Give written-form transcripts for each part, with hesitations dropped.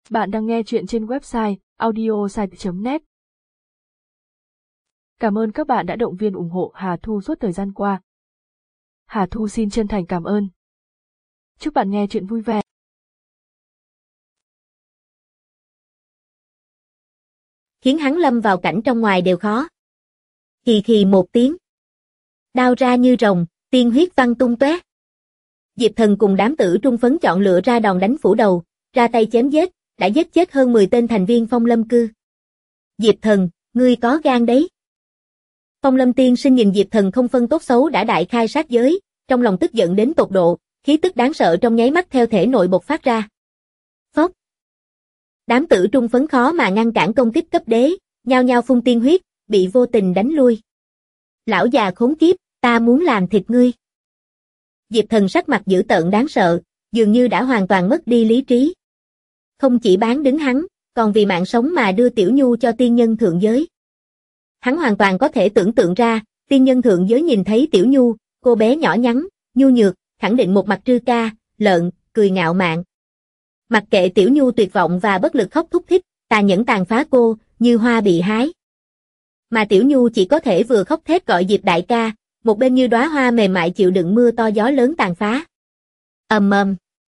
Bạn đang nghe chuyện trên website audiosite.net. Cảm ơn các bạn đã động viên ủng hộ Hà Thu suốt thời gian qua. Hà Thu xin chân thành cảm ơn. Chúc bạn nghe chuyện vui vẻ. Khiến hắn lâm vào cảnh trong ngoài đều khó. Khì khì một tiếng. Đao ra như rồng, tiên huyết văng tung tóe. Diệp Thần cùng đám tử trung phấn chọn lựa ra đòn đánh phủ đầu, ra tay chém giết, đã giết chết hơn 10 tên thành viên Phong Lâm cư. Diệp Thần, ngươi có gan đấy. Phong Lâm tiên sinh nhìn Diệp Thần không phân tốt xấu đã đại khai sát giới, trong lòng tức giận đến tột độ, khí tức đáng sợ trong nháy mắt theo thể nội bộc phát ra. Phốc. Đám tử trung phấn khó mà ngăn cản công kích cấp đế, nhao nhao phun tiên huyết, bị vô tình đánh lui. Lão già khốn kiếp, ta muốn làm thịt ngươi. Diệp Thần sắc mặt dữ tợn đáng sợ, dường như đã hoàn toàn mất đi lý trí. Không chỉ bán đứng hắn, còn vì mạng sống mà đưa Tiểu Nhu cho tiên nhân thượng giới. Hắn hoàn toàn có thể tưởng tượng ra, tiên nhân thượng giới nhìn thấy Tiểu Nhu, cô bé nhỏ nhắn, nhu nhược, khẳng định một mặt trư ca, lợn, cười ngạo mạn. Mặc kệ Tiểu Nhu tuyệt vọng và bất lực khóc thúc thích, tà nhẫn tàn phá cô, như hoa bị hái. Mà Tiểu Nhu chỉ có thể vừa khóc thét gọi Diệp đại ca, một bên như đóa hoa mềm mại chịu đựng mưa to gió lớn tàn phá. Ầm ầm.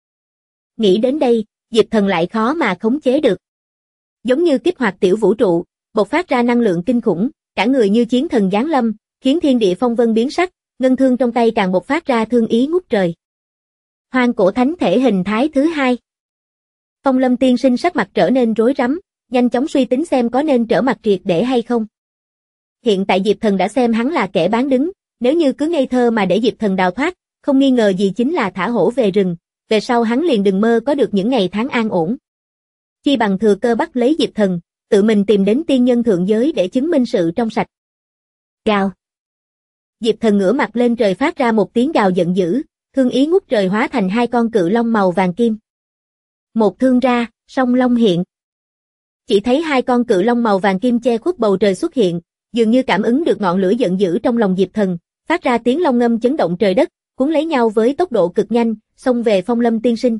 Nghĩ đến đây, Diệp Thần lại khó mà khống chế được. Giống như kích hoạt tiểu vũ trụ, bộc phát ra năng lượng kinh khủng, cả người như chiến thần giáng lâm, khiến thiên địa phong vân biến sắc, ngân thương trong tay càng bộc phát ra thương ý ngút trời. Hoang cổ thánh thể hình thái thứ hai. Phong Lâm tiên sinh sắc mặt trở nên rối rắm, nhanh chóng suy tính xem có nên trở mặt triệt để hay không. Hiện tại Diệp Thần đã xem hắn là kẻ bán đứng, nếu như cứ ngây thơ mà để Diệp Thần đào thoát, không nghi ngờ gì chính là thả hổ về rừng, về sau hắn liền đừng mơ có được những ngày tháng an ổn. Chi bằng thừa cơ bắt lấy Diệp Thần, tự mình tìm đến tiên nhân thượng giới để chứng minh sự trong sạch. Gào. Diệp Thần ngửa mặt lên trời phát ra một tiếng gào giận dữ, thương ý ngút trời hóa thành hai con cự long màu vàng kim. Một thương ra, song long hiện. Chỉ thấy hai con cự long màu vàng kim che khuất bầu trời xuất hiện, dường như cảm ứng được ngọn lửa giận dữ trong lòng Diệp Thần, phát ra tiếng long ngâm chấn động trời đất, cuốn lấy nhau với tốc độ cực nhanh, xông về Phong Lâm tiên sinh.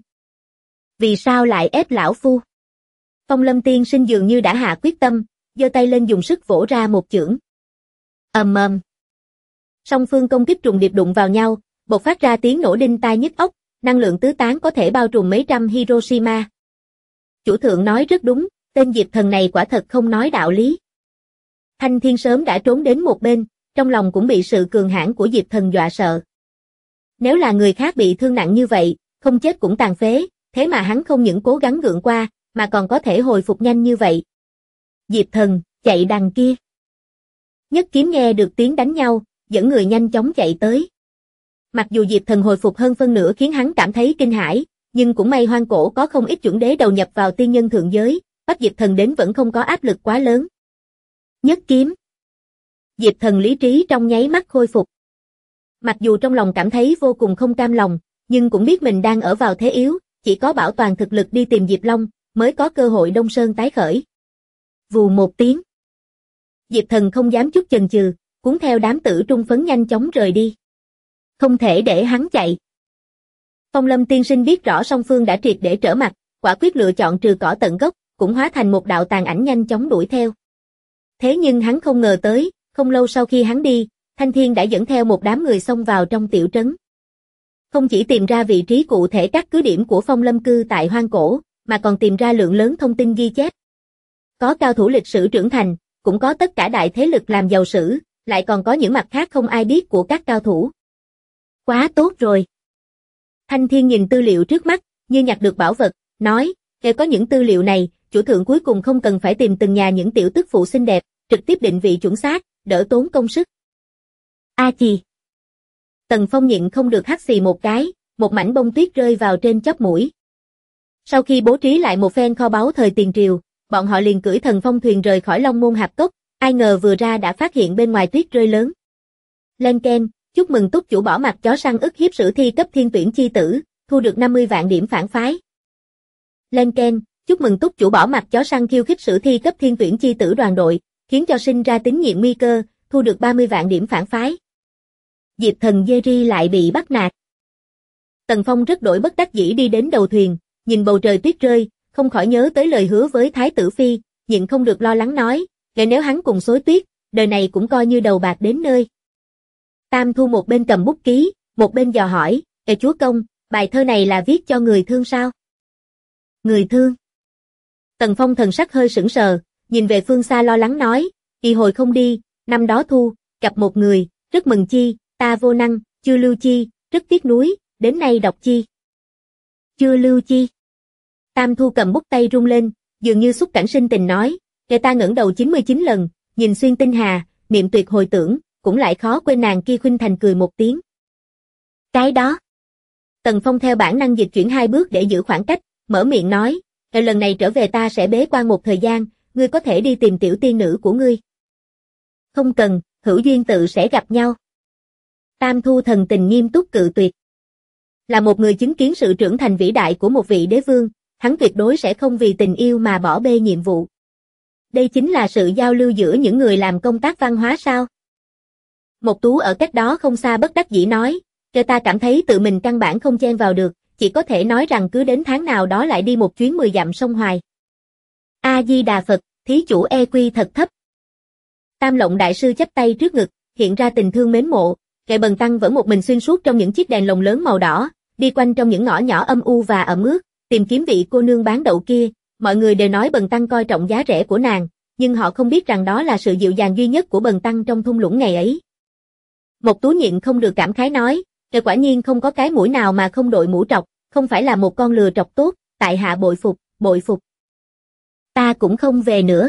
Vì sao lại ép lão phu? Phong Lâm tiên sinh dường như đã hạ quyết tâm, giơ tay lên dùng sức vỗ ra một chưởng. Ầm ầm. Song phương công kích trùng điệp đụng vào nhau, bộc phát ra tiếng nổ đinh tai nhức óc, năng lượng tứ tán có thể bao trùm mấy trăm Hiroshima. Chủ thượng nói rất đúng, tên Diệp Thần này quả thật không nói đạo lý. Thanh Thiên sớm đã trốn đến một bên, trong lòng cũng bị sự cường hãn của Diệp Thần dọa sợ. Nếu là người khác bị thương nặng như vậy, không chết cũng tàn phế, thế mà hắn không những cố gắng gượng qua, mà còn có thể hồi phục nhanh như vậy. Diệp Thần, chạy đằng kia. Nhất kiếm nghe được tiếng đánh nhau, dẫn người nhanh chóng chạy tới. Mặc dù Diệp Thần hồi phục hơn phân nửa khiến hắn cảm thấy kinh hãi, nhưng cũng may hoang cổ có không ít chuẩn đế đầu nhập vào tiên nhân thượng giới, bắt Diệp Thần đến vẫn không có áp lực quá lớn. Nhất kiếm. Diệp Thần lý trí trong nháy mắt khôi phục. Mặc dù trong lòng cảm thấy vô cùng không cam lòng, nhưng cũng biết mình đang ở vào thế yếu, chỉ có bảo toàn thực lực đi tìm Diệp Long, mới có cơ hội Đông Sơn tái khởi. Vù một tiếng. Diệp Thần không dám chút chần chừ, cuốn theo đám tử trung phấn nhanh chóng rời đi. Không thể để hắn chạy. Phong Lâm tiên sinh biết rõ song phương đã triệt để trở mặt, quả quyết lựa chọn trừ cỏ tận gốc, cũng hóa thành một đạo tàn ảnh nhanh chóng đuổi theo. Thế nhưng hắn không ngờ tới, không lâu sau khi hắn đi, Thanh Thiên đã dẫn theo một đám người xông vào trong tiểu trấn. Không chỉ tìm ra vị trí cụ thể các cứ điểm của Phong Lâm cư tại hoang cổ, mà còn tìm ra lượng lớn thông tin ghi chép. Có cao thủ lịch sử trưởng thành, cũng có tất cả đại thế lực làm giàu sử, lại còn có những mặt khác không ai biết của các cao thủ. Quá tốt rồi. Thanh Thiên nhìn tư liệu trước mắt, như nhặt được bảo vật, nói, nếu có những tư liệu này, chủ thượng cuối cùng không cần phải tìm từng nhà những tiểu tức phụ xinh đẹp, trực tiếp định vị chuẩn xác, đỡ tốn công sức. A chì. Tần Phong nhịn không được hắt xì một cái, một mảnh bông tuyết rơi vào trên chóp mũi. Sau khi bố trí lại một phen kho báu thời tiền triều, bọn họ liền cưỡi thần phong thuyền rời khỏi Long Môn Hạp Cốc, ai ngờ vừa ra đã phát hiện bên ngoài tuyết rơi lớn. Lên ken, chúc mừng túc chủ bỏ mặt chó săn ức hiếp sử thi cấp thiên tuyển chi tử, thu được 50 vạn điểm phản phái. Lên ken, chúc mừng túc chủ bỏ mặt chó săn khiêu khích sử thi cấp thiên tuyển chi tử đoàn đội, khiến cho sinh ra tín nhiệm nguy cơ, thu được 30 vạn điểm phản phái. Diệp Thần Jerry lại bị bắt nạt. Tần Phong rất đổi bất đắc dĩ đi đến đầu thuyền, nhìn bầu trời tuyết rơi, không khỏi nhớ tới lời hứa với Thái tử Phi, nhịn không được lo lắng nói, nếu hắn cùng xối tuyết, đời này cũng coi như đầu bạc đến nơi. Tam Thu một bên cầm bút ký, một bên dò hỏi, chúa công, bài thơ này là viết cho người thương sao? Người thương. Tần Phong thần sắc hơi sững sờ, nhìn về phương xa lo lắng nói, y hồi không đi, năm đó thu, gặp một người, rất mừng chi, ta vô năng, chưa lưu chi, rất tiếc nuối, đến nay đọc chi. Chưa lưu chi. Tam Thu cầm bút tay rung lên, dường như xúc cảnh sinh tình nói, người ta ngẩng đầu 99 lần, nhìn xuyên tinh hà, niệm tuyệt hồi tưởng, cũng lại khó quên nàng kia khuynh thành cười một tiếng. Cái đó. Tần Phong theo bản năng dịch chuyển 2 bước để giữ khoảng cách, mở miệng nói, lần này trở về ta sẽ bế quan một thời gian, ngươi có thể đi tìm tiểu tiên nữ của ngươi. Không cần, hữu duyên tự sẽ gặp nhau. Tam Thu thần tình nghiêm túc cự tuyệt. Là một người chứng kiến sự trưởng thành vĩ đại của một vị đế vương, hắn tuyệt đối sẽ không vì tình yêu mà bỏ bê nhiệm vụ. Đây chính là sự giao lưu giữa những người làm công tác văn hóa sao? Một Tú ở cách đó không xa bất đắc dĩ nói, ta cảm thấy tự mình căn bản không chen vào được, chỉ có thể nói rằng cứ đến tháng nào đó lại đi một chuyến 10 dặm sông Hoài. A-di-đà Phật, thí chủ EQ thật thấp. Tam Lộng đại sư chắp tay trước ngực, hiện ra tình thương mến mộ, Kệ Bần Tăng vẫn một mình xuyên suốt trong những chiếc đèn lồng lớn màu đỏ, đi quanh trong những ngõ nhỏ âm u và ẩm ướt, tìm kiếm vị cô nương bán đậu kia, mọi người đều nói Bần Tăng coi trọng giá rẻ của nàng, nhưng họ không biết rằng đó là sự dịu dàng duy nhất của Bần Tăng trong thung lũng ngày ấy. Một Tú nhịn không được cảm khái nói, quả nhiên không có cái mũi nào mà không đội mũ trọc, không phải là một con lừa trọc tốt, tại hạ bội phục, bội phục. Ta cũng không về nữa.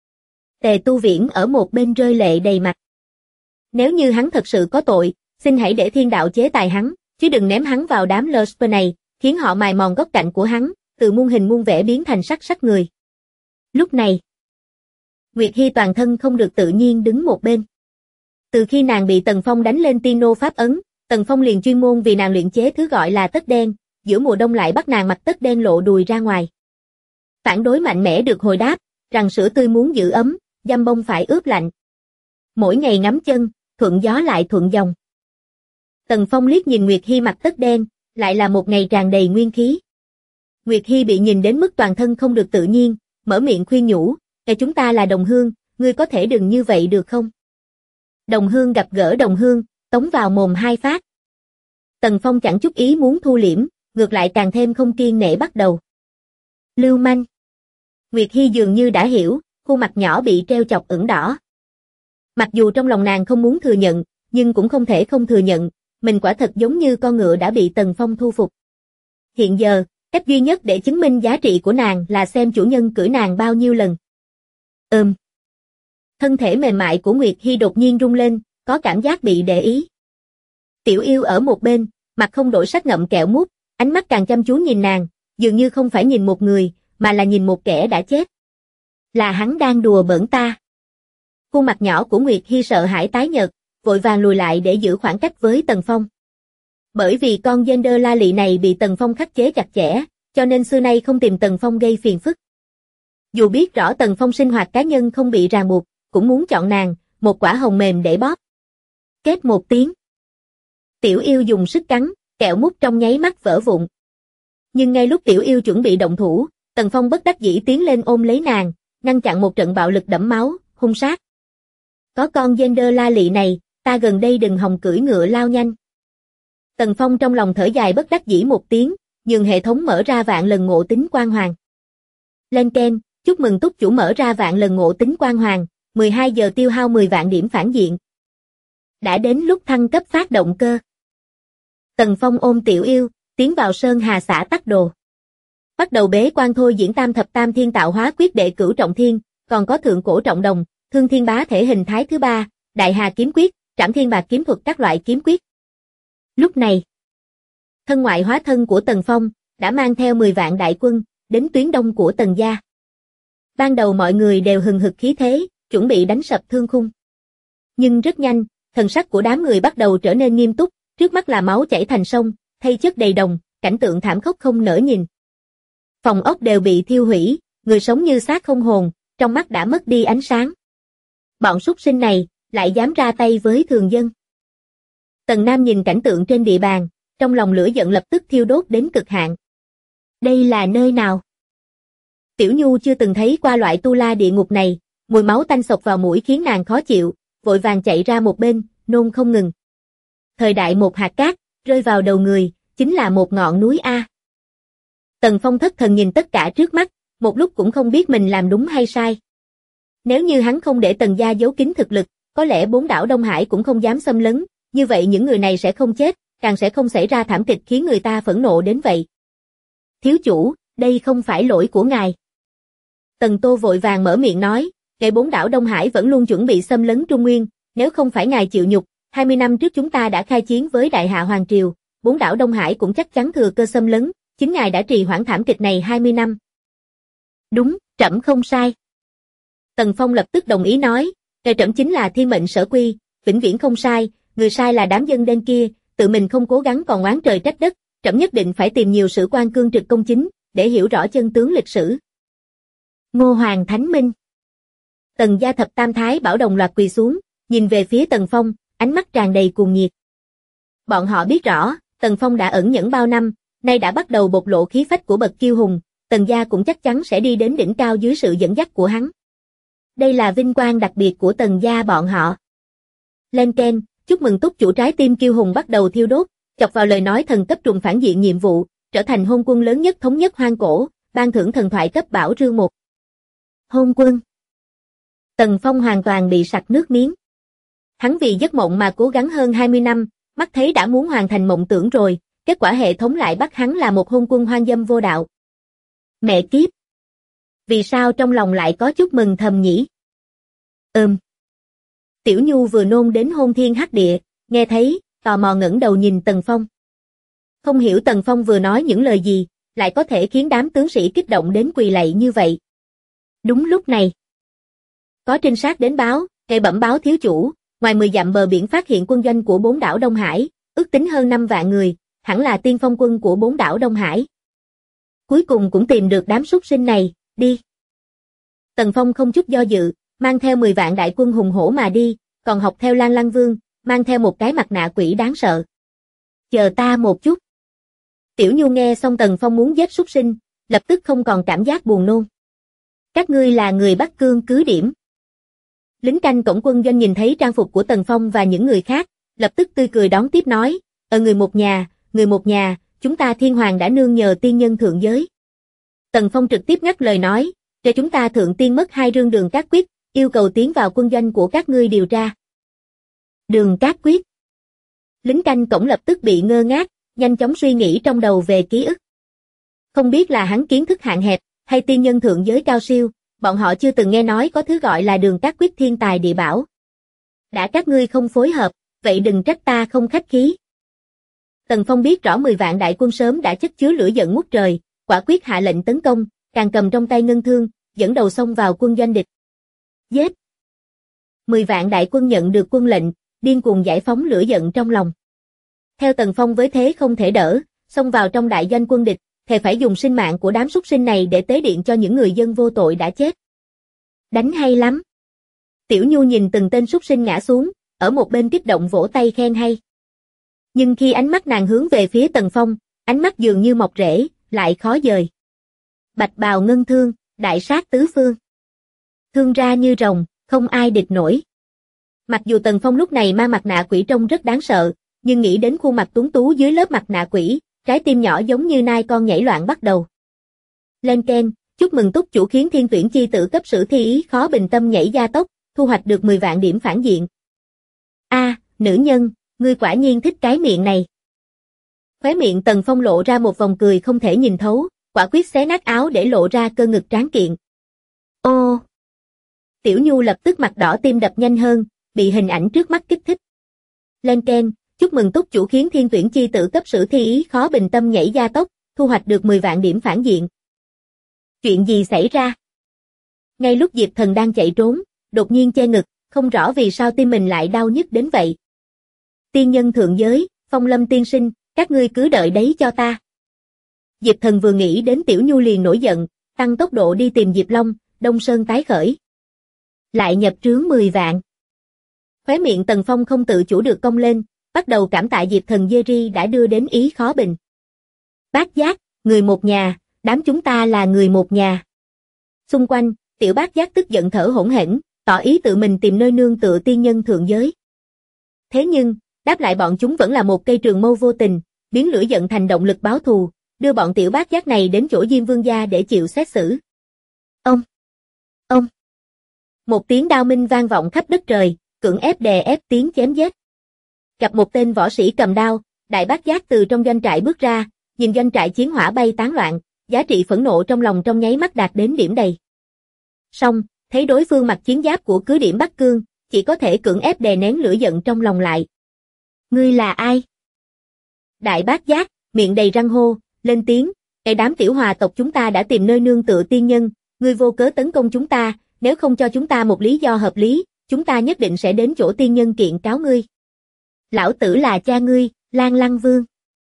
Tề Tu Viễn ở một bên rơi lệ đầy mặt. Nếu như hắn thật sự có tội, xin hãy để thiên đạo chế tài hắn, chứ đừng ném hắn vào đám Lusper này, khiến họ mài mòn góc cạnh của hắn, từ muôn hình muôn vẻ biến thành sắc sắc người. Lúc này, Nguyệt Hi toàn thân không được tự nhiên đứng một bên. Từ khi nàng bị Tần Phong đánh lên tiên nô pháp ấn, Tần Phong liền chuyên môn vì nàng luyện chế thứ gọi là tất đen, giữa mùa đông lại bắt nàng mặc tất đen lộ đùi ra ngoài. Phản đối mạnh mẽ được hồi đáp, rằng sữa tươi muốn giữ ấm, dăm bông phải ướp lạnh. Mỗi ngày ngắm chân, thuận gió lại thuận dòng. Tần Phong liếc nhìn Nguyệt Hi mặc tất đen, lại là một ngày tràn đầy nguyên khí. Nguyệt Hi bị nhìn đến mức toàn thân không được tự nhiên, mở miệng khuyên nhủ, chúng ta là đồng hương, ngươi có thể đừng như vậy được không? Đồng hương gặp gỡ đồng hương, tống vào mồm 2 phát. Tần Phong chẳng chút ý muốn thu liễm, ngược lại càng thêm không kiên nể bắt đầu. Lưu manh. Nguyệt Hi dường như đã hiểu, khuôn mặt nhỏ bị treo chọc ửng đỏ. Mặc dù trong lòng nàng không muốn thừa nhận, nhưng cũng không thể không thừa nhận, mình quả thật giống như con ngựa đã bị Tần Phong thu phục. Hiện giờ, cách duy nhất để chứng minh giá trị của nàng là xem chủ nhân cưỡi nàng bao nhiêu lần. Thân thể mềm mại của Nguyệt Hi đột nhiên rung lên, có cảm giác bị để ý. Tiểu Yêu ở một bên, mặt không đổi sắc ngậm kẹo mút, ánh mắt càng chăm chú nhìn nàng, dường như không phải nhìn một người, mà là nhìn một kẻ đã chết. Là hắn đang đùa bỡn ta. Khuôn mặt nhỏ của Nguyệt Hi sợ hãi tái nhợt, vội vàng lùi lại để giữ khoảng cách với Tần Phong. Bởi vì con gender la lị này bị Tần Phong khắc chế chặt chẽ, cho nên xưa nay không tìm Tần Phong gây phiền phức. Dù biết rõ Tần Phong sinh hoạt cá nhân không bị ràng buộc, cũng muốn chọn nàng, một quả hồng mềm để bóp. Két một tiếng. Tiểu Yêu dùng sức cắn, kẹo mút trong nháy mắt vỡ vụn. Nhưng ngay lúc Tiểu Yêu chuẩn bị động thủ, Tần Phong bất đắc dĩ tiến lên ôm lấy nàng, ngăn chặn một trận bạo lực đẫm máu, hung sát. Có con gender la lị này, ta gần đây đừng hòng cưỡi ngựa lao nhanh. Tần Phong trong lòng thở dài bất đắc dĩ một tiếng, nhường hệ thống mở ra vạn lần ngộ tính quang hoàng. Lên keng, chúc mừng túc chủ mở ra vạn lần ngộ tính quang hoàng, 12 giờ tiêu hao 10 vạn điểm phản diện. Đã đến lúc thăng cấp phát động cơ. Tần Phong ôm Tiểu Yêu, tiến vào Sơn Hà xã tắc đồ. Bắt đầu bế quan thôi diễn tam thập tam thiên tạo hóa quyết đệ cửu trọng thiên, còn có thượng cổ trọng đồng, thương thiên bá thể hình thái thứ 3, đại hà kiếm quyết, trảm thiên bạc kiếm thuật các loại kiếm quyết. Lúc này, thân ngoại hóa thân của Tần Phong đã mang theo 10 vạn đại quân đến tuyến đông của Tần gia. Ban đầu mọi người đều hừng hực khí thế, chuẩn bị đánh sập thương khung. Nhưng rất nhanh, thần sắc của đám người bắt đầu trở nên nghiêm túc, trước mắt là máu chảy thành sông, thây chất đầy đồng, cảnh tượng thảm khốc không nỡ nhìn. Phòng ốc đều bị thiêu hủy, người sống như xác không hồn, trong mắt đã mất đi ánh sáng. Bọn súc sinh này lại dám ra tay với thường dân. Tần Nam nhìn cảnh tượng trên địa bàn, trong lòng lửa giận lập tức thiêu đốt đến cực hạn. Đây là nơi nào? Tiểu Nhu chưa từng thấy qua loại tu la địa ngục này, mùi máu tanh xộc vào mũi khiến nàng khó chịu, vội vàng chạy ra một bên, nôn không ngừng. Thời đại một hạt cát, rơi vào đầu người, chính là một ngọn núi A. Tần Phong thất thần nhìn tất cả trước mắt, một lúc cũng không biết mình làm đúng hay sai. Nếu như hắn không để Tần gia giấu kín thực lực, có lẽ 4 đảo Đông Hải cũng không dám xâm lấn, như vậy những người này sẽ không chết, càng sẽ không xảy ra thảm kịch khiến người ta phẫn nộ đến vậy. Thiếu chủ, đây không phải lỗi của ngài. Tần Tô vội vàng mở miệng nói, ngày 4 đảo Đông Hải vẫn luôn chuẩn bị xâm lấn Trung Nguyên, nếu không phải ngài chịu nhục, 20 năm trước chúng ta đã khai chiến với Đại Hạ Hoàng Triều, 4 đảo Đông Hải cũng chắc chắn thừa cơ xâm lấn, chính ngài đã trì hoãn thảm kịch này 20 năm. Đúng, trẫm không sai. Tần Phong lập tức đồng ý nói, ngài trẫm chính là thiên mệnh sở quy, vĩnh viễn không sai, người sai là đám dân đen kia, tự mình không cố gắng còn oán trời trách đất, trẫm nhất định phải tìm nhiều sử quan cương trực công chính, để hiểu rõ chân tướng lịch sử. Ngô Hoàng Thánh Minh. Tần gia thập tam thái bảo đồng loạt quỳ xuống, nhìn về phía Tần Phong, ánh mắt tràn đầy cuồng nhiệt. Bọn họ biết rõ, Tần Phong đã ẩn nhẫn bao năm, nay đã bắt đầu bộc lộ khí phách của bậc kiêu hùng, Tần gia cũng chắc chắn sẽ đi đến đỉnh cao dưới sự dẫn dắt của hắn. Đây là vinh quang đặc biệt của Tần gia bọn họ. Lên keng, chúc mừng túc chủ trái tim kiêu hùng bắt đầu thiêu đốt, chọc vào lời nói thần cấp trùng phản diện nhiệm vụ, trở thành hôn quân lớn nhất thống nhất hoang cổ, ban thưởng thần thoại cấp bảo rương 1. Hôn quân. Tần Phong hoàn toàn bị sặc nước miếng. Hắn vì giấc mộng mà cố gắng hơn 20 năm, mắt thấy đã muốn hoàn thành mộng tưởng rồi, kết quả hệ thống lại bắt hắn là một hôn quân hoang dâm vô đạo. Mẹ kiếp! Vì sao trong lòng lại có chút mừng thầm nhỉ? Tiểu Nhu vừa nôn đến hôn thiên hắc địa, nghe thấy, tò mò ngẩng đầu nhìn Tần Phong. Không hiểu Tần Phong vừa nói những lời gì, lại có thể khiến đám tướng sĩ kích động đến quỳ lạy như vậy. Đúng lúc này, có trinh sát đến báo, ngày bẩm báo thiếu chủ, ngoài 10 dặm bờ biển phát hiện quân doanh của 4 đảo Đông Hải, ước tính hơn 5 vạn người, hẳn là tiên phong quân của 4 đảo Đông Hải. Cuối cùng cũng tìm được đám súc sinh này, đi. Tần Phong không chút do dự, mang theo 10 vạn đại quân hùng hổ mà đi, còn học theo Lan Lăng Vương, mang theo một cái mặt nạ quỷ đáng sợ. Chờ ta một chút. Tiểu Nhu nghe xong Tần Phong muốn giết súc sinh, lập tức không còn cảm giác buồn nôn. Các ngươi là người Bắc Cương cứ điểm. Lính canh cổng quân doanh nhìn thấy trang phục của Tần Phong và những người khác, lập tức tươi cười đón tiếp nói, người một nhà, chúng ta thiên hoàng đã nương nhờ tiên nhân thượng giới. Tần Phong trực tiếp ngắt lời nói, cho chúng ta thượng tiên mất 2 rương đường cát quyết, yêu cầu tiến vào quân doanh của các ngươi điều tra. Đường cát quyết. Lính canh cổng lập tức bị ngơ ngác, nhanh chóng suy nghĩ trong đầu về ký ức. Không biết là hắn kiến thức hạn hẹp, hay tiên nhân thượng giới cao siêu, bọn họ chưa từng nghe nói có thứ gọi là đường cát quyết thiên tài địa bảo. Đã các ngươi không phối hợp, vậy đừng trách ta không khách khí. Tần Phong biết rõ 10 vạn đại quân sớm đã chất chứa lửa giận ngút trời, quả quyết hạ lệnh tấn công, càng cầm trong tay ngân thương, dẫn đầu xông vào quân doanh địch. Giết! 10 vạn đại quân nhận được quân lệnh, điên cuồng giải phóng lửa giận trong lòng. Theo Tần Phong với thế không thể đỡ, xông vào trong đại doanh quân địch, thề phải dùng sinh mạng của đám súc sinh này để tế điện cho những người dân vô tội đã chết. Đánh hay lắm! Tiểu Nhu nhìn từng tên súc sinh ngã xuống, ở một bên kích động vỗ tay khen hay. Nhưng khi ánh mắt nàng hướng về phía Tần Phong, ánh mắt dường như mọc rễ, lại khó dời. Bạch bào ngân thương, đại sát tứ phương. Thương ra như rồng, không ai địch nổi. Mặc dù Tần Phong lúc này mang mặt nạ quỷ trông rất đáng sợ, nhưng nghĩ đến khuôn mặt tuấn tú dưới lớp mặt nạ quỷ, trái tim nhỏ giống như nai con nhảy loạn bắt đầu. Lên keng, chúc mừng túc chủ khiến thiên tuyển chi tử cấp sử thi ý khó bình tâm nhảy gia tốc, thu hoạch được 10 vạn điểm phản diện. Nữ nhân, ngươi quả nhiên thích cái miệng này. Khóe miệng Tần Phong lộ ra một vòng cười không thể nhìn thấu, quả quyết xé nát áo để lộ ra cơ ngực tráng kiện. Ô! Tiểu Nhu lập tức mặt đỏ tim đập nhanh hơn, bị hình ảnh trước mắt kích thích. Lên keng, chúc mừng túc chủ khiến thiên tuyển chi tử cấp sử thi ý khó bình tâm nhảy gia tốc, thu hoạch được 10 vạn điểm phản diện. Chuyện gì xảy ra? Ngay lúc Diệp Thần đang chạy trốn, đột nhiên che ngực, không rõ vì sao tim mình lại đau nhức đến vậy. Tiên nhân thượng giới, Phong Lâm tiên sinh, các ngươi cứ đợi đấy cho ta. Diệp Thần vừa nghĩ đến Tiểu Nhu liền nổi giận, tăng tốc độ đi tìm Diệp Long, Đông Sơn tái khởi. Lại nhập trướng 10 vạn. Khóe miệng Tần Phong không tự chủ được cong lên, bắt đầu cảm tạ Diệp Thần Jerry đã đưa đến ý khó bình. Bác Giác, người một nhà, đám chúng ta là người một nhà. Xung quanh, Tiểu Bát Giác tức giận thở hổn hển, tỏ ý tự mình tìm nơi nương tựa tiên nhân thượng giới. Thế nhưng, đáp lại bọn chúng vẫn là một cây trường mâu vô tình, biến lửa giận thành động lực báo thù, đưa bọn Tiểu Bát Giác này đến chỗ Diêm Vương gia để chịu xét xử. Ông. Một tiếng đao minh vang vọng khắp đất trời, cưỡng ép đè ép tiếng chém giết. Gặp một tên võ sĩ cầm đao, Đại Bát Giác từ trong doanh trại bước ra, nhìn doanh trại chiến hỏa bay tán loạn, giá trị phẫn nộ trong lòng trong nháy mắt đạt đến điểm đầy. Song, thấy đối phương mặc chiến giáp của cứ điểm Bắc Cương, chỉ có thể cưỡng ép đè nén lửa giận trong lòng lại. Ngươi là ai? Đại Bát Giác, miệng đầy răng hô, lên tiếng, cái đám tiểu hòa tộc chúng ta đã tìm nơi nương tựa tiên nhân, ngươi vô cớ tấn công chúng ta, nếu không cho chúng ta một lý do hợp lý, chúng ta nhất định sẽ đến chỗ tiên nhân kiện cáo ngươi. Lão tử là cha ngươi, Lan Lăng Vương.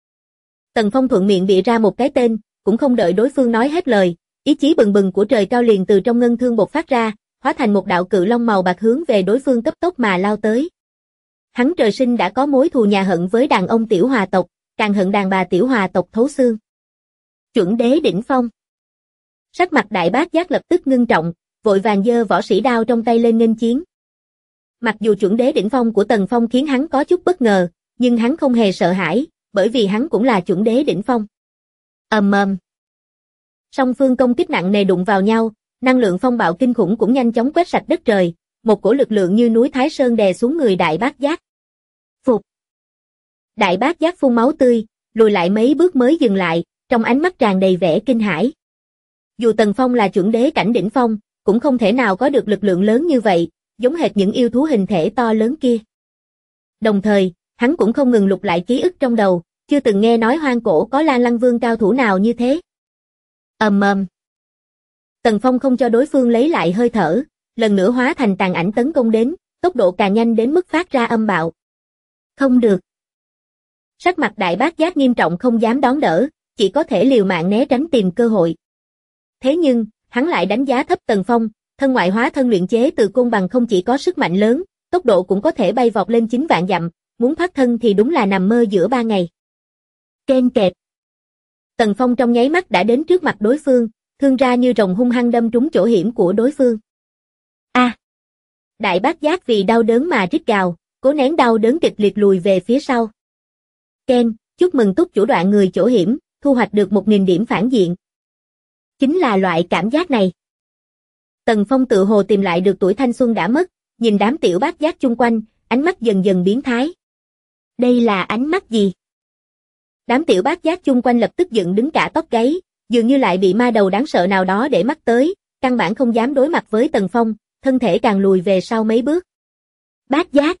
Tần Phong thuận miệng bịa ra một cái tên, cũng không đợi đối phương nói hết lời, ý chí bừng bừng của trời cao liền từ trong ngân thương bộc phát ra, hóa thành một đạo cự long màu bạc hướng về đối phương cấp tốc mà lao tới. Hắn trời sinh đã có mối thù nhà hận với đàn ông tiểu hòa tộc, càng hận đàn bà tiểu hòa tộc thấu xương. Chuẩn đế đỉnh phong. Sắc mặt Đại Bát Giác lập tức ngưng trọng, vội vàng giơ võ sĩ đao trong tay lên nghênh chiến. Mặc dù chuẩn đế đỉnh phong của Tần Phong khiến hắn có chút bất ngờ, nhưng hắn không hề sợ hãi, bởi vì hắn cũng là chuẩn đế đỉnh phong. Ầm ầm. Song phương công kích nặng nề đụng vào nhau, năng lượng phong bạo kinh khủng cũng nhanh chóng quét sạch đất trời, một cổ lực lượng như núi Thái Sơn đè xuống người Đại Bát Giác. Phục. Đại Bát Giác phun máu tươi, lùi lại mấy bước mới dừng lại, trong ánh mắt tràn đầy vẻ kinh hãi. Dù Tần Phong là chuẩn đế cảnh đỉnh phong, cũng không thể nào có được lực lượng lớn như vậy, giống hệt những yêu thú hình thể to lớn kia. Đồng thời, hắn cũng không ngừng lục lại ký ức trong đầu, chưa từng nghe nói hoang cổ có Lan Lăng Vương cao thủ nào như thế. Ầm ầm. Tần Phong không cho đối phương lấy lại hơi thở, lần nữa hóa thành tàn ảnh tấn công đến, tốc độ càng nhanh đến mức phát ra âm bạo. Không được. Sắc mặt Đại Bát Giác nghiêm trọng không dám đón đỡ, chỉ có thể liều mạng né tránh tìm cơ hội. Thế nhưng, hắn lại đánh giá thấp Tần Phong, thân ngoại hóa thân luyện chế từ côn bằng không chỉ có sức mạnh lớn, tốc độ cũng có thể bay vọt lên 9 vạn dặm, muốn thoát thân thì đúng là nằm mơ giữa 3 ngày. Keng kẹt. Tần Phong trong nháy mắt đã đến trước mặt đối phương, thương ra như rồng hung hăng đâm trúng chỗ hiểm của đối phương. A! Đại Bát Giác vì đau đớn mà rít gào, cố nén đau đớn kịch liệt lùi về phía sau. Ken, chúc mừng túc chủ đoạn người chỗ hiểm, thu hoạch được 1000 điểm phản diện. Chính là loại cảm giác này. Tần Phong tự hồ tìm lại được tuổi thanh xuân đã mất, nhìn đám tiểu bát giác chung quanh, ánh mắt dần dần biến thái. Đây là ánh mắt gì? Đám tiểu bát giác chung quanh lập tức dựng đứng cả tóc gáy, dường như lại bị ma đầu đáng sợ nào đó để mắt tới, căn bản không dám đối mặt với Tần Phong, thân thể càng lùi về sau mấy bước. Bát giác.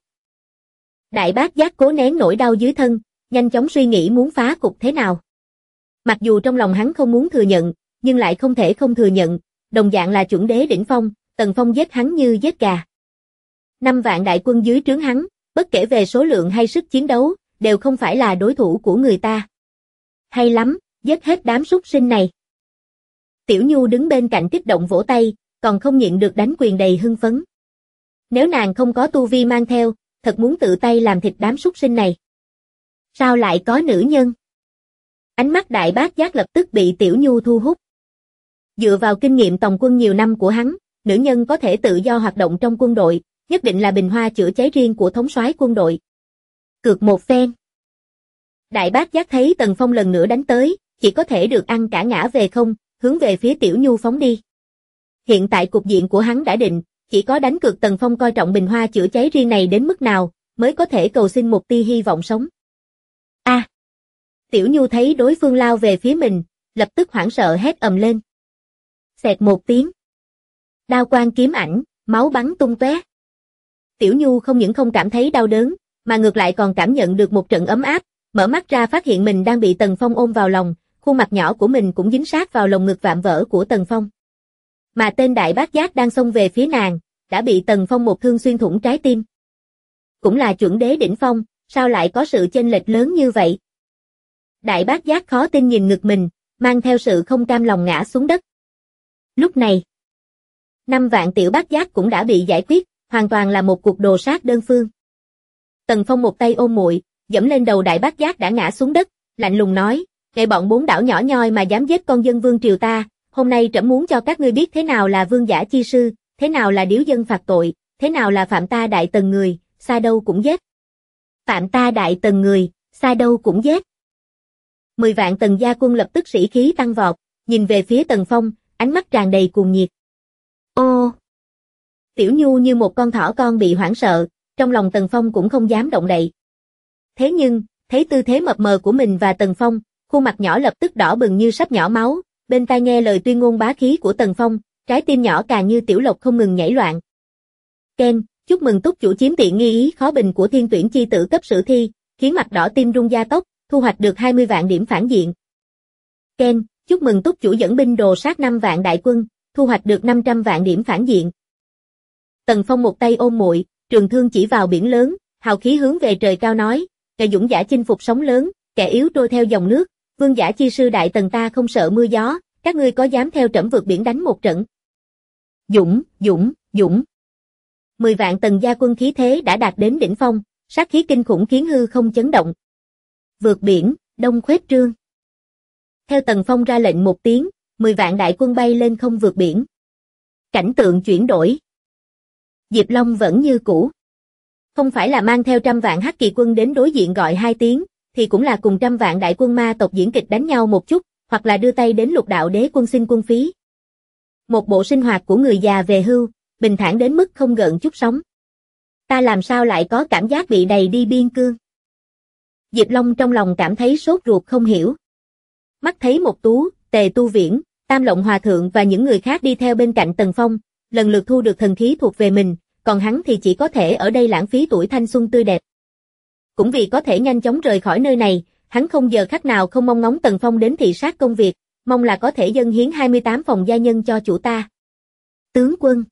Đại bát giác cố nén nỗi đau dưới thân, nhanh chóng suy nghĩ muốn phá cục thế nào. Mặc dù trong lòng hắn không muốn thừa nhận, nhưng lại không thể không thừa nhận, đồng dạng là chuẩn đế đỉnh phong, Tần Phong giết hắn như giết gà. 5 vạn đại quân dưới trướng hắn, bất kể về số lượng hay sức chiến đấu, đều không phải là đối thủ của người ta. Hay lắm, giết hết đám súc sinh này. Tiểu Nhu đứng bên cạnh kích động vỗ tay, còn không nhịn được đánh quyền đầy hưng phấn. Nếu nàng không có tu vi mang theo, thật muốn tự tay làm thịt đám súc sinh này. Sao lại có nữ nhân? Ánh mắt Đại Bát Giác lập tức bị Tiểu Nhu thu hút. Dựa vào kinh nghiệm tòng quân nhiều năm của hắn, nữ nhân có thể tự do hoạt động trong quân đội, nhất định là bình hoa chữa cháy riêng của thống soái quân đội. Cược một phen. Đại Bát Giác thấy Tần Phong lần nữa đánh tới, chỉ có thể được ăn cả ngã về không, hướng về phía Tiểu Nhu phóng đi. Hiện tại cục diện của hắn đã định, chỉ có đánh cược Tần Phong coi trọng bình hoa chữa cháy riêng này đến mức nào, mới có thể cầu xin một tia hy vọng sống. A! Tiểu Nhu thấy đối phương lao về phía mình, lập tức hoảng sợ hét ầm lên. Xẹt một tiếng. Đao quang kiếm ảnh, máu bắn tung tóe. Tiểu Nhu không những không cảm thấy đau đớn, mà ngược lại còn cảm nhận được một trận ấm áp, mở mắt ra phát hiện mình đang bị Tần Phong ôm vào lòng, khuôn mặt nhỏ của mình cũng dính sát vào lồng ngực vạm vỡ của Tần Phong. Mà tên Đại Bát Giác đang xông về phía nàng, đã bị Tần Phong một thương xuyên thủng trái tim. Cũng là chuẩn đế đỉnh phong, sao lại có sự chênh lệch lớn như vậy? Đại Bát Giác khó tin nhìn ngực mình, mang theo sự không cam lòng ngã xuống đất. Lúc này, 5 vạn tiểu bát giác cũng đã bị giải quyết, hoàn toàn là một cuộc đồ sát đơn phương. Tần Phong một tay ôm muội, dẫm lên đầu Đại Bát Giác đã ngã xuống đất, lạnh lùng nói, "Ngày bọn 4 đảo nhỏ nhoi mà dám giết con dân vương triều ta, hôm nay trẫm muốn cho các ngươi biết thế nào là vương giả chi sư, thế nào là điếu dân phạt tội, thế nào là phạm ta đại tần người, xa đâu cũng giết. Phạm ta đại tần người, xa đâu cũng giết. 10 vạn Tần gia quân lập tức sĩ khí tăng vọt, nhìn về phía Tần Phong, ánh mắt tràn đầy cuồng nhiệt. Ô! Tiểu Nhu như một con thỏ con bị hoảng sợ, trong lòng Tần Phong cũng không dám động đậy. Thế nhưng, thấy tư thế mập mờ của mình và Tần Phong, khuôn mặt nhỏ lập tức đỏ bừng như sắp nhỏ máu, bên tai nghe lời tuyên ngôn bá khí của Tần Phong, trái tim nhỏ càng như tiểu lộc không ngừng nhảy loạn. Ken, chúc mừng túc chủ chiếm tiện nghi ý khó bình của thiên tuyển chi tử cấp sử thi, khiến mặt đỏ tim rung gia tốc, thu hoạch được 20 vạn điểm phản diện. Ken, chúc mừng túc chủ dẫn binh đồ sát 5 vạn đại quân, thu hoạch được 500 vạn điểm phản diện. Tần Phong một tay ôm muội, trường thương chỉ vào biển lớn, hào khí hướng về trời cao nói, kẻ dũng giả chinh phục sóng lớn, kẻ yếu trôi theo dòng nước, vương giả chi sư đại tần ta không sợ mưa gió, các ngươi có dám theo trẫm vượt biển đánh một trận? Dũng. 10 vạn Tần gia quân khí thế đã đạt đến đỉnh phong, sát khí kinh khủng khiến hư không chấn động. Vượt biển, đông khuếch trương. Theo Tần Phong ra lệnh một tiếng, 10 vạn đại quân bay lên không vượt biển. Cảnh tượng chuyển đổi. Diệp Long vẫn như cũ. Không phải là mang theo 100 vạn hắc kỳ quân đến đối diện gọi 2 tiếng, thì cũng là cùng 100 vạn đại quân ma tộc diễn kịch đánh nhau một chút, hoặc là đưa tay đến Lục đạo đế quân xin quân phí. Một bộ sinh hoạt của người già về hưu, bình thản đến mức không gợn chút sóng. Ta làm sao lại có cảm giác bị đầy đi biên cương? Diệp Long trong lòng cảm thấy sốt ruột không hiểu. Mắt thấy Một Tú, Tề Tu Viễn, Tam Lộng Hòa Thượng và những người khác đi theo bên cạnh Tần Phong, lần lượt thu được thần khí thuộc về mình, còn hắn thì chỉ có thể ở đây lãng phí tuổi thanh xuân tươi đẹp. Cũng vì có thể nhanh chóng rời khỏi nơi này, hắn không giờ khắc nào không mong ngóng Tần Phong đến thị sát công việc, mong là có thể dâng hiến 28 phòng gia nhân cho chủ ta. Tướng quân.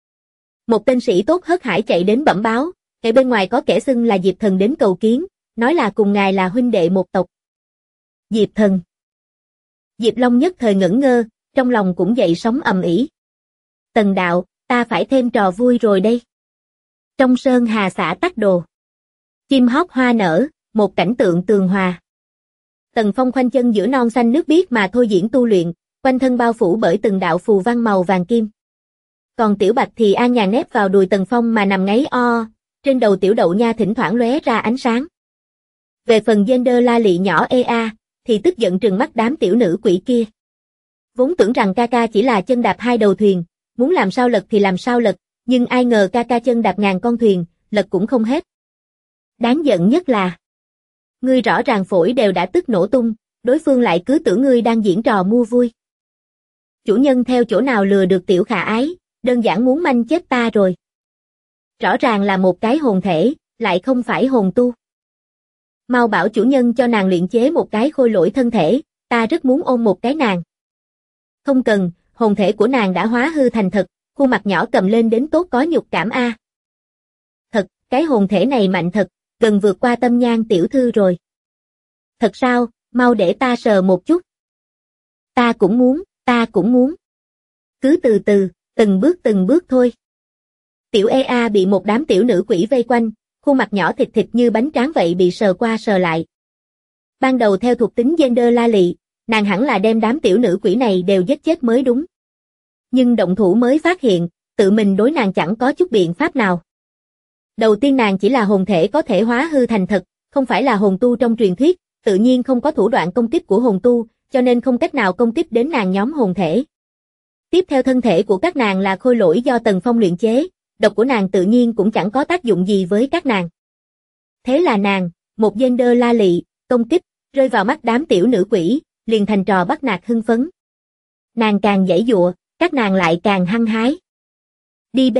Một tên sĩ tốt hớt hải chạy đến bẩm báo, ngay bên ngoài có kẻ xưng là Diệp Thần đến cầu kiến, nói là cùng ngài là huynh đệ một tộc. Diệp Thần. Diệp Long nhất thời ngẩn ngơ, trong lòng cũng dậy sóng ầm ĩ. Tần đạo, ta phải thêm trò vui rồi đây. Trong sơn hà xã Tắc Đồ. Chim hót hoa nở, một cảnh tượng tường hòa. Tần Phong khoanh chân giữa non xanh nước biếc mà thôi diễn tu luyện, quanh thân bao phủ bởi từng đạo phù văn màu vàng kim. Còn Tiểu Bạch thì an nhàn nép vào đùi Tần Phong mà nằm ngáy o, trên đầu Tiểu Đậu Nha thỉnh thoảng lóe ra ánh sáng. Về phần gender la lị nhỏ EA, thì tức giận trừng mắt đám tiểu nữ quỷ kia. Vốn tưởng rằng ca chỉ là chân đạp 2 đầu thuyền, muốn làm sao lật thì làm sao lật, nhưng ai ngờ ca chân đạp ngàn con thuyền, lật cũng không hết. Đáng giận nhất là, ngươi rõ ràng phổi đều đã tức nổ tung, đối phương lại cứ tưởng ngươi đang diễn trò mua vui. Chủ nhân theo chỗ nào lừa được tiểu khả ái, đơn giản muốn manh chết ta rồi. Rõ ràng là một cái hồn thể, lại không phải hồn tu. Mau bảo chủ nhân cho nàng luyện chế một cái khôi lỗi thân thể, ta rất muốn ôm một cái nàng. Không cần, hồn thể của nàng đã hóa hư thành thật, khuôn mặt nhỏ cầm lên đến tốt có nhục cảm a. Thật, cái hồn thể này mạnh thật, gần vượt qua Tâm Nhan tiểu thư rồi. Thật sao, mau để ta sờ một chút. Ta cũng muốn. Cứ từ từ, từng bước thôi. Tiểu EA bị một đám tiểu nữ quỷ vây quanh, khuôn mặt nhỏ thịt thịt như bánh tráng vậy bị sờ qua sờ lại. Ban đầu theo thuộc tính gender la lị, nàng hẳn là đem đám tiểu nữ quỷ này đều giết chết mới đúng. Nhưng động thủ mới phát hiện, tự mình đối nàng chẳng có chút biện pháp nào. Đầu tiên nàng chỉ là hồn thể có thể hóa hư thành thật, không phải là hồn tu trong truyền thuyết, tự nhiên không có thủ đoạn công kích của hồn tu, cho nên không cách nào công kích đến nàng nhóm hồn thể. Tiếp theo thân thể của các nàng là khôi lỗi do Tần Phong luyện chế, độc của nàng tự nhiên cũng chẳng có tác dụng gì với các nàng. Thế là nàng, một gender la lị, công kích, rơi vào mắt đám tiểu nữ quỷ, liền thành trò bắt nạt hưng phấn. Nàng càng giãy giụa, các nàng lại càng hăng hái. Đi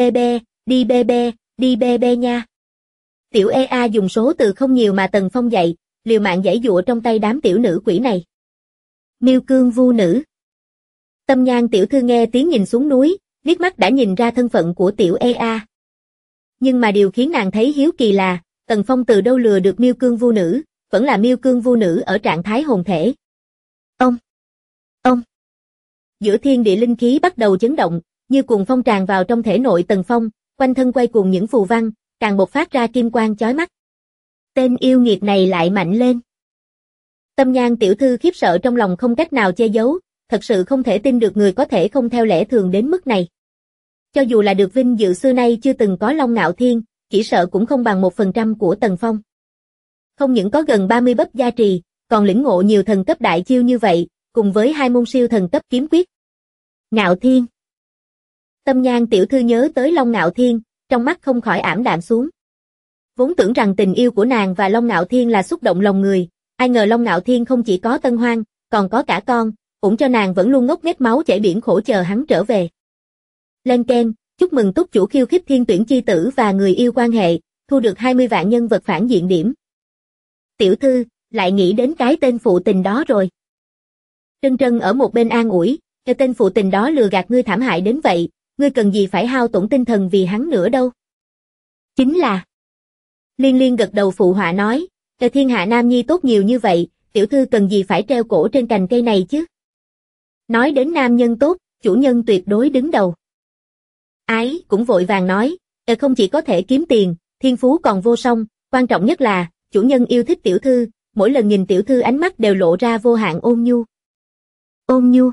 bê bê nha. Tiểu EA dùng số từ không nhiều mà Tần Phong dạy, liều mạng giãy giụa trong tay đám tiểu nữ quỷ này. Miêu cương vu nữ. Tâm Nhan tiểu thư nghe tiếng nhìn xuống núi, liếc mắt đã nhìn ra thân phận của tiểu EA. Nhưng mà điều khiến nàng thấy hiếu kỳ là, Tần Phong từ đâu lừa được miêu cương vu nữ, vẫn là miêu cương vu nữ ở trạng thái hồn thể. Ông. Giữa thiên địa linh khí bắt đầu chấn động, như cuồng phong tràn vào trong thể nội Tần Phong, quanh thân quay cuồng những phù văn, càng bộc phát ra kim quang chói mắt. Tên yêu nghiệt này lại mạnh lên. Tâm Nhan tiểu thư khiếp sợ trong lòng không cách nào che giấu, thật sự không thể tin được người có thể không theo lẽ thường đến mức này. Cho dù là được vinh dự xưa nay chưa từng có Long Ngạo Thiên, chỉ sợ cũng không bằng 1% của Tần Phong. Không những có gần 30 bấp gia trì, còn lĩnh ngộ nhiều thần cấp đại chiêu như vậy, cùng với 2 môn siêu thần cấp kiếm quyết. Ngạo Thiên. Tâm Nhan tiểu thư nhớ tới Long Ngạo Thiên, trong mắt không khỏi ảm đạm xuống. Vốn tưởng rằng tình yêu của nàng và Long Ngạo Thiên là xúc động lòng người, ai ngờ Long Ngạo Thiên không chỉ có tân hoang, còn có cả con, cũng cho nàng vẫn luôn ngốc nghếch máu chảy biển khổ chờ hắn trở về. Lên keng, chúc mừng túc chủ khiêu khích thiên tuyển chi tử và người yêu quan hệ, thu được 20 vạn nhân vật phản diện điểm. Tiểu thư, lại nghĩ đến cái tên phụ tình đó rồi. Trân Trân ở một bên an ủi, cái tên phụ tình đó lừa gạt ngươi thảm hại đến vậy, ngươi cần gì phải hao tổn tinh thần vì hắn nữa đâu. Chính là. Liên Liên gật đầu phụ họa nói, cái thiên hạ nam nhi tốt nhiều như vậy, tiểu thư cần gì phải treo cổ trên cành cây này chứ. Nói đến nam nhân tốt, chủ nhân tuyệt đối đứng đầu. Ái cũng vội vàng nói, không chỉ có thể kiếm tiền, thiên phú còn vô song, quan trọng nhất là, chủ nhân yêu thích tiểu thư, mỗi lần nhìn tiểu thư ánh mắt đều lộ ra vô hạn ôn nhu. Ôn nhu.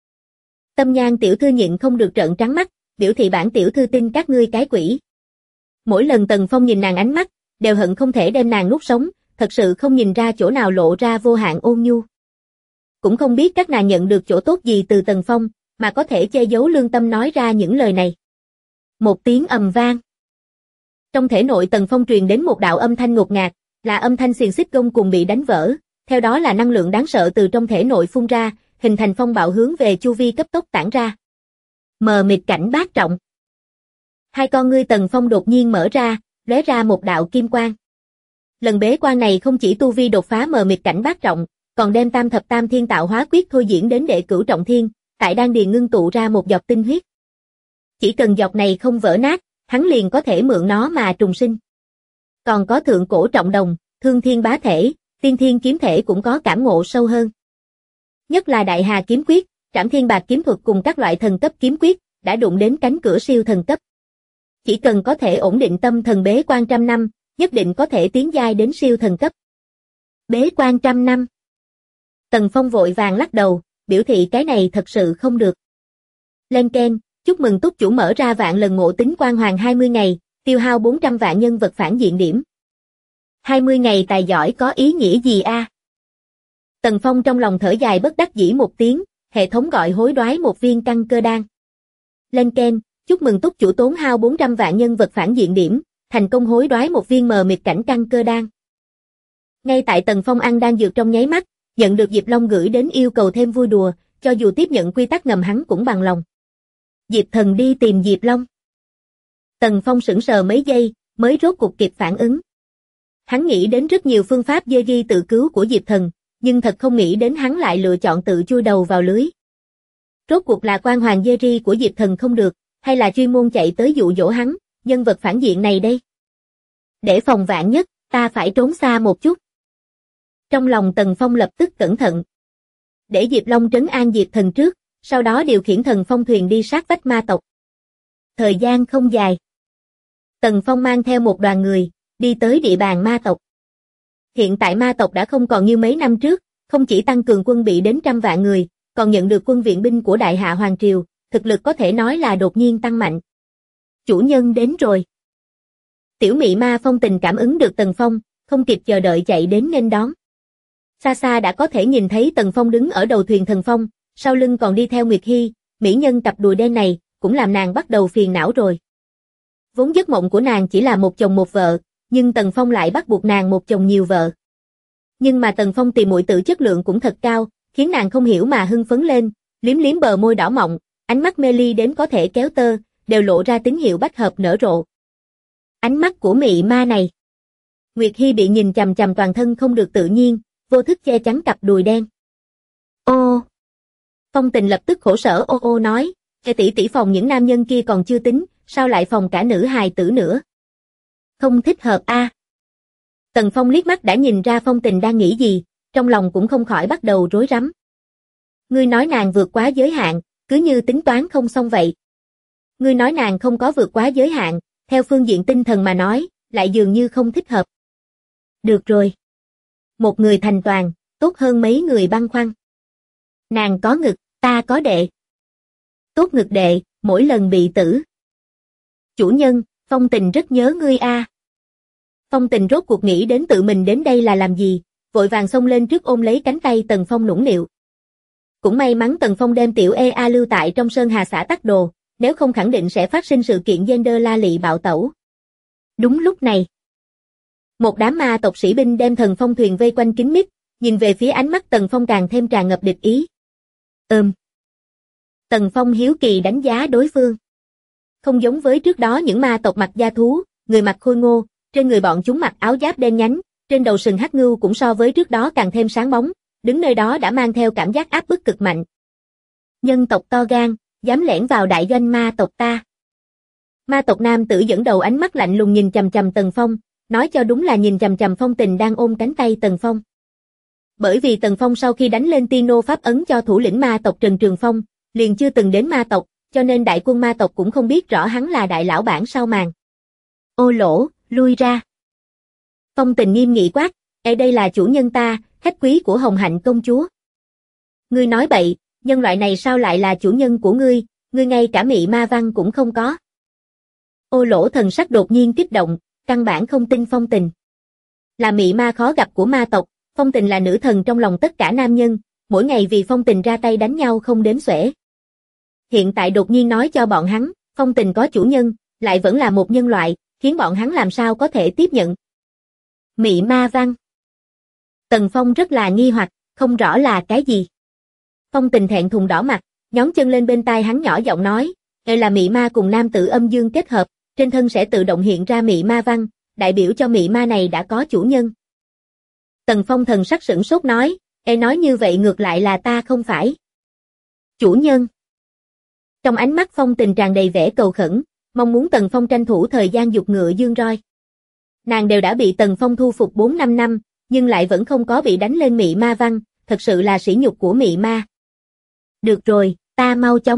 Tâm Nhan tiểu thư nhịn không được trợn trắng mắt, biểu thị bản tiểu thư tin các ngươi cái quỷ. Mỗi lần Tần Phong nhìn nàng ánh mắt, đều hận không thể đem nàng nuốt sống, thật sự không nhìn ra chỗ nào lộ ra vô hạn ôn nhu. Cũng không biết các nàng nhận được chỗ tốt gì từ Tần Phong, mà có thể che giấu lương tâm nói ra những lời này. Một tiếng ầm vang. Trong thể nội Tần Phong truyền đến một đạo âm thanh ngột ngạt, là âm thanh xiềng xích gông cùng bị đánh vỡ, theo đó là năng lượng đáng sợ từ trong thể nội phun ra, hình thành phong bạo hướng về chu vi cấp tốc tản ra. Mờ mịt cảnh bát trọng. Hai con ngươi Tần Phong đột nhiên mở ra, lóe ra một đạo kim quang. Lần bế quan này không chỉ tu vi đột phá mờ mịt cảnh bát trọng, còn đem tam thập tam thiên tạo hóa quyết thôi diễn đến đệ cửu trọng thiên, tại đan điền ngưng tụ ra một giọt tinh huyết. Chỉ cần giọt này không vỡ nát, hắn liền có thể mượn nó mà trùng sinh. Còn có thượng cổ trọng đồng, thương thiên bá thể, tiên thiên kiếm thể cũng có cảm ngộ sâu hơn. Nhất là đại hà kiếm quyết, trảm thiên bạc kiếm thuật cùng các loại thần cấp kiếm quyết, đã đụng đến cánh cửa siêu thần cấp. Chỉ cần có thể ổn định tâm thần bế quan trăm năm, nhất định có thể tiến giai đến siêu thần cấp. Bế quan trăm năm. Tần Phong vội vàng lắc đầu, biểu thị cái này thật sự không được. Lên keng, chúc mừng túc chủ mở ra vạn lần ngộ tính quan hoàng 20 ngày, tiêu hao 400 vạn nhân vật phản diện điểm. 20 ngày tài giỏi có ý nghĩa gì a? Tần Phong trong lòng thở dài bất đắc dĩ một tiếng, hệ thống gọi hối đoái một viên căn cơ đan. Lên keng, chúc mừng túc chủ tốn hao 400 vạn nhân vật phản diện điểm, thành công hối đoái một viên mờ mịt cảnh căn cơ đan. Ngay tại Tần Phong ăn đan dược trong nháy mắt, nhận được Diệp Long gửi đến yêu cầu thêm vui đùa, cho dù tiếp nhận quy tắc ngầm hắn cũng bằng lòng. Diệp Thần đi tìm Diệp Long. Tần Phong sững sờ mấy giây, mới rốt cuộc kịp phản ứng. Hắn nghĩ đến rất nhiều phương pháp dê ghi tự cứu của Diệp Thần, nhưng thật không nghĩ đến hắn lại lựa chọn tự chui đầu vào lưới. Rốt cuộc là quan hoàng dê ri của Diệp Thần không được, hay là chuyên môn chạy tới dụ dỗ hắn, nhân vật phản diện này đây. Để phòng vạn nhất, ta phải trốn xa một chút. Trong lòng Tần Phong lập tức cẩn thận. Để Diệp Long trấn an Diệp Thần trước, sau đó điều khiển thần phong thuyền đi sát vách ma tộc. Thời gian không dài. Tần Phong mang theo một đoàn người, đi tới địa bàn ma tộc. Hiện tại ma tộc đã không còn như mấy năm trước, không chỉ tăng cường quân bị đến 100 vạn người, còn nhận được quân viện binh của Đại Hạ Hoàng Triều, thực lực có thể nói là đột nhiên tăng mạnh. Chủ nhân đến rồi. Tiểu mị ma Phong Tình cảm ứng được Tần Phong, không kịp chờ đợi chạy đến nghênh đón. Xa xa đã có thể nhìn thấy Tần Phong đứng ở đầu thuyền thần phong, sau lưng còn đi theo Nguyệt Hy, mỹ nhân cặp đùi đen này, cũng làm nàng bắt đầu phiền não rồi. Vốn giấc mộng của nàng chỉ là một chồng một vợ, nhưng Tần Phong lại bắt buộc nàng một chồng nhiều vợ. Nhưng mà Tần Phong tìm muội tử chất lượng cũng thật cao, khiến nàng không hiểu mà hưng phấn lên, liếm liếm bờ môi đỏ mọng, ánh mắt mê ly đến có thể kéo tơ, đều lộ ra tín hiệu bách hợp nở rộ. Ánh mắt của mị ma này. Nguyệt Hy bị nhìn chằm chằm toàn thân không được tự nhiên, vô thức che chắn cặp đùi đen. Ô! Phong Tình lập tức khổ sở ô ô nói, tỷ tỷ phòng những nam nhân kia còn chưa tính, sao lại phòng cả nữ hài tử nữa? Không thích hợp a. Tần Phong liếc mắt đã nhìn ra Phong Tình đang nghĩ gì, trong lòng cũng không khỏi bắt đầu rối rắm. Ngươi nói nàng vượt quá giới hạn, cứ như tính toán không xong vậy. Ngươi nói nàng không có vượt quá giới hạn, theo phương diện tinh thần mà nói, lại dường như không thích hợp. Được rồi. Một người thành toàn, tốt hơn mấy người băn khoăn. Nàng có ngực, Ta có đệ. Tốt ngực đệ, mỗi lần bị tử. Chủ nhân, Phong Tình rất nhớ ngươi a. Phong Tình rốt cuộc nghĩ đến tự mình đến đây là làm gì, vội vàng xông lên trước ôm lấy cánh tay Tần Phong nũng nịu. Cũng may mắn Tần Phong đem tiểu EA lưu tại trong Sơn Hà xã tắc đồ, nếu không khẳng định sẽ phát sinh sự kiện gender la lị bạo tẩu. Đúng lúc này, một đám ma tộc sĩ binh đem Thần Phong thuyền vây quanh kín mít, nhìn về phía ánh mắt Tần Phong càng thêm tràn ngập địch ý. Tần Phong hiếu kỳ đánh giá đối phương. Không giống với trước đó những ma tộc mặc da thú, người mặc khôi ngô, trên người bọn chúng mặc áo giáp đen nhánh, trên đầu sừng hắc ngưu cũng so với trước đó càng thêm sáng bóng, đứng nơi đó đã mang theo cảm giác áp bức cực mạnh. Nhân tộc to gan, dám lẻn vào đại doanh ma tộc ta. Ma tộc nam tử dẫn đầu ánh mắt lạnh lùng nhìn chằm chằm Tần Phong, nói cho đúng là nhìn chằm chằm Phong Tình đang ôm cánh tay Tần Phong. Bởi vì Tần Phong sau khi đánh lên Tiên Nô pháp ấn cho thủ lĩnh ma tộc Trần Trường Phong, liền chưa từng đến ma tộc, cho nên đại quân ma tộc cũng không biết rõ hắn là đại lão bản sau màn. Ô Lỗ, lui ra. Phong Tình nghiêm nghị quát, đây là chủ nhân ta, khách quý của Hồng Hạnh công chúa. Ngươi nói bậy, nhân loại này sao lại là chủ nhân của ngươi ngay cả mị ma văn cũng không có. Ô Lỗ thần sắc đột nhiên kích động, căn bản không tin Phong Tình. Là mị ma khó gặp của ma tộc, Phong Tình là nữ thần trong lòng tất cả nam nhân, mỗi ngày vì Phong Tình ra tay đánh nhau không đếm xuể. Hiện tại đột nhiên nói cho bọn hắn, Phong Tình có chủ nhân, lại vẫn là một nhân loại, khiến bọn hắn làm sao có thể tiếp nhận. Mị ma văn. Tần Phong rất là nghi hoặc, không rõ là cái gì. Phong Tình thẹn thùng đỏ mặt, nhón chân lên bên tai hắn nhỏ giọng nói, đây là mị ma cùng nam tử âm dương kết hợp, trên thân sẽ tự động hiện ra mị ma văn, đại biểu cho mị ma này đã có chủ nhân. Tần Phong thần sắc sửng sốt nói, nói như vậy ngược lại là ta không phải chủ nhân. Trong ánh mắt Phong Tình tràn đầy vẻ cầu khẩn, mong muốn Tần Phong tranh thủ thời gian giục ngựa dương roi. Nàng đều đã bị Tần Phong thu phục 4-5 năm, nhưng lại vẫn không có bị đánh lên mị ma văn, thật sự là sỉ nhục của mị ma. Được rồi, ta mau chóng.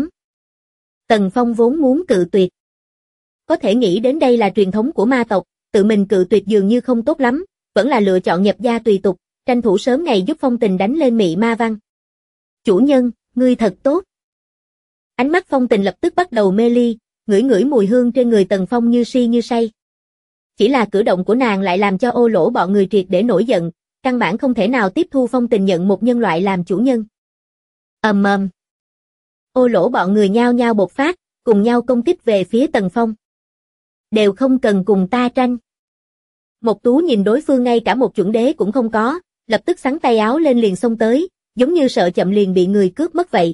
Tần Phong vốn muốn cự tuyệt. Có thể nghĩ đến đây là truyền thống của ma tộc, tự mình cự tuyệt dường như không tốt lắm, vẫn là lựa chọn nhập gia tùy tục, tranh thủ sớm ngày giúp Phong Tình đánh lên mị ma văn. Chủ nhân, ngươi thật tốt. Ánh mắt Phong Tình lập tức bắt đầu mê ly, ngửi ngửi mùi hương trên người Tần Phong như si như say. Chỉ là cử động của nàng lại làm cho Ô Lỗ bọn người triệt để nổi giận, căn bản không thể nào tiếp thu Phong Tình nhận một nhân loại làm chủ nhân. Ô Lỗ bọn người nhao nhao bộc phát, cùng nhau công kích về phía Tần Phong. Đều không cần cùng ta tranh. Mộc Tú nhìn đối phương ngay cả một chuẩn đế cũng không có, lập tức xắn tay áo lên liền xông tới, giống như sợ chậm liền bị người cướp mất vậy.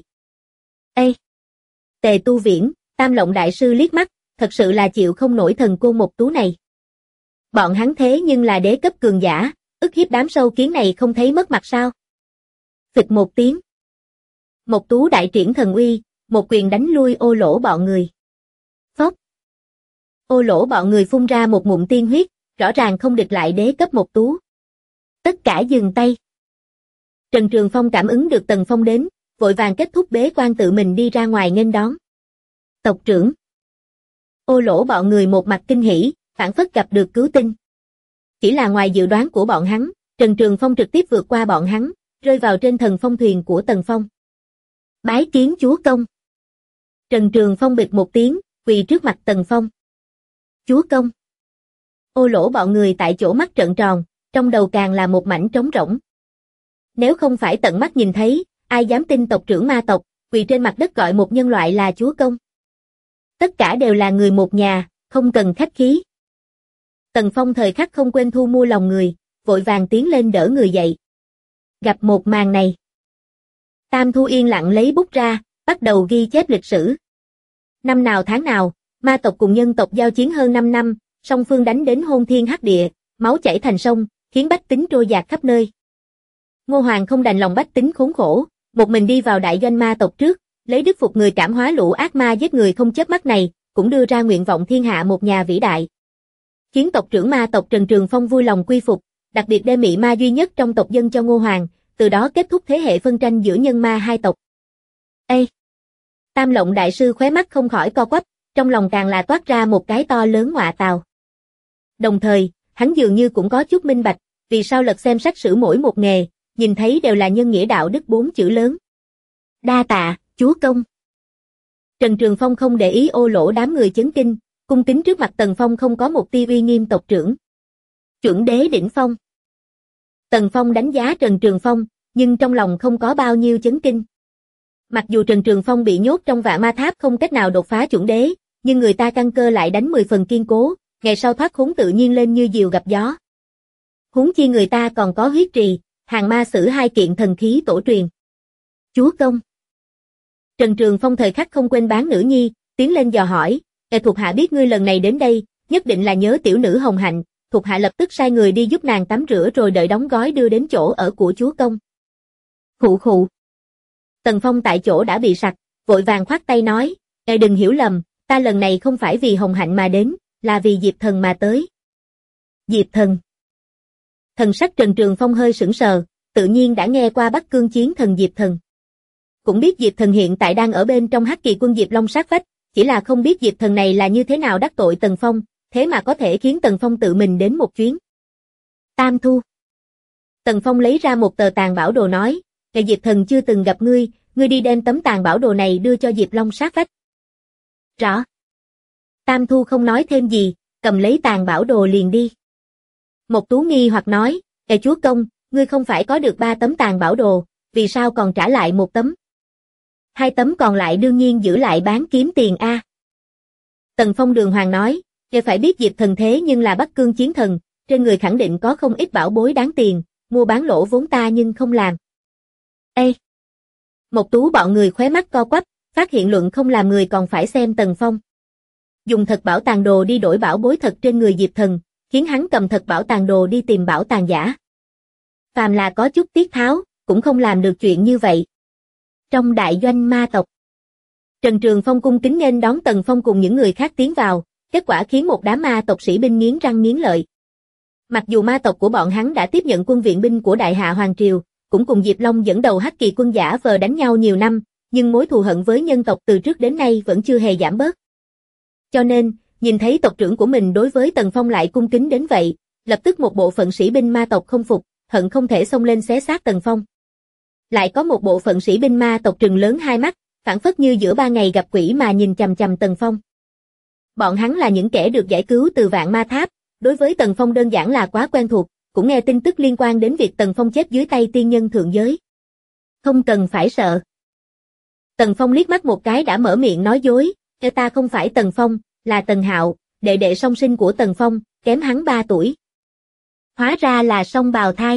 Ê! Tề Tu Viễn, Tam Lộng Đại Sư liếc mắt, thật sự là chịu không nổi thần cô Mộc Tú này. Bọn hắn thế nhưng là đế cấp cường giả, ức hiếp đám sâu kiến này không thấy mất mặt sao? Phịch một tiếng. Mộc Tú đại triển thần uy, một quyền đánh lui Ô Lỗ bọn người. Phốc. Ô Lỗ bọn người phun ra một ngụm tiên huyết, rõ ràng không địch lại đế cấp Mộc Tú. Tất cả dừng tay. Trần Trường Phong cảm ứng được Tần Phong đến, vội vàng kết thúc bế quan tự mình đi ra ngoài nghênh đón. Tộc trưởng. Ô Lỗ bọn người một mặt kinh hỉ, phảng phất gặp được cứu tinh. Chỉ là ngoài dự đoán của bọn hắn, Trần Trường Phong trực tiếp vượt qua bọn hắn, rơi vào trên Thần Phong thuyền của Tần Phong. Bái kiến chúa công. Trần Trường Phong bịch một tiếng, quỳ trước mặt Tần Phong. Chúa công. Ô Lỗ bọn người tại chỗ mắt trợn tròn, trong đầu càng là một mảnh trống rỗng. Nếu không phải tận mắt nhìn thấy, ai dám tin tộc trưởng ma tộc, quỳ trên mặt đất gọi một nhân loại là chúa công. Tất cả đều là người một nhà, không cần khách khí. Tần Phong thời khắc không quên thu mua lòng người, vội vàng tiến lên đỡ người dậy. Gặp một màn này, Tam Thu yên lặng lấy bút ra, bắt đầu ghi chép lịch sử. Năm nào tháng nào, ma tộc cùng nhân tộc giao chiến hơn 5 năm, song phương đánh đến hôn thiên hắc địa, máu chảy thành sông, khiến bách tính trôi dạt khắp nơi. Ngô Hoàng không đành lòng bách tính khốn khổ, một mình đi vào đại doanh ma tộc trước, lấy đức phục người cảm hóa lũ ác ma giết người không chớp mắt này, cũng đưa ra nguyện vọng thiên hạ một nhà vĩ đại. Khiến tộc trưởng ma tộc Trần Trường Phong vui lòng quy phục, đặc biệt đem mị ma duy nhất trong tộc dân cho Ngô Hoàng, từ đó kết thúc thế hệ phân tranh giữa nhân ma hai tộc. Ê! Tam Lộng Đại Sư khóe mắt không khỏi co quắp, trong lòng càng là toát ra một cái to lớn ngọa tào. Đồng thời, hắn dường như cũng có chút minh bạch, vì sao lật xem sách sử mỗi một nghề, nhìn thấy đều là nhân nghĩa đạo đức 4 chữ lớn. Đa tạ, Chúa công. Trần Trường Phong không để ý ô lỗ đám người chấn kinh, cung kính trước mặt Tần Phong không có một tia uy nghiêm tộc trưởng. Chuẩn đế đỉnh phong. Tần Phong đánh giá Trần Trường Phong, nhưng trong lòng không có bao nhiêu chấn kinh. Mặc dù Trần Trường Phong bị nhốt trong Vạn Ma Tháp không cách nào đột phá chuẩn đế, nhưng người ta căn cơ lại đánh 10 phần kiên cố, ngày sau thoát khốn tự nhiên lên như diều gặp gió. Huống chi người ta còn có huyết trì, hàng ma sử 2 kiện thần khí tổ truyền. Chúa công. Trần Trường Phong thời khắc không quên bán nữ nhi, tiến lên dò hỏi, thuộc hạ biết ngươi lần này đến đây, nhất định là nhớ tiểu nữ Hồng Hạnh, thuộc hạ lập tức sai người đi giúp nàng tắm rửa rồi đợi đóng gói đưa đến chỗ ở của chúa công. Khụ khụ. Tần Phong tại chỗ đã bị sặc, vội vàng khoát tay nói, đừng hiểu lầm, ta lần này không phải vì Hồng Hạnh mà đến, là vì Diệp Thần mà tới. Diệp Thần. Thần sắc Trần Trường Phong hơi sững sờ, tự nhiên đã nghe qua Bắc Cương chiến thần Diệp Thần. Cũng biết Diệp Thần hiện tại đang ở bên trong Hắc Kỳ quân Diệp Long sát vách, chỉ là không biết Diệp Thần này là như thế nào đắc tội Tần Phong, thế mà có thể khiến Tần Phong tự mình đến một chuyến. Tam Thu. Tần Phong lấy ra một tờ tàn bảo đồ nói, Diệp Thần chưa từng gặp ngươi, ngươi đi đem tấm tàn bảo đồ này đưa cho Diệp Long sát vách. Rõ. Tam Thu không nói thêm gì, cầm lấy tàn bảo đồ liền đi. Một Tú nghi hoặc nói, chúa công, ngươi không phải có được 3 tấm tàn bảo đồ, vì sao còn trả lại 1 tấm? 2 tấm còn lại đương nhiên giữ lại bán kiếm tiền a. Tần Phong đường hoàng nói, phải biết Diệp Thần thế nhưng là Bắc Cương chiến thần, trên người khẳng định có không ít bảo bối đáng tiền, mua bán lỗ vốn ta nhưng không làm. Ê! Một Tú bọn người khóe mắt co quắp, phát hiện luận không làm người còn phải xem Tần Phong. Dùng thật bảo tàng đồ đi đổi bảo bối thật trên người Diệp Thần, khiến hắn cầm thật bảo tàng đồ đi tìm bảo tàng giả. Phàm là có chút tiết tháo, cũng không làm được chuyện như vậy. Trong đại doanh ma tộc, Trần Trường Phong cung kính nghênh đón Tần Phong cùng những người khác tiến vào, kết quả khiến một đám ma tộc sĩ binh nghiến răng nghiến lợi. Mặc dù ma tộc của bọn hắn đã tiếp nhận quân viện binh của Đại Hạ Hoàng Triều, cũng cùng Diệp Long dẫn đầu Hắc Kỳ quân giả vờ đánh nhau nhiều năm, nhưng mối thù hận với nhân tộc từ trước đến nay vẫn chưa hề giảm bớt. Cho nên, nhìn thấy tộc trưởng của mình đối với Tần Phong lại cung kính đến vậy, lập tức một bộ phận sĩ binh ma tộc không phục, hận không thể xông lên xé xác Tần Phong. Lại có một bộ phận sĩ binh ma tộc trừng lớn hai mắt, phảng phất như giữa 3 ngày gặp quỷ mà nhìn chằm chằm Tần Phong. Bọn hắn là những kẻ được giải cứu từ Vạn Ma Tháp, đối với Tần Phong đơn giản là quá quen thuộc, cũng nghe tin tức liên quan đến việc Tần Phong chết dưới tay tiên nhân thượng giới. Không cần phải sợ. Tần Phong liếc mắt một cái đã mở miệng nói dối, ta không phải Tần Phong, là Tần Hạo, đệ đệ song sinh của Tần Phong, kém hắn 3 tuổi. Hóa ra là song bào thai.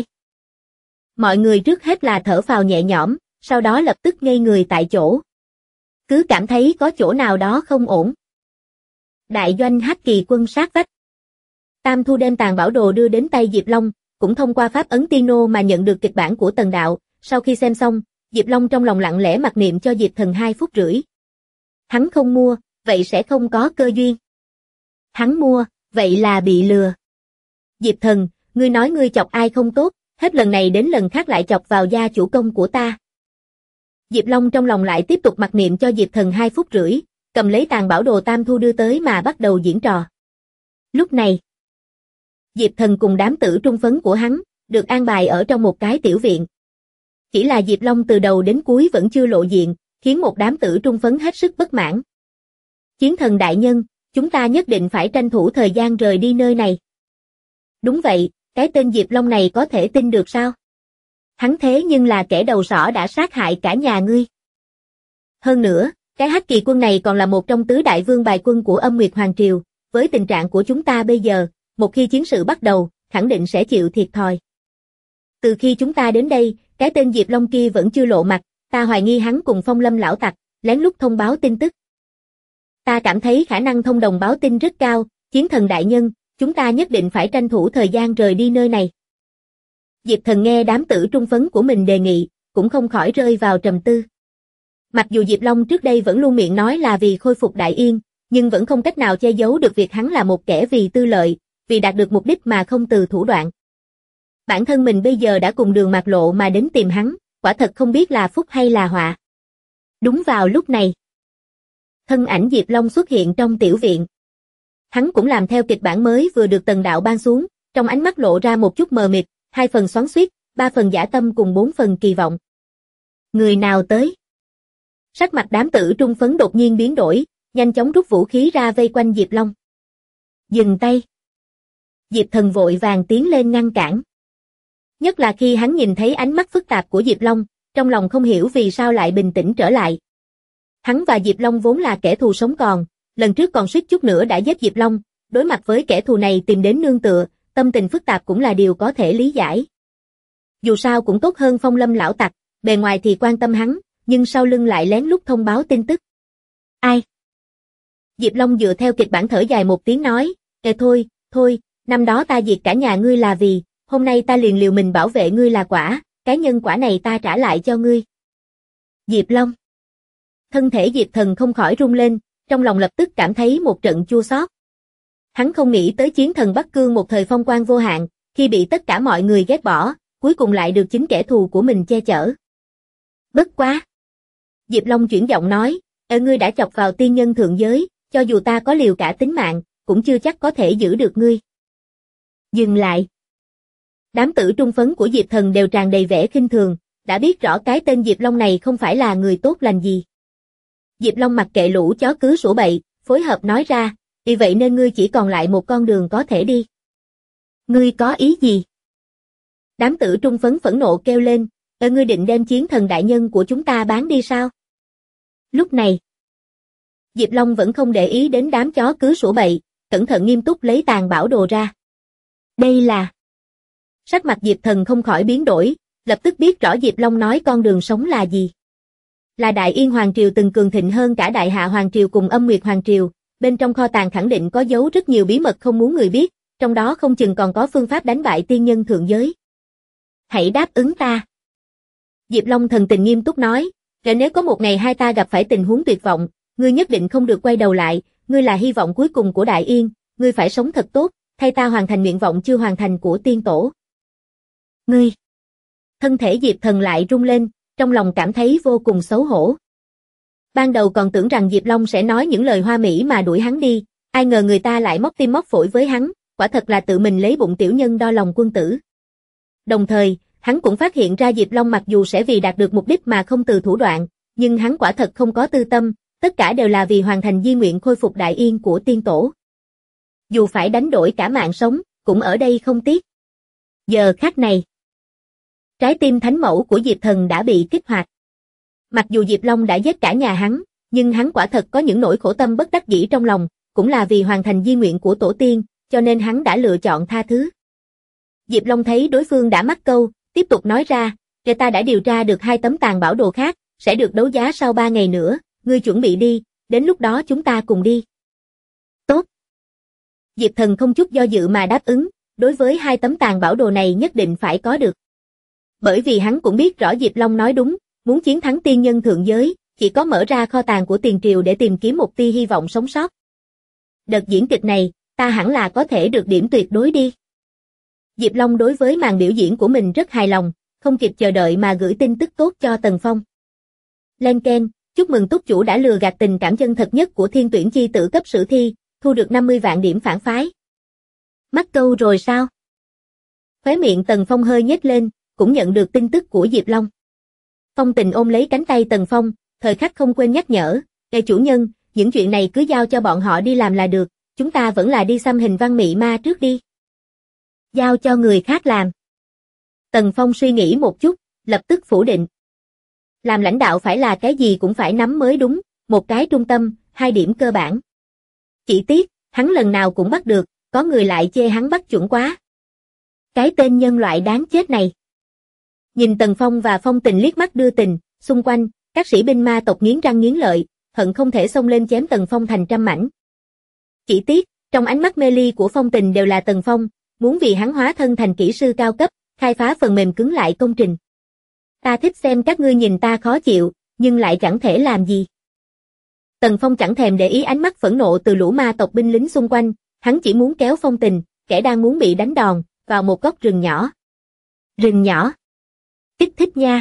Mọi người trước hết là thở phào nhẹ nhõm, sau đó lập tức ngây người tại chỗ. Cứ cảm thấy có chỗ nào đó không ổn. Đại doanh Hắc Kỳ quân sát vách. Tam Thu đem tàn bảo đồ đưa đến tay Diệp Long, cũng thông qua pháp ấn tiên nô mà nhận được kịch bản của Tần Đạo, sau khi xem xong, Diệp Long trong lòng lặng lẽ mặc niệm cho Diệp Thần 2 phút rưỡi. Hắn không mua, vậy sẽ không có cơ duyên. Hắn mua, vậy là bị lừa. Diệp Thần, ngươi nói ngươi chọc ai không tốt, hết lần này đến lần khác lại chọc vào gia chủ công của ta. Diệp Long trong lòng lại tiếp tục mặc niệm cho Diệp Thần 2 phút rưỡi, cầm lấy tàn bảo đồ Tam Thu đưa tới mà bắt đầu diễn trò. Lúc này, Diệp Thần cùng đám tử trung phấn của hắn, được an bài ở trong một cái tiểu viện. Chỉ là Diệp Long từ đầu đến cuối vẫn chưa lộ diện, khiến một đám tử trung phấn hết sức bất mãn. Chiến thần đại nhân, chúng ta nhất định phải tranh thủ thời gian rời đi nơi này. Đúng vậy, cái tên Diệp Long này có thể tin được sao? Hắn thế nhưng là kẻ đầu sỏ đã sát hại cả nhà ngươi. Hơn nữa, cái Hắc Kỳ quân này còn là một trong tứ đại vương bài quân của Âm Nguyệt Hoàng Triều, với tình trạng của chúng ta bây giờ, một khi chiến sự bắt đầu, khẳng định sẽ chịu thiệt thòi. Từ khi chúng ta đến đây, cái tên Diệp Long kia vẫn chưa lộ mặt, ta hoài nghi hắn cùng Phong Lâm lão tặc, lén lút thông báo tin tức. Ta cảm thấy khả năng thông đồng báo tin rất cao, chiến thần đại nhân, chúng ta nhất định phải tranh thủ thời gian rời đi nơi này. Diệp Thần nghe đám tử trung phấn của mình đề nghị, cũng không khỏi rơi vào trầm tư. Mặc dù Diệp Long trước đây vẫn luôn miệng nói là vì khôi phục Đại Yên, nhưng vẫn không cách nào che giấu được việc hắn là một kẻ vì tư lợi, vì đạt được mục đích mà không từ thủ đoạn. Bản thân mình bây giờ đã cùng Đường Mạc Lộ mà đến tìm hắn, quả thật không biết là phúc hay là họa. Đúng vào lúc này, thân ảnh Diệp Long xuất hiện trong tiểu viện. Hắn cũng làm theo kịch bản mới vừa được Tần Đạo ban xuống, trong ánh mắt lộ ra một chút mờ mịt, 2 phần xoắn xuýt, 3 phần dã tâm cùng 4 phần kỳ vọng. Người nào tới? Sắc mặt đám tử trung phấn đột nhiên biến đổi, nhanh chóng rút vũ khí ra vây quanh Diệp Long. Dừng tay. Diệp Thần vội vàng tiến lên ngăn cản. Nhất là khi hắn nhìn thấy ánh mắt phức tạp của Diệp Long, trong lòng không hiểu vì sao lại bình tĩnh trở lại. Hắn và Diệp Long vốn là kẻ thù sống còn, lần trước còn suýt chút nữa đã giết Diệp Long, đối mặt với kẻ thù này tìm đến nương tựa, tâm tình phức tạp cũng là điều có thể lý giải. Dù sao cũng tốt hơn Phong Lâm lão tặc, bề ngoài thì quan tâm hắn, nhưng sau lưng lại lén lút thông báo tin tức. Ai? Diệp Long dựa theo kịch bản thở dài một tiếng nói, thôi, năm đó ta diệt cả nhà ngươi là vì, hôm nay ta liền liều mình bảo vệ ngươi là quả, cái nhân quả này ta trả lại cho ngươi. Diệp Long. Thân thể Diệp Thần không khỏi rung lên, trong lòng lập tức cảm thấy một trận chua xót. Hắn không nghĩ tới chiến thần Bắc Cương một thời phong quang vô hạn, khi bị tất cả mọi người ghét bỏ, cuối cùng lại được chính kẻ thù của mình che chở. Bất quá. Diệp Long chuyển giọng nói, ngươi đã chọc vào tiên nhân thượng giới, cho dù ta có liều cả tính mạng, cũng chưa chắc có thể giữ được ngươi. Dừng lại. Đám tử trung phấn của Diệp Thần đều tràn đầy vẻ khinh thường, đã biết rõ cái tên Diệp Long này không phải là người tốt lành gì. Diệp Long mặc kệ lũ chó cứ sủa bậy, phối hợp nói ra, vì vậy nên ngươi chỉ còn lại một con đường có thể đi. Ngươi có ý gì? Đám tử trung phấn phẫn nộ kêu lên, ngươi định đem chiến thần đại nhân của chúng ta bán đi sao? Lúc này, Diệp Long vẫn không để ý đến đám chó cứ sủa bậy, cẩn thận nghiêm túc lấy tàn bảo đồ ra. Đây là... Sắc mặt Diệp Thần không khỏi biến đổi, lập tức biết rõ Diệp Long nói con đường sống là gì. Là Đại Yên Hoàng Triều từng cường thịnh hơn cả Đại Hạ Hoàng Triều cùng Âm Nguyệt Hoàng Triều, bên trong kho tàng khẳng định có giấu rất nhiều bí mật không muốn người biết, trong đó không chừng còn có phương pháp đánh bại tiên nhân thượng giới. Hãy đáp ứng ta. Diệp Long thần tình nghiêm túc nói, nếu có một ngày hai ta gặp phải tình huống tuyệt vọng, ngươi nhất định không được quay đầu lại, ngươi là hy vọng cuối cùng của Đại Yên, ngươi phải sống thật tốt, thay ta hoàn thành nguyện vọng chưa hoàn thành của tiên tổ. Ngươi. Thân thể Diệp Thần lại rung lên, trong lòng cảm thấy vô cùng xấu hổ. Ban đầu còn tưởng rằng Diệp Long sẽ nói những lời hoa mỹ mà đuổi hắn đi, ai ngờ người ta lại móc tim móc phổi với hắn, quả thật là tự mình lấy bụng tiểu nhân đo lòng quân tử. Đồng thời, hắn cũng phát hiện ra Diệp Long mặc dù sẽ vì đạt được mục đích mà không từ thủ đoạn, nhưng hắn quả thật không có tư tâm, tất cả đều là vì hoàn thành di nguyện khôi phục Đại Yên của tiên tổ. Dù phải đánh đổi cả mạng sống, cũng ở đây không tiếc. Giờ khắc này, trái tim thánh mẫu của Diệp Thần đã bị kích hoạt. Mặc dù Diệp Long đã giết cả nhà hắn, nhưng hắn quả thật có những nỗi khổ tâm bất đắc dĩ trong lòng, cũng là vì hoàn thành di nguyện của tổ tiên, cho nên hắn đã lựa chọn tha thứ. Diệp Long thấy đối phương đã mắc câu, tiếp tục nói ra, ta đã điều tra được 2 tấm tàn bảo đồ khác, sẽ được đấu giá sau 3 ngày nữa, ngươi chuẩn bị đi, đến lúc đó chúng ta cùng đi. Tốt. Diệp Thần không chút do dự mà đáp ứng, đối với 2 tấm tàn bảo đồ này nhất định phải có được. Bởi vì hắn cũng biết rõ Diệp Long nói đúng, muốn chiến thắng tiên nhân thượng giới, chỉ có mở ra kho tàng của tiền triều để tìm kiếm một tia hy vọng sống sót. Đợt diễn kịch này, ta hẳn là có thể được điểm tuyệt đối đi. Diệp Long đối với màn biểu diễn của mình rất hài lòng, không kịp chờ đợi mà gửi tin tức tốt cho Tần Phong. Len keng, chúc mừng túc chủ đã lừa gạt tình cảm chân thật nhất của thiên tuyển chi tử cấp sử thi, thu được 50 vạn điểm phản phái. Mắc câu rồi sao? Khóe miệng Tần Phong hơi nhếch lên, cũng nhận được tin tức của Diệp Long. Phong Tình ôm lấy cánh tay Tần Phong, thời khắc không quên nhắc nhở, chủ nhân, những chuyện này cứ giao cho bọn họ đi làm là được, chúng ta vẫn là đi xăm hình văn mị ma trước đi. Giao cho người khác làm. Tần Phong suy nghĩ một chút, lập tức phủ định. Làm lãnh đạo phải là cái gì cũng phải nắm mới đúng, một cái trung tâm, 2 điểm cơ bản. Chỉ tiếc, hắn lần nào cũng bắt được, có người lại chê hắn bắt chuẩn quá. Cái tên nhân loại đáng chết này. Nhìn Tần Phong và Phong Tình liếc mắt đưa tình, xung quanh, các sĩ binh ma tộc nghiến răng nghiến lợi, hận không thể xông lên chém Tần Phong thành trăm mảnh. Chỉ tiếc, trong ánh mắt mê ly của Phong Tình đều là Tần Phong, muốn vì hắn hóa thân thành kỹ sư cao cấp, khai phá phần mềm cứng lại công trình. Ta thích xem các ngươi nhìn ta khó chịu, nhưng lại chẳng thể làm gì. Tần Phong chẳng thèm để ý ánh mắt phẫn nộ từ lũ ma tộc binh lính xung quanh, hắn chỉ muốn kéo Phong Tình, kẻ đang muốn bị đánh đòn, vào một góc rừng nhỏ. Rừng nhỏ. Kích thích nha.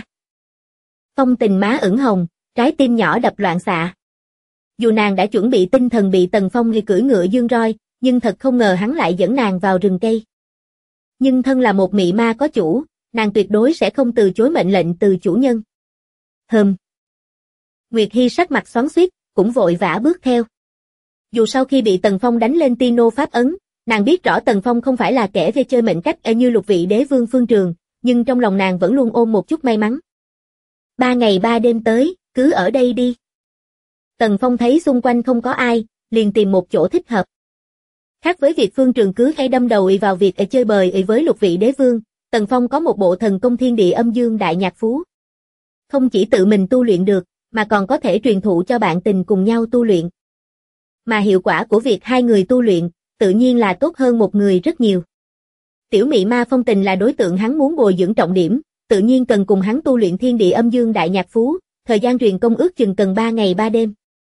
Phong Tình má ửng hồng, trái tim nhỏ đập loạn xạ. Dù nàng đã chuẩn bị tinh thần bị Tần Phong cưỡi ngựa dương roi, nhưng thật không ngờ hắn lại dẫn nàng vào rừng cây. Nhưng thân là một mị ma có chủ, nàng tuyệt đối sẽ không từ chối mệnh lệnh từ chủ nhân. Nguyệt Hy sắc mặt xoắn xuýt, cũng vội vã bước theo. Dù sau khi bị Tần Phong đánh lên Tino pháp ấn, nàng biết rõ Tần Phong không phải là kẻ về chơi mệnh cách như lục vị đế vương Phương Trường, nhưng trong lòng nàng vẫn luôn ôm một chút may mắn. 3 ngày 3 đêm tới, cứ ở đây đi. Tần Phong thấy xung quanh không có ai, liền tìm một chỗ thích hợp. Khác với việc Phương Trường cứ hay đâm đầu vào việc chơi bời với lục vị đế vương, Tần Phong có một bộ thần công thiên địa âm dương đại nhạc phú. Không chỉ tự mình tu luyện được, mà còn có thể truyền thụ cho bạn tình cùng nhau tu luyện. Mà hiệu quả của việc hai người tu luyện, tự nhiên là tốt hơn một người rất nhiều. Tiểu mị ma Phong Tình là đối tượng hắn muốn bồi dưỡng trọng điểm, tự nhiên cần cùng hắn tu luyện thiên địa âm dương đại nhạc phú, thời gian truyền công ước chừng cần 3 ngày 3 đêm.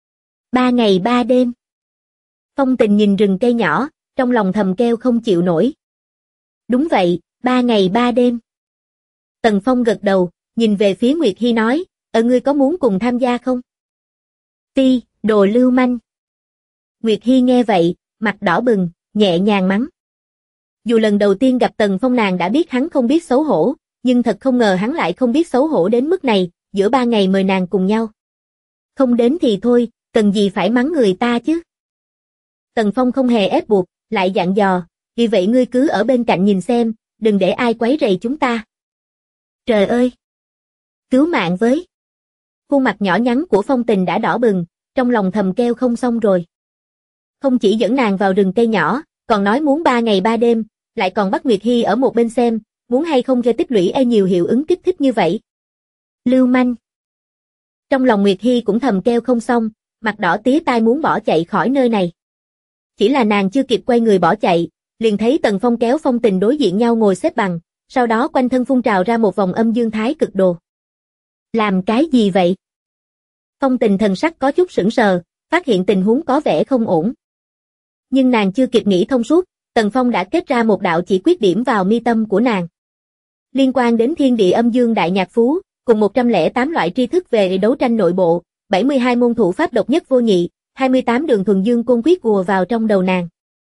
3 ngày 3 đêm. Phong Tình nhìn rừng cây nhỏ, trong lòng thầm kêu không chịu nổi. Đúng vậy, 3 ngày 3 đêm. Tần Phong gật đầu, nhìn về phía Nguyệt Hy nói, ngươi có muốn cùng tham gia không? Ti, đồ lưu manh. Nguyệt Hy nghe vậy, mặt đỏ bừng, nhẹ nhàng mắng. Dù lần đầu tiên gặp Tần Phong nàng đã biết hắn không biết xấu hổ, nhưng thật không ngờ hắn lại không biết xấu hổ đến mức này, giữa 3 ngày mời nàng cùng nhau. Không đến thì thôi, cần gì phải mắng người ta chứ? Tần Phong không hề ép buộc, lại dặn dò, vì vậy ngươi cứ ở bên cạnh nhìn xem, đừng để ai quấy rầy chúng ta. Trời ơi! Cứu mạng với! Khuôn mặt nhỏ nhắn của Phong Tình đã đỏ bừng, trong lòng thầm kêu không xong rồi. Không chỉ dẫn nàng vào rừng cây nhỏ, còn nói muốn 3 ngày 3 đêm, lại còn bắt Nguyệt Hy ở một bên xem, muốn hay không cho tích lũy nhiều hiệu ứng kích thích như vậy. Lưu manh! Trong lòng Nguyệt Hy cũng thầm kêu không xong, mặt đỏ tía tai muốn bỏ chạy khỏi nơi này. Chỉ là nàng chưa kịp quay người bỏ chạy, liền thấy Tần Phong kéo Phong Tình đối diện nhau ngồi xếp bằng, sau đó quanh thân phun trào ra một vòng âm dương thái cực đồ. Làm cái gì vậy? Phong Tình thần sắc có chút sững sờ, phát hiện tình huống có vẻ không ổn. Nhưng nàng chưa kịp nghĩ thông suốt, Tần Phong đã kết ra một đạo chỉ quyết điểm vào mi tâm của nàng. Liên quan đến thiên địa âm dương đại nhạc phú, cùng 108 loại tri thức về đấu tranh nội bộ, 72 môn thủ pháp độc nhất vô nhị, 28 đường thuần dương côn quyết ùa vào trong đầu nàng.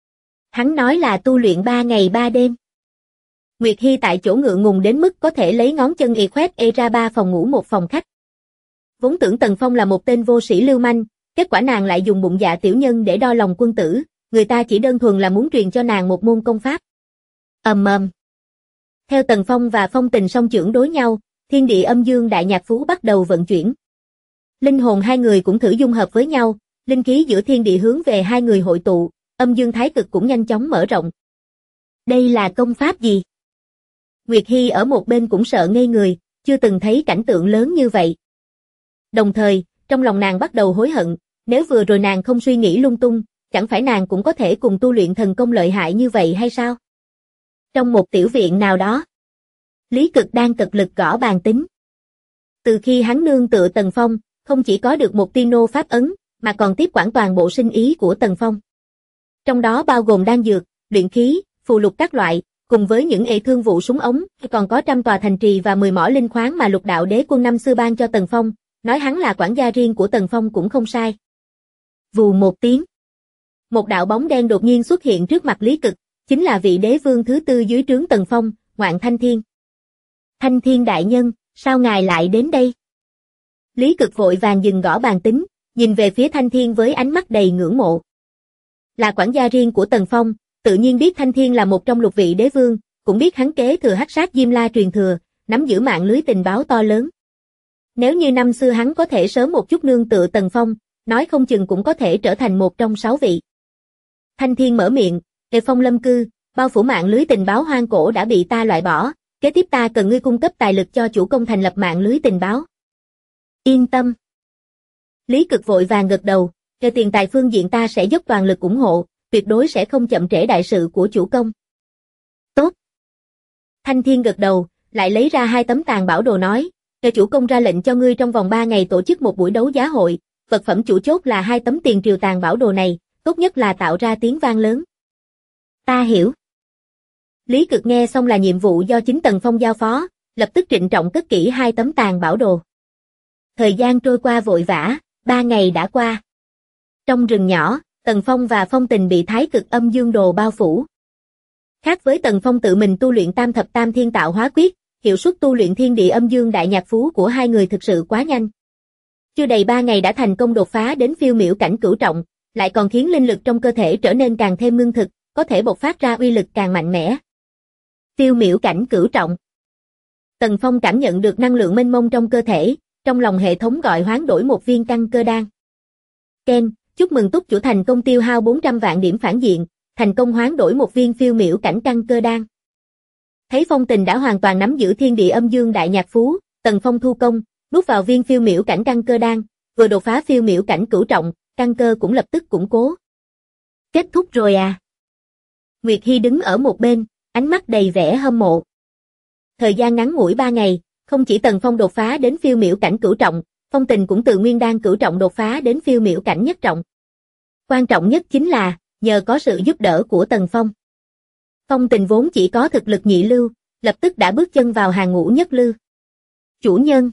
Hắn nói là tu luyện 3 ngày 3 đêm. Nguyệt Hy tại chỗ ngượng ngùng đến mức có thể lấy ngón chân khoét ra 3 phòng ngủ một phòng khách. Vốn tưởng Tần Phong là một tên vô sĩ lưu manh, kết quả nàng lại dùng bụng dạ tiểu nhân để đo lòng quân tử, người ta chỉ đơn thuần là muốn truyền cho nàng một môn công pháp. Ầm ầm. Theo Tần Phong và Phong Tình song chưởng đối nhau, thiên địa âm dương đại nhạc phú bắt đầu vận chuyển. Linh hồn hai người cũng thử dung hợp với nhau, linh khí giữa thiên địa hướng về hai người hội tụ, âm dương thái cực cũng nhanh chóng mở rộng. Đây là công pháp gì? Nguyệt Hy ở một bên cũng sợ ngây người, chưa từng thấy cảnh tượng lớn như vậy. Đồng thời, trong lòng nàng bắt đầu hối hận, nếu vừa rồi nàng không suy nghĩ lung tung, chẳng phải nàng cũng có thể cùng tu luyện thần công lợi hại như vậy hay sao? Trong một tiểu viện nào đó, Lý Cực đang cật lực gõ bàn tính. Từ khi hắn nương tựa Tần Phong, không chỉ có được một Tino pháp ấn, mà còn tiếp quản toàn bộ sinh ý của Tần Phong. Trong đó bao gồm đan dược, luyện khí, phù lục các loại, cùng với những thương vụ súng ống, còn có 100 tòa thành trì và 10 mỏ linh khoáng mà Lục Đạo Đế Quân năm xưa ban cho Tần Phong, nói hắn là quản gia riêng của Tần Phong cũng không sai. Vù một tiếng. Một đạo bóng đen đột nhiên xuất hiện trước mặt Lý Cực, chính là vị đế vương thứ 4 dưới trướng Tần Phong, Ngoạn Thanh Thiên. Thanh Thiên đại nhân, sao ngài lại đến đây? Lý Cực vội vàng dừng gõ bàn tính, nhìn về phía Thanh Thiên với ánh mắt đầy ngưỡng mộ. Là quản gia riêng của Tần Phong, tự nhiên biết Thanh Thiên là một trong lục vị đế vương, cũng biết hắn kế thừa Hắc Sát Diêm La truyền thừa, nắm giữ mạng lưới tình báo to lớn. Nếu như năm xưa hắn có thể sớm một chút nương tựa Tần Phong, nói không chừng cũng có thể trở thành một trong 6 vị. Thanh Thiên mở miệng, Phong Lâm Cư, bao phủ mạng lưới tình báo hoang cổ đã bị ta loại bỏ, kế tiếp ta cần ngươi cung cấp tài lực cho chủ công thành lập mạng lưới tình báo. Yên tâm. Lý Cực vội vàng gật đầu, về tiền tài phương diện ta sẽ dốc toàn lực ủng hộ, tuyệt đối sẽ không chậm trễ đại sự của chủ công. Tốt. Thanh Thiên gật đầu, lại lấy ra 2 tấm tàn bảo đồ nói, chủ công ra lệnh cho ngươi trong vòng 3 ngày tổ chức một buổi đấu giá hội, vật phẩm chủ chốt là 2 tấm tiền triều tàn bảo đồ này, tốt nhất là tạo ra tiếng vang lớn. Ta hiểu. Lý Cực nghe xong là nhiệm vụ do chính Tần Phong giao phó, lập tức trịnh trọng cất kỹ 2 tấm tàn bảo đồ. Thời gian trôi qua vội vã, 3 ngày đã qua. Trong rừng nhỏ, Tần Phong và Phong Tình bị thái cực âm dương đồ bao phủ. Khác với Tần Phong tự mình tu luyện tam thập tam thiên tạo hóa quyết, hiệu suất tu luyện thiên địa âm dương đại nhạc phú của hai người thực sự quá nhanh. Chưa đầy 3 ngày đã thành công đột phá đến phiêu miểu cảnh cửu trọng, lại còn khiến linh lực trong cơ thể trở nên càng thêm ngưng thực, có thể bộc phát ra uy lực càng mạnh mẽ. Phiêu miểu cảnh cửu trọng. Tần Phong cảm nhận được năng lượng mênh mông trong cơ thể, trong lòng hệ thống gọi hoán đổi một viên căn cơ đan. Ken, chúc mừng túc chủ thành công tiêu hao 400 vạn điểm phản diện, thành công hoán đổi một viên phiêu miểu cảnh căn cơ đan. Thấy Phong Tình đã hoàn toàn nắm giữ thiên địa âm dương đại nhạc phú, Tần Phong thu công, nuốt vào viên phiêu miểu cảnh căn cơ đan, vừa đột phá phiêu miểu cảnh cửu trọng, căn cơ cũng lập tức củng cố. Kết thúc rồi à? Nguyệt Hy đứng ở một bên, ánh mắt đầy vẻ hâm mộ. Thời gian ngắn ngủi 3 ngày, không chỉ Tần Phong đột phá đến phiêu miểu cảnh cửu trọng, Phong Tình cũng từ nguyên đan cửu trọng đột phá đến phiêu miểu cảnh nhất trọng. Quan trọng nhất chính là, nhờ có sự giúp đỡ của Tần Phong. Phong Tình vốn chỉ có thực lực nhị lưu, lập tức đã bước chân vào hàng ngũ nhất lưu. Chủ nhân.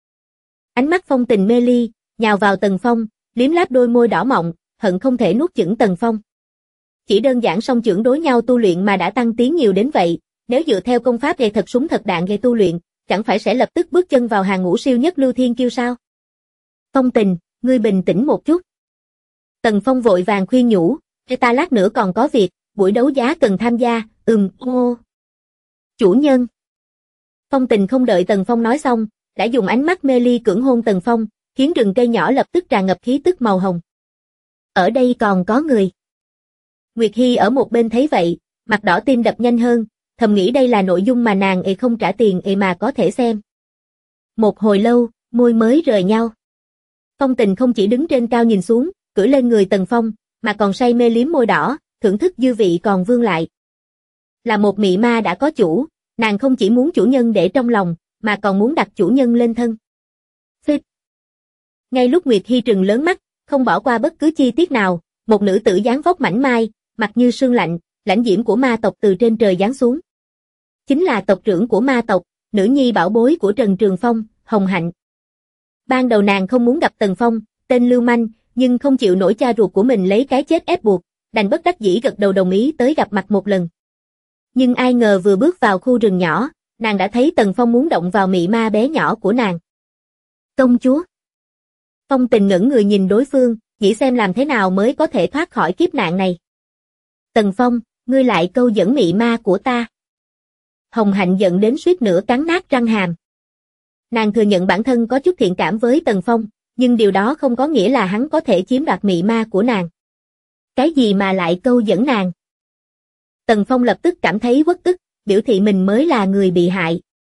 Ánh mắt Phong Tình mê ly, nhào vào Tần Phong, liếm láp đôi môi đỏ mọng, hận không thể nuốt chửng Tần Phong. Chỉ đơn giản song chưởng đối nhau tu luyện mà đã tăng tiến nhiều đến vậy, nếu dựa theo công pháp gây thật súng thật đạn gây tu luyện, chẳng phải sẽ lập tức bước chân vào hàng ngũ siêu nhất lưu thiên kiêu sao? Phong Tình, ngươi bình tĩnh một chút. Tần Phong vội vàng khuyên nhủ, ta lát nữa còn có việc, buổi đấu giá cần tham gia, ô. Chủ nhân. Phong Tình không đợi Tần Phong nói xong, đã dùng ánh mắt mê ly cưỡng hôn Tần Phong, khiến rừng cây nhỏ lập tức tràn ngập khí tức màu hồng. Ở đây còn có người. Nguyệt Hy ở một bên thấy vậy, mặt đỏ tim đập nhanh hơn, thầm nghĩ đây là nội dung mà nàng không trả tiền mà có thể xem. Một hồi lâu, môi mới rời nhau. Phong Tình không chỉ đứng trên cao nhìn xuống, cưỡi lên người Tần Phong, mà còn say mê liếm môi đỏ, thưởng thức dư vị còn vương lại. Là một mị ma đã có chủ, nàng không chỉ muốn chủ nhân để trong lòng, mà còn muốn đặt chủ nhân lên thân. Phích. Ngay lúc Nguyệt Hy trừng lớn mắt, không bỏ qua bất cứ chi tiết nào, một nữ tử dáng vóc mảnh mai, mặt như sương lạnh, lãnh diễm của ma tộc từ trên trời giáng xuống. Chính là tộc trưởng của ma tộc, nữ nhi bảo bối của Trần Trường Phong, Hồng Hạnh. Ban đầu nàng không muốn gặp Tần Phong, tên lưu manh, nhưng không chịu nổi cha ruột của mình lấy cái chết ép buộc, đành bất đắc dĩ gật đầu đồng ý tới gặp mặt một lần. Nhưng ai ngờ vừa bước vào khu rừng nhỏ, nàng đã thấy Tần Phong muốn động vào mị ma bé nhỏ của nàng. Công chúa. Phong Tình ngẩng người nhìn đối phương, nghĩ xem làm thế nào mới có thể thoát khỏi kiếp nạn này. Tần Phong, ngươi lại câu dẫn mị ma của ta. Hồng Hạnh giận đến suýt nữa cắn nát răng hàm. Nàng thừa nhận bản thân có chút thiện cảm với Tần Phong, nhưng điều đó không có nghĩa là hắn có thể chiếm đoạt mị ma của nàng. Cái gì mà lại câu dẫn nàng? Tần Phong lập tức cảm thấy uất ức, biểu thị mình mới là người bị hại.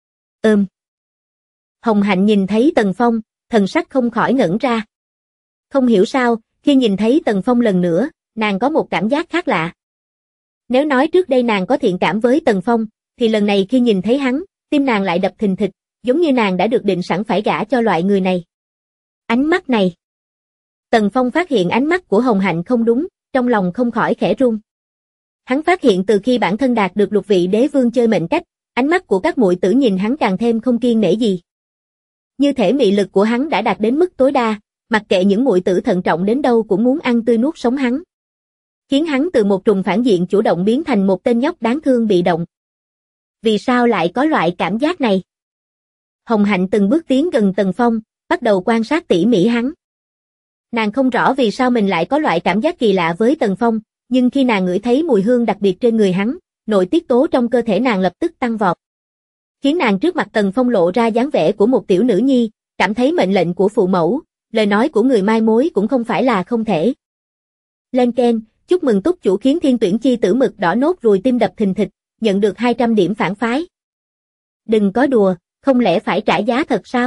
Hồng Hạnh nhìn thấy Tần Phong, thần sắc không khỏi ngẩn ra. Không hiểu sao, khi nhìn thấy Tần Phong lần nữa, nàng có một cảm giác khác lạ. Nếu nói trước đây nàng có thiện cảm với Tần Phong, thì lần này khi nhìn thấy hắn, tim nàng lại đập thình thịch, giống như nàng đã được định sẵn phải gả cho loại người này. Ánh mắt này. Tần Phong phát hiện ánh mắt của Hồng Hạnh không đúng, trong lòng không khỏi khẽ run. Hắn phát hiện từ khi bản thân đạt được lục vị đế vương chơi mệnh cách, ánh mắt của các muội tử nhìn hắn càng thêm không kiêng nể gì. Như thể mị lực của hắn đã đạt đến mức tối đa, mặc kệ những muội tử thận trọng đến đâu cũng muốn ăn tươi nuốt sống hắn. Khiến hắn từ một trùng phản diện chủ động biến thành một tên nhóc đáng thương bị động. Vì sao lại có loại cảm giác này? Hồng Hạnh từng bước tiến gần Tần Phong, bắt đầu quan sát tỉ mỉ hắn. Nàng không rõ vì sao mình lại có loại cảm giác kỳ lạ với Tần Phong, nhưng khi nàng ngửi thấy mùi hương đặc biệt trên người hắn, nội tiết tố trong cơ thể nàng lập tức tăng vọt. Khiến nàng trước mặt Tần Phong lộ ra dáng vẻ của một tiểu nữ nhi, cảm thấy mệnh lệnh của phụ mẫu, lời nói của người mai mối cũng không phải là không thể. Lên Ken, chúc mừng túc chủ khiến thiên tuyển chi tử mực đỏ nốt ruồi tim đập thình thịch, nhận được 200 điểm phản phái. Đừng có đùa, không lẽ phải trả giá thật sao?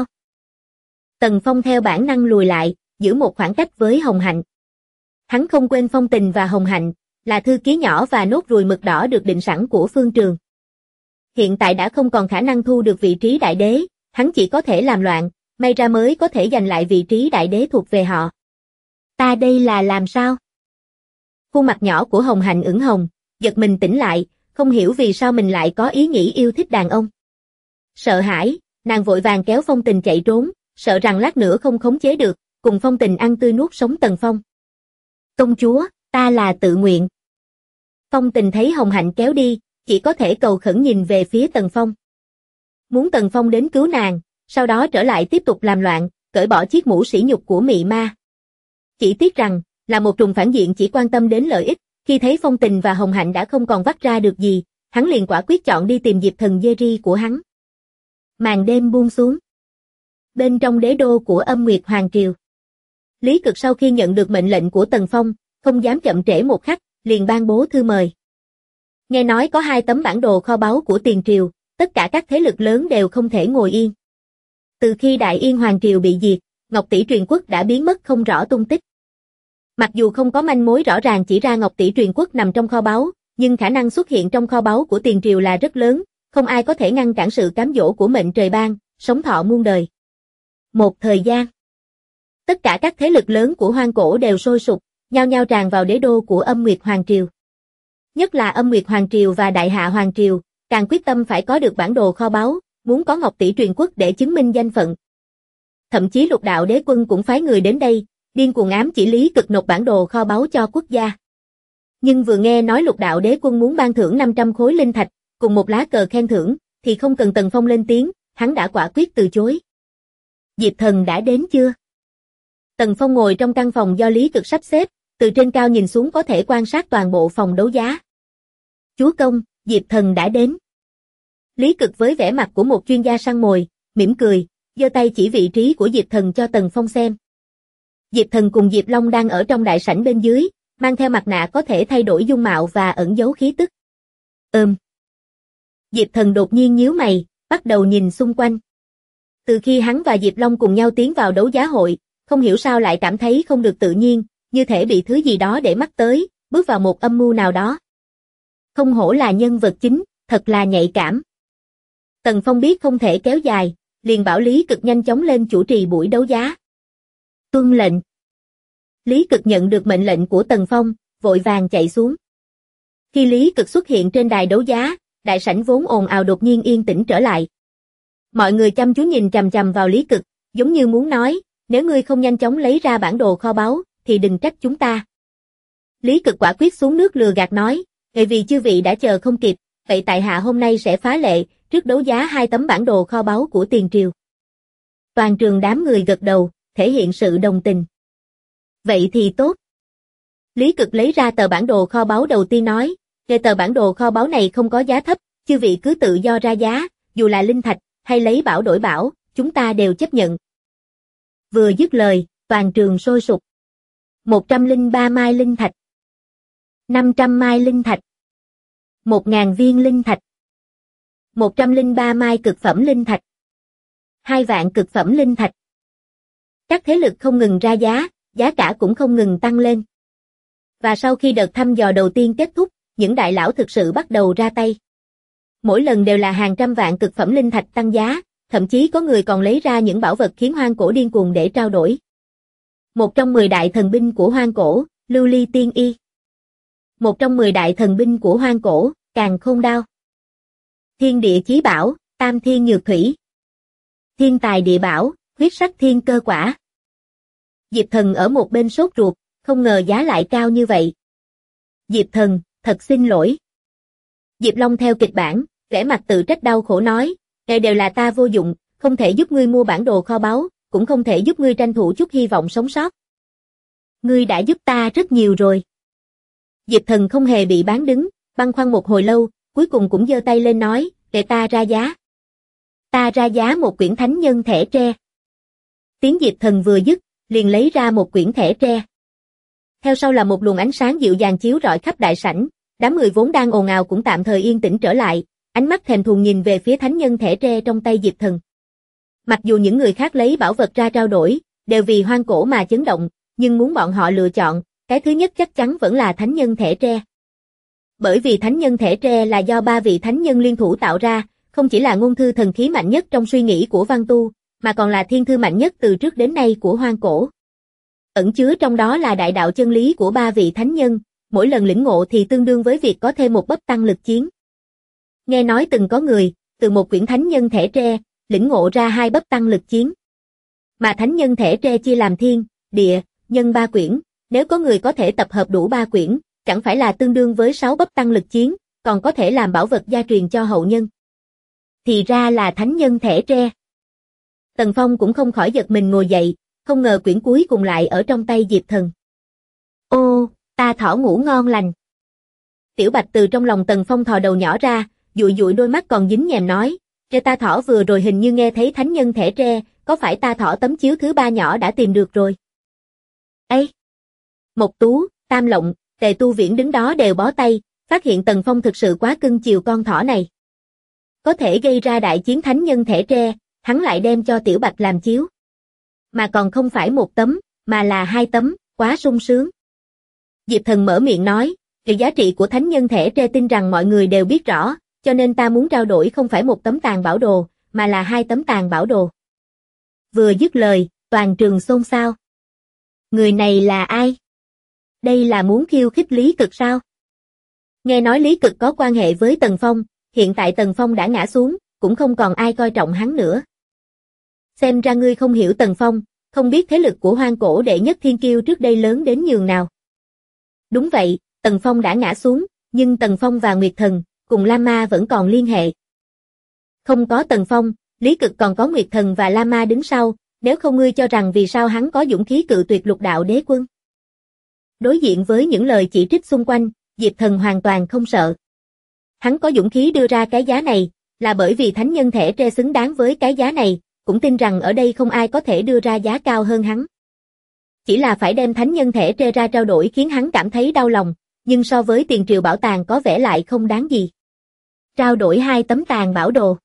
Tần Phong theo bản năng lùi lại, giữ một khoảng cách với Hồng Hạnh. Hắn không quên Phong Tình và Hồng Hạnh, là thư ký nhỏ và nốt ruồi mực đỏ được định sẵn của Phương Trường. Hiện tại đã không còn khả năng thu được vị trí đại đế, hắn chỉ có thể làm loạn, may ra mới có thể giành lại vị trí đại đế thuộc về họ. Ta đây là làm sao? Khuôn mặt nhỏ của Hồng Hạnh ửng hồng, giật mình tỉnh lại, không hiểu vì sao mình lại có ý nghĩ yêu thích đàn ông. Sợ hãi, nàng vội vàng kéo Phong Tình chạy trốn, sợ rằng lát nữa không khống chế được, cùng Phong Tình ăn tươi nuốt sống Tần Phong. Công chúa, ta là tự nguyện. Phong Tình thấy Hồng Hạnh kéo đi, chỉ có thể cầu khẩn nhìn về phía Tần Phong. Muốn Tần Phong đến cứu nàng, sau đó trở lại tiếp tục làm loạn, cởi bỏ chiếc mũ sỉ nhục của mị ma. Chỉ tiếc rằng, là một trùng phản diện chỉ quan tâm đến lợi ích, khi thấy Phong Tình và Hồng Hạnh đã không còn vắt ra được gì, hắn liền quả quyết chọn đi tìm Diệp Thần Jerry của hắn. Màn đêm buông xuống. Bên trong đế đô của Âm Nguyệt Hoàng Triều. Lý Cực sau khi nhận được mệnh lệnh của Tần Phong, không dám chậm trễ một khắc, liền ban bố thư mời. Nghe nói có 2 tấm bản đồ kho báu của tiền triều, tất cả các thế lực lớn đều không thể ngồi yên. Từ khi Đại Yên Hoàng Triều bị diệt, Ngọc Tỷ Truyền Quốc đã biến mất không rõ tung tích. Mặc dù không có manh mối rõ ràng chỉ ra Ngọc Tỷ Truyền Quốc nằm trong kho báu, nhưng khả năng xuất hiện trong kho báu của tiền triều là rất lớn, không ai có thể ngăn cản sự cám dỗ của mệnh trời ban, sống thọ muôn đời. Một thời gian, tất cả các thế lực lớn của hoang cổ đều sôi sục, nhao nhao tràn vào đế đô của Âm Nguyệt Hoàng Triều. Nhất là Âm Nguyệt Hoàng Triều và Đại Hạ Hoàng Triều, càng quyết tâm phải có được bản đồ kho báu, muốn có Ngọc Tỷ Truyền Quốc để chứng minh danh phận. Thậm chí Lục Đạo Đế Quân cũng phái người đến đây, điên cuồng ám chỉ Lý Cực nộp bản đồ kho báu cho quốc gia. Nhưng vừa nghe nói Lục Đạo Đế Quân muốn ban thưởng 500 khối linh thạch, cùng một lá cờ khen thưởng, thì không cần Tần Phong lên tiếng, hắn đã quả quyết từ chối. Diệp Thần đã đến chưa? Tần Phong ngồi trong căn phòng do Lý Cực sắp xếp, từ trên cao nhìn xuống có thể quan sát toàn bộ phòng đấu giá. Chúa công, Diệp Thần đã đến. Lý Cực với vẻ mặt của một chuyên gia săn mồi, mỉm cười, giơ tay chỉ vị trí của Diệp Thần cho Tần Phong xem. Diệp Thần cùng Diệp Long đang ở trong đại sảnh bên dưới, mang theo mặt nạ có thể thay đổi dung mạo và ẩn giấu khí tức. Diệp Thần đột nhiên nhíu mày, bắt đầu nhìn xung quanh. Từ khi hắn và Diệp Long cùng nhau tiến vào đấu giá hội, không hiểu sao lại cảm thấy không được tự nhiên, như thể bị thứ gì đó để mắt tới, bước vào một âm mưu nào đó. Không hổ là nhân vật chính, thật là nhạy cảm. Tần Phong biết không thể kéo dài, liền bảo Lý Cực nhanh chóng lên chủ trì buổi đấu giá. Tuân lệnh. Lý Cực nhận được mệnh lệnh của Tần Phong, vội vàng chạy xuống. Khi Lý Cực xuất hiện trên đài đấu giá, đại sảnh vốn ồn ào đột nhiên yên tĩnh trở lại. Mọi người chăm chú nhìn chằm chằm vào Lý Cực, giống như muốn nói, nếu ngươi không nhanh chóng lấy ra bản đồ kho báu, thì đừng trách chúng ta. Lý Cực quả quyết xuống nước lừa gạt nói, vì chư vị đã chờ không kịp, vậy tại hạ hôm nay sẽ phá lệ, trước đấu giá 2 tấm bản đồ kho báu của tiền triều. Toàn trường đám người gật đầu, thể hiện sự đồng tình. Vậy thì tốt. Lý Cực lấy ra tờ bản đồ kho báu đầu tiên nói, về tờ bản đồ kho báu này không có giá thấp, chư vị cứ tự do ra giá, dù là linh thạch, hay lấy bảo đổi bảo, chúng ta đều chấp nhận. Vừa dứt lời, toàn trường sôi sục. 103 mai linh thạch. 500 mai linh thạch. 1.000 viên linh thạch. 103 mai cực phẩm linh thạch. 2 vạn cực phẩm linh thạch. Các thế lực không ngừng ra giá, giá cả cũng không ngừng tăng lên. Và sau khi đợt thăm dò đầu tiên kết thúc, những đại lão thực sự bắt đầu ra tay. Mỗi lần đều là hàng trăm vạn cực phẩm linh thạch tăng giá, thậm chí có người còn lấy ra những bảo vật khiến hoang cổ điên cuồng để trao đổi. Một trong 10 đại thần binh của hoang cổ, Lưu Ly Tiên Y. Một trong 10 đại thần binh của hoang cổ, Càn Khôn Đao. Thiên Địa Chí Bảo, Tam Thiên Nhược Thủy. Thiên Tài Địa Bảo, Huyết Sắc Thiên Cơ Quả. Diệp Thần ở một bên sốt ruột, không ngờ giá lại cao như vậy. Diệp Thần, thật xin lỗi. Diệp Long theo kịch bản, vẻ mặt tự trách đau khổ nói, đều là ta vô dụng, không thể giúp ngươi mua bản đồ kho báu, cũng không thể giúp ngươi tranh thủ chút hy vọng sống sót. Ngươi đã giúp ta rất nhiều rồi. Diệp Thần không hề bị bán đứng, băn khoăn một hồi lâu, cuối cùng cũng giơ tay lên nói, để ta ra giá. Ta ra giá một quyển thánh nhân thẻ tre. Tiếng Diệp Thần vừa dứt, liền lấy ra một quyển thẻ tre. Theo sau là một luồng ánh sáng dịu dàng chiếu rọi khắp đại sảnh, đám người vốn đang ồn ào cũng tạm thời yên tĩnh trở lại, ánh mắt thèm thuồng nhìn về phía thánh nhân thẻ tre trong tay Diệp Thần. Mặc dù những người khác lấy bảo vật ra trao đổi, đều vì hoang cổ mà chấn động, nhưng muốn bọn họ lựa chọn, cái thứ nhất chắc chắn vẫn là thánh nhân thẻ tre. Bởi vì thánh nhân thẻ tre là do 3 vị thánh nhân liên thủ tạo ra, không chỉ là ngôn thư thần khí mạnh nhất trong suy nghĩ của văn tu, mà còn là thiên thư mạnh nhất từ trước đến nay của hoang cổ. Ẩn chứa trong đó là đại đạo chân lý của 3 vị thánh nhân, mỗi lần lĩnh ngộ thì tương đương với việc có thêm một bấp tăng lực chiến. Nghe nói từng có người, từ một quyển thánh nhân thẻ tre, lĩnh ngộ ra 2 bấp tăng lực chiến. Mà thánh nhân thẻ tre chia làm thiên, địa, nhân 3 quyển, nếu có người có thể tập hợp đủ 3 quyển, chẳng phải là tương đương với 6 bấp tăng lực chiến, còn có thể làm bảo vật gia truyền cho hậu nhân. Thì ra là thánh nhân thẻ tre. Tần Phong cũng không khỏi giật mình ngồi dậy, không ngờ quyển cuối cùng lại ở trong tay Diệp Thần. Ô, ta thỏ ngủ ngon lành. Tiểu Bạch từ trong lòng Tần Phong thò đầu nhỏ ra, dụi dụi đôi mắt còn dính nhèm nói, ta thỏ vừa rồi hình như nghe thấy thánh nhân thẻ tre, có phải ta thỏ tấm chiếu thứ 3 nhỏ đã tìm được rồi? Ê! Mộc Tú, Tam Lộng, Tề Tu Viễn đứng đó đều bó tay, phát hiện Tần Phong thực sự quá cưng chiều con thỏ này. Có thể gây ra đại chiến thánh nhân thẻ tre, hắn lại đem cho Tiểu Bạch làm chiếu. Mà còn không phải 1 tấm, mà là 2 tấm, quá sung sướng. Diệp Thần mở miệng nói, cái giá trị của thánh nhân thẻ tre tin rằng mọi người đều biết rõ, cho nên ta muốn trao đổi không phải 1 tấm tàn bảo đồ, mà là 2 tấm tàn bảo đồ. Vừa dứt lời, toàn trường xôn xao. Người này là ai? Đây là muốn khiêu khích Lý Cực sao? Nghe nói Lý Cực có quan hệ với Tần Phong, hiện tại Tần Phong đã ngã xuống, cũng không còn ai coi trọng hắn nữa. Xem ra ngươi không hiểu Tần Phong, không biết thế lực của Hoang Cổ đệ nhất thiên kiêu trước đây lớn đến nhường nào. Đúng vậy, Tần Phong đã ngã xuống, nhưng Tần Phong và Nguyệt Thần, cùng Lam Ma vẫn còn liên hệ. Không có Tần Phong, Lý Cực còn có Nguyệt Thần và Lam Ma đứng sau, nếu không ngươi cho rằng vì sao hắn có dũng khí cự tuyệt Lục Đạo Đế Quân. Đối diện với những lời chỉ trích xung quanh, Diệp Thần hoàn toàn không sợ. Hắn có dũng khí đưa ra cái giá này, là bởi vì thánh nhân thẻ tre xứng đáng với cái giá này, cũng tin rằng ở đây không ai có thể đưa ra giá cao hơn hắn. Chỉ là phải đem thánh nhân thẻ tre ra trao đổi khiến hắn cảm thấy đau lòng, nhưng so với tiền triệu bảo tàng có vẻ lại không đáng gì. Trao đổi 2 tấm tàn bảo đồ.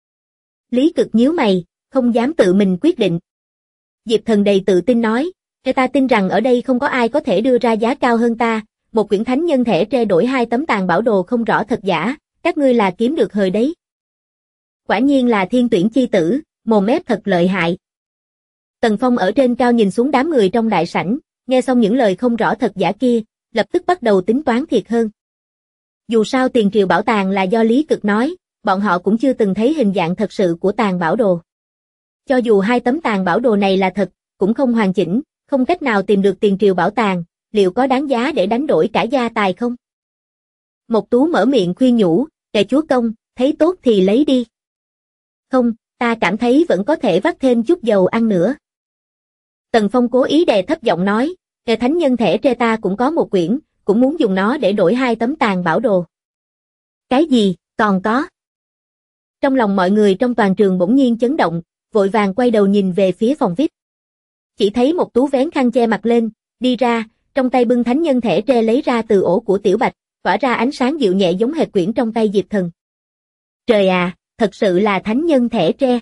Lý Cực nhíu mày, không dám tự mình quyết định. Diệp Thần đầy tự tin nói, ta tin rằng ở đây không có ai có thể đưa ra giá cao hơn ta, một quyển thánh nhân thẻ tre đổi 2 tấm tàn bảo đồ không rõ thật giả, các ngươi là kiếm được hời đấy. Quả nhiên là thiên tuyển chi tử, mồm mép thật lợi hại. Tần Phong ở trên cao nhìn xuống đám người trong đại sảnh, nghe xong những lời không rõ thật giả kia, lập tức bắt đầu tính toán thiệt hơn. Dù sao tiền triệu bảo tàng là do Lý Cực nói, bọn họ cũng chưa từng thấy hình dạng thật sự của tàn bảo đồ. Cho dù 2 tấm tàn bảo đồ này là thật, cũng không hoàn chỉnh, không cách nào tìm được tiền triệu bảo tàng, liệu có đáng giá để đánh đổi cả gia tài không? Mộc Tú mở miệng khuyên nhủ, Tề chúa công, thấy tốt thì lấy đi. Không, ta cảm thấy vẫn có thể vắt thêm chút dầu ăn nữa. Tần Phong cố ý đè thấp giọng nói, Tề thánh nhân thẻ tre ta cũng có 1 quyển, cũng muốn dùng nó để đổi 2 tấm tàn bảo đồ. Cái gì, còn có? Trong lòng mọi người trong toàn trường bỗng nhiên chấn động, vội vàng quay đầu nhìn về phía phòng VIP. Chỉ thấy Mộc Tú vén khăn che mặt lên, đi ra, trong tay bưng thánh nhân thẻ tre lấy ra từ ổ của Tiểu Bạch, tỏa ra ánh sáng dịu nhẹ giống hệt quyển trong tay Diệp Thần. Trời à, thật sự là thánh nhân thẻ tre.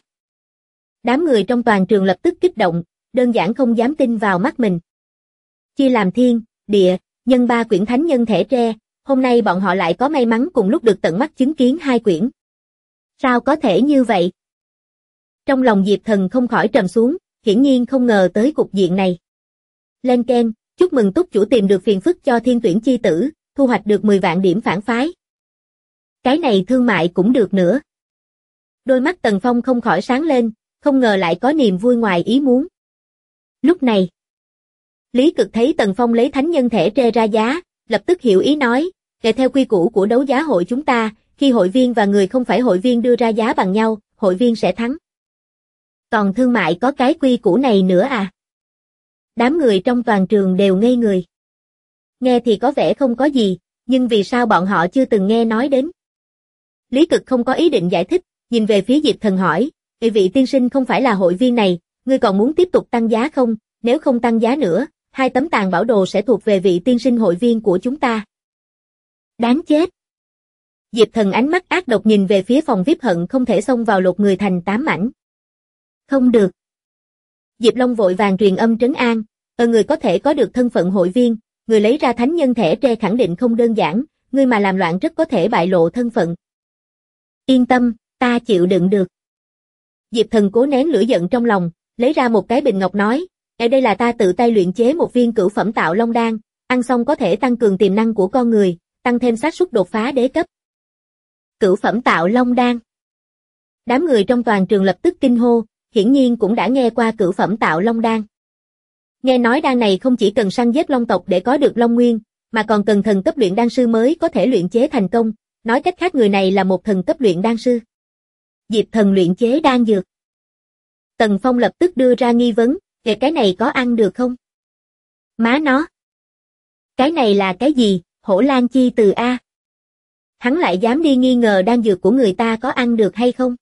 Đám người trong toàn trường lập tức kích động, đơn giản không dám tin vào mắt mình. Chia làm thiên, địa, nhân 3 quyển thánh nhân thẻ tre, hôm nay bọn họ lại có may mắn cùng lúc được tận mắt chứng kiến 2 quyển. Sao có thể như vậy? Trong lòng Diệp Thần không khỏi trầm xuống, hiển nhiên không ngờ tới cục diện này. Lên keng, chúc mừng túc chủ tìm được phiền phức cho thiên tuyển chi tử, thu hoạch được 10 vạn điểm phản phái. Cái này thương mại cũng được nữa. Đôi mắt Tần Phong không khỏi sáng lên, không ngờ lại có niềm vui ngoài ý muốn. Lúc này, Lý Cực thấy Tần Phong lấy thánh nhân thẻ tre ra giá, lập tức hiểu ý nói, theo quy củ của đấu giá hội chúng ta, khi hội viên và người không phải hội viên đưa ra giá bằng nhau, hội viên sẽ thắng. Còn thương mại có cái quy củ này nữa à? Đám người trong toàn trường đều ngây người. Nghe thì có vẻ không có gì, nhưng vì sao bọn họ chưa từng nghe nói đến? Lý Cực không có ý định giải thích, nhìn về phía Diệp Thần hỏi, vị tiên sinh không phải là hội viên này, ngươi còn muốn tiếp tục tăng giá không? Nếu không tăng giá nữa, 2 tấm tàn bảo đồ sẽ thuộc về vị tiên sinh hội viên của chúng ta. Đáng chết! Diệp Thần ánh mắt ác độc nhìn về phía phòng VIP hận không thể xông vào lột người thành 8 mảnh. Không được. Diệp Long vội vàng truyền âm trấn an, người có thể có được thân phận hội viên, người lấy ra thánh nhân thẻ tre khẳng định không đơn giản, ngươi mà làm loạn rất có thể bại lộ thân phận. Yên tâm, ta chịu đựng được. Diệp Thần cố nén lửa giận trong lòng, lấy ra một cái bình ngọc nói, đây là ta tự tay luyện chế một viên cửu phẩm tạo long đan, ăn xong có thể tăng cường tiềm năng của con người, tăng thêm xác suất đột phá đế cấp. Cửu phẩm tạo long đan. Đám người trong toàn trường lập tức kinh hô, hiển nhiên cũng đã nghe qua cửu phẩm tạo long đan. Nghe nói đan này không chỉ cần săn giết long tộc để có được long nguyên, mà còn cần thần cấp luyện đan sư mới có thể luyện chế thành công, nói cách khác người này là một thần cấp luyện đan sư. Diệp Thần luyện chế đan dược. Tần Phong lập tức đưa ra nghi vấn, cái này có ăn được không? Má nó! Cái này là cái gì, hổ lang chi từ A? Hắn lại dám đi nghi ngờ đan dược của người ta có ăn được hay không?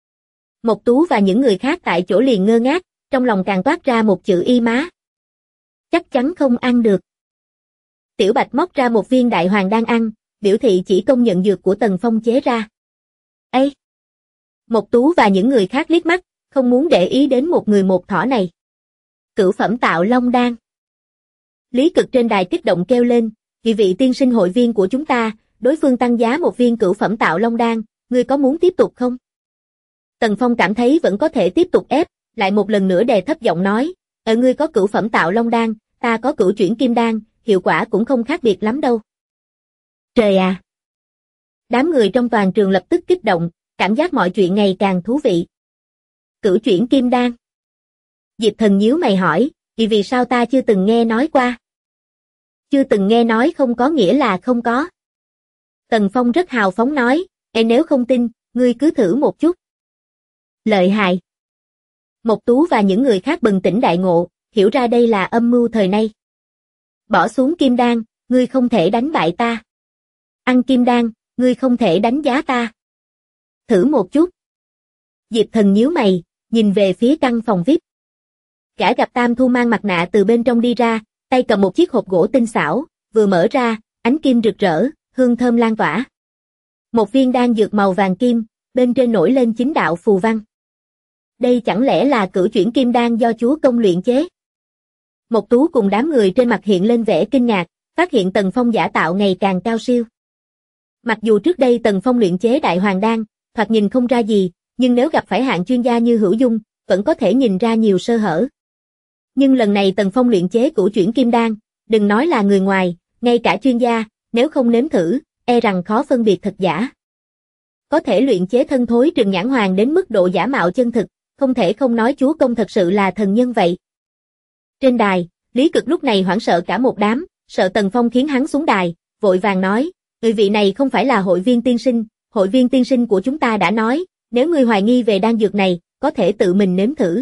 Mộc Tú và những người khác tại chỗ liền ngơ ngác, trong lòng càng toát ra một chữ y má. Chắc chắn không ăn được. Tiểu Bạch móc ra một viên đại hoàng đan ăn, biểu thị chỉ công nhận dược của Tần Phong chế ra. Ê! Mộc Tú và những người khác liếc mắt, không muốn để ý đến một người một thỏ này. Cửu phẩm tạo long đan. Lý Cực trên đài kích động kêu lên, vị tiên sinh hội viên của chúng ta, đối phương tăng giá một viên cửu phẩm tạo long đan, ngươi có muốn tiếp tục không? Tần Phong cảm thấy vẫn có thể tiếp tục ép, lại một lần nữa đè thấp giọng nói, ngươi có cửu phẩm tạo long đan, ta có cửu chuyển kim đan, hiệu quả cũng không khác biệt lắm đâu. Trời à! Đám người trong toàn trường lập tức kích động, cảm giác mọi chuyện ngày càng thú vị. Cửu chuyển kim đan. Diệp Thần nhíu mày hỏi, vì sao ta chưa từng nghe nói qua? Chưa từng nghe nói không có nghĩa là không có. Tần Phong rất hào phóng nói, nếu không tin, ngươi cứ thử một chút. Lợi hại. Mộc Tú và những người khác bừng tỉnh đại ngộ, hiểu ra đây là âm mưu thời nay. Bỏ xuống kim đan, ngươi không thể đánh bại ta. Ăn kim đan, ngươi không thể đánh giá ta. Thử một chút. Diệp Thần nhíu mày, nhìn về phía căn phòng VIP. Gã gặp Tam Thu mang mặt nạ từ bên trong đi ra, tay cầm một chiếc hộp gỗ tinh xảo, vừa mở ra, ánh kim rực rỡ, hương thơm lan tỏa. Một viên đan dược màu vàng kim, bên trên nổi lên chính đạo phù văn. Đây chẳng lẽ là cửu chuyển kim đan do chúa công luyện chế? Mộc Tú cùng đám người trên mặt hiện lên vẻ kinh ngạc, phát hiện Tần Phong giả tạo ngày càng cao siêu. Mặc dù trước đây Tần Phong luyện chế đại hoàng đan, thoạt nhìn không ra gì, nhưng nếu gặp phải hạng chuyên gia như Hữu Dung, vẫn có thể nhìn ra nhiều sơ hở. Nhưng lần này Tần Phong luyện chế cửu chuyển kim đan, đừng nói là người ngoài, ngay cả chuyên gia, nếu không nếm thử, e rằng khó phân biệt thật giả. Có thể luyện chế thân thối Trừng Nhãn Hoàng đến mức độ giả mạo chân thực, không thể không nói chúa công thật sự là thần nhân vậy. Trên đài, Lý Cực lúc này hoảng sợ cả một đám, sợ Tần Phong khiến hắn xuống đài, vội vàng nói, người vị này không phải là hội viên tiên sinh của chúng ta đã nói, nếu ngươi hoài nghi về đan dược này, có thể tự mình nếm thử.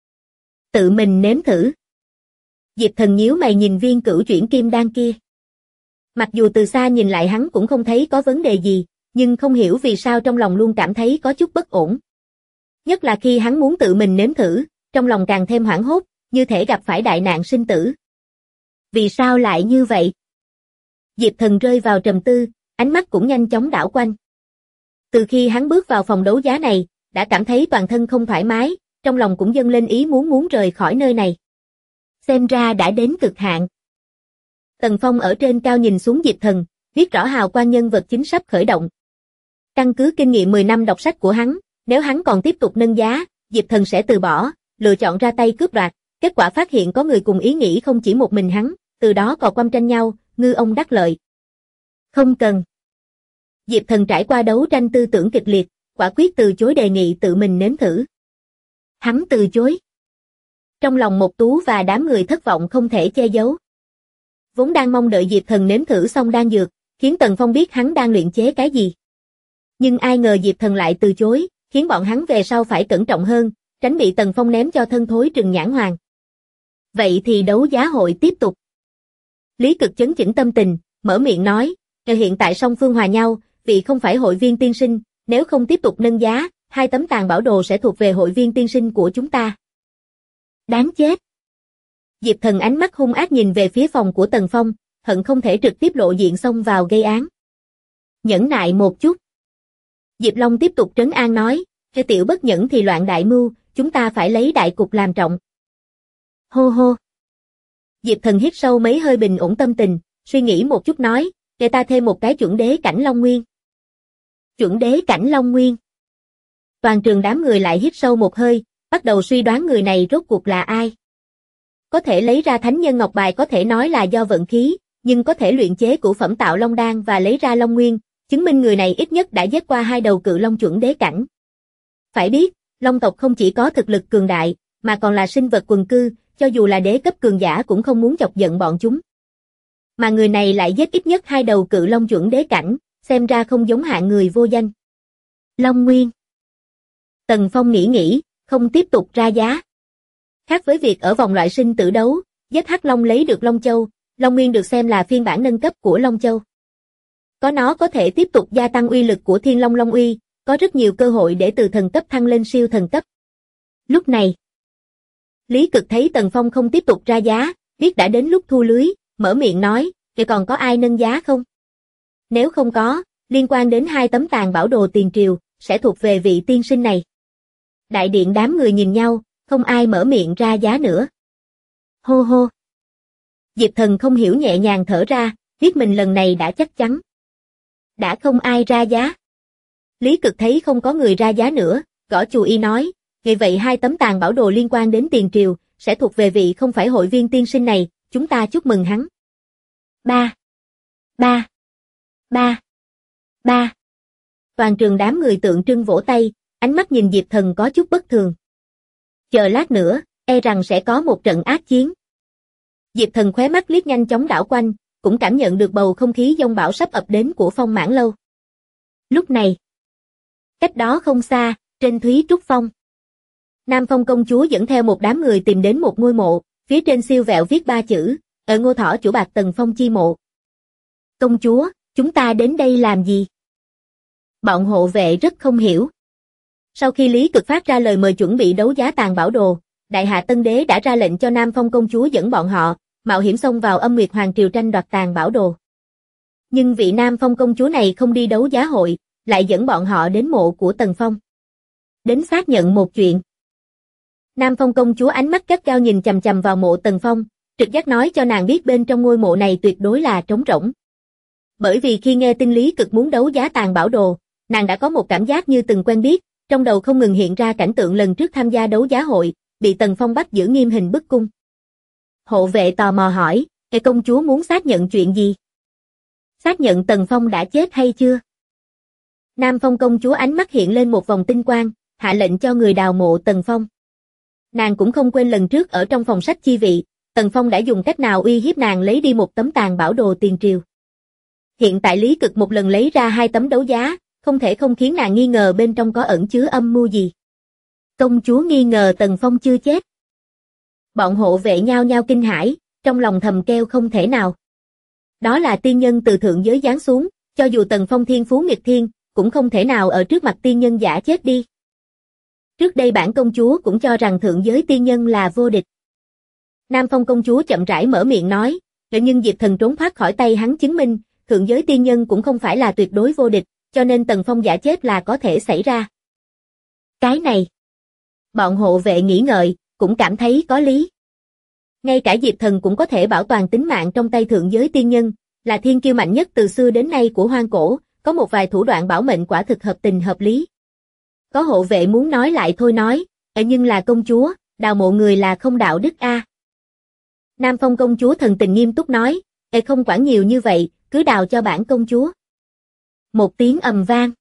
Tự mình nếm thử. Diệp Thần nhíu mày nhìn viên cửu chuyển kim đan kia. Mặc dù từ xa nhìn lại hắn cũng không thấy có vấn đề gì, nhưng không hiểu vì sao trong lòng luôn cảm thấy có chút bất ổn. Nhất là khi hắn muốn tự mình nếm thử, trong lòng càng thêm hoảng hốt, như thể gặp phải đại nạn sinh tử. Vì sao lại như vậy? Diệp Thần rơi vào trầm tư, ánh mắt cũng nhanh chóng đảo quanh. Từ khi hắn bước vào phòng đấu giá này, đã cảm thấy toàn thân không thoải mái, trong lòng cũng dâng lên ý muốn rời khỏi nơi này. Xem ra đã đến cực hạn. Tần Phong ở trên cao nhìn xuống Diệp Thần, biết rõ hào quang nhân vật chính sắp khởi động. Căn cứ kinh nghiệm 10 năm đọc sách của hắn, nếu hắn còn tiếp tục nâng giá, Diệp Thần sẽ từ bỏ, lựa chọn ra tay cướp đoạt. Kết quả phát hiện có người cùng ý nghĩ không chỉ một mình hắn, từ đó cò quăm tranh nhau, ngư ông đắc lợi. Không cần. Diệp Thần trải qua đấu tranh tư tưởng kịch liệt, quả quyết từ chối đề nghị tự mình nếm thử. Hắn từ chối. Trong lòng Mộc Tú và đám người thất vọng không thể che giấu. Vốn đang mong đợi Diệp Thần nếm thử xong đan dược, khiến Tần Phong biết hắn đang luyện chế cái gì. Nhưng ai ngờ Diệp Thần lại từ chối, khiến bọn hắn về sau phải cẩn trọng hơn, tránh bị Tần Phong ném cho thân thối Trừng Nhãn Hoàng. Vậy thì đấu giá hội tiếp tục. Lý Cực chấn chỉnh tâm tình, mở miệng nói, hiện tại song phương hòa nhau, vì không phải hội viên tiên sinh, nếu không tiếp tục nâng giá, 2 tấm tàn bảo đồ sẽ thuộc về hội viên tiên sinh của chúng ta. Đáng chết. Diệp Thần ánh mắt hung ác nhìn về phía phòng của Tần Phong, hận không thể trực tiếp lộ diện xông vào gây án. Nhẫn nại một chút. Diệp Long tiếp tục trấn an nói, cái tiểu bất nhẫn thì loạn đại mưu, chúng ta phải lấy đại cục làm trọng. Hô hô. Diệp Thần hít sâu mấy hơi bình ổn tâm tình, suy nghĩ một chút nói, để ta thêm một cái chuẩn đế cảnh Long Nguyên. Chuẩn đế cảnh Long Nguyên. Toàn trường đám người lại hít sâu một hơi, bắt đầu suy đoán người này rốt cuộc là ai. Có thể lấy ra thánh nhân ngọc bài có thể nói là do vận khí, nhưng có thể luyện chế cửu phẩm tạo long đan và lấy ra Long Nguyên, chứng minh người này ít nhất đã giết qua 2 đầu cự long chuẩn đế cảnh. Phải biết, Long tộc không chỉ có thực lực cường đại, mà còn là sinh vật quần cư, cho dù là đế cấp cường giả cũng không muốn chọc giận bọn chúng. Mà người này lại giết ít nhất 2 đầu cự long chuẩn đế cảnh, xem ra không giống hạng người vô danh. Long Nguyên. Tần Phong nghĩ, không tiếp tục ra giá. Khác với việc ở vòng loại sinh tử đấu, giết Hắc Long lấy được Long Châu, Long Nguyên được xem là phiên bản nâng cấp của Long Châu. Có nó có thể tiếp tục gia tăng uy lực của Thiên Long Long Uy, có rất nhiều cơ hội để từ thần cấp thăng lên siêu thần cấp. Lúc này, Lý Cực thấy Tần Phong không tiếp tục ra giá, biết đã đến lúc thu lưới, mở miệng nói, vậy còn có ai nâng giá không? Nếu không có, liên quan đến 2 tấm tàn bảo đồ tiền triều, sẽ thuộc về vị tiên sinh này. Đại điện đám người nhìn nhau, không ai mở miệng ra giá nữa. Hô hô. Diệp Thần không hiểu nhẹ nhàng thở ra, biết mình lần này đã chắc chắn. Đã không ai ra giá. Lý Cực thấy không có người ra giá nữa, gõ chù y nói, vì vậy 2 tấm tàn bảo đồ liên quan đến tiền triều, sẽ thuộc về vị không phải hội viên tiên sinh này, chúng ta chúc mừng hắn. 3. Toàn trường đám người tượng trưng vỗ tay, ánh mắt nhìn Diệp Thần có chút bất thường. Chờ lát nữa, e rằng sẽ có một trận ác chiến. Diệp Thần khóe mắt liếc nhanh chóng đảo quanh, cũng cảm nhận được bầu không khí giông bão sắp ập đến của Phong Mãn Lâu. Lúc này, cách đó không xa, trên Thúy Trúc Phong, Nam Phong công chúa dẫn theo một đám người tìm đến một ngôi mộ, phía trên siêu vẹo viết 3 chữ, ở Ngô Thỏ chủ bạc Tần Phong chi mộ. Công chúa, chúng ta đến đây làm gì? Bọn hộ vệ rất không hiểu. Sau khi Lý Cực phát ra lời mời chuẩn bị đấu giá tàn bảo đồ, Đại Hạ Tân Đế đã ra lệnh cho Nam Phong công chúa dẫn bọn họ, mạo hiểm xông vào Âm Nguyệt Hoàng triều tranh đoạt tàn bảo đồ. Nhưng vị Nam Phong công chúa này không đi đấu giá hội, lại dẫn bọn họ đến mộ của Tần Phong. Đến xác nhận một chuyện. Nam Phong công chúa ánh mắt gắt gao nhìn chằm chằm vào mộ Tần Phong, trực giác nói cho nàng biết bên trong ngôi mộ này tuyệt đối là trống rỗng. Bởi vì khi nghe tin Lý Cực muốn đấu giá tàn bảo đồ, nàng đã có một cảm giác như từng quen biết, trong đầu không ngừng hiện ra cảnh tượng lần trước tham gia đấu giá hội, bị Tần Phong bắt giữ nghiêm hình bức cung. Hộ vệ tò mò hỏi, công chúa muốn xác nhận chuyện gì? Xác nhận Tần Phong đã chết hay chưa? Nam Phong công chúa ánh mắt hiện lên một vòng tinh quang, hạ lệnh cho người đào mộ Tần Phong. Nàng cũng không quên lần trước ở trong phòng sách chi vị, Tần Phong đã dùng cách nào uy hiếp nàng lấy đi một tấm tàn bảo đồ tiền triều. Hiện tại Lý Cực một lần lấy ra 2 tấm đấu giá, không thể không khiến nàng nghi ngờ bên trong có ẩn chứa âm mưu gì. Công chúa nghi ngờ Tần Phong chưa chết. Bọn hộ vệ nhao nhao kinh hãi, trong lòng thầm kêu không thể nào. Đó là tiên nhân từ thượng giới giáng xuống, cho dù Tần Phong thiên phú nghịch thiên, cũng không thể nào ở trước mặt tiên nhân giả chết đi. Trước đây bản công chúa cũng cho rằng thượng giới tiên nhân là vô địch. Nam Phong công chúa chậm rãi mở miệng nói, nhưng Diệp Thần trốn thoát khỏi tay hắn chứng minh, thượng giới tiên nhân cũng không phải là tuyệt đối vô địch, cho nên Tần Phong giả chết là có thể xảy ra. Cái này, bọn hộ vệ nghĩ ngợi, cũng cảm thấy có lý. Ngay cả Diệp Thần cũng có thể bảo toàn tính mạng trong tay thượng giới tiên nhân, là thiên kiêu mạnh nhất từ xưa đến nay của hoang cổ, có một vài thủ đoạn bảo mệnh quả thực hợp tình hợp lý. Có hộ vệ muốn nói lại thôi nói, nhưng là công chúa, đào mộ người là không đạo đức a. Nam Phong công chúa thần tình nghiêm túc nói, không quản nhiều như vậy, cứ đào cho bản công chúa. Một tiếng ầm vang.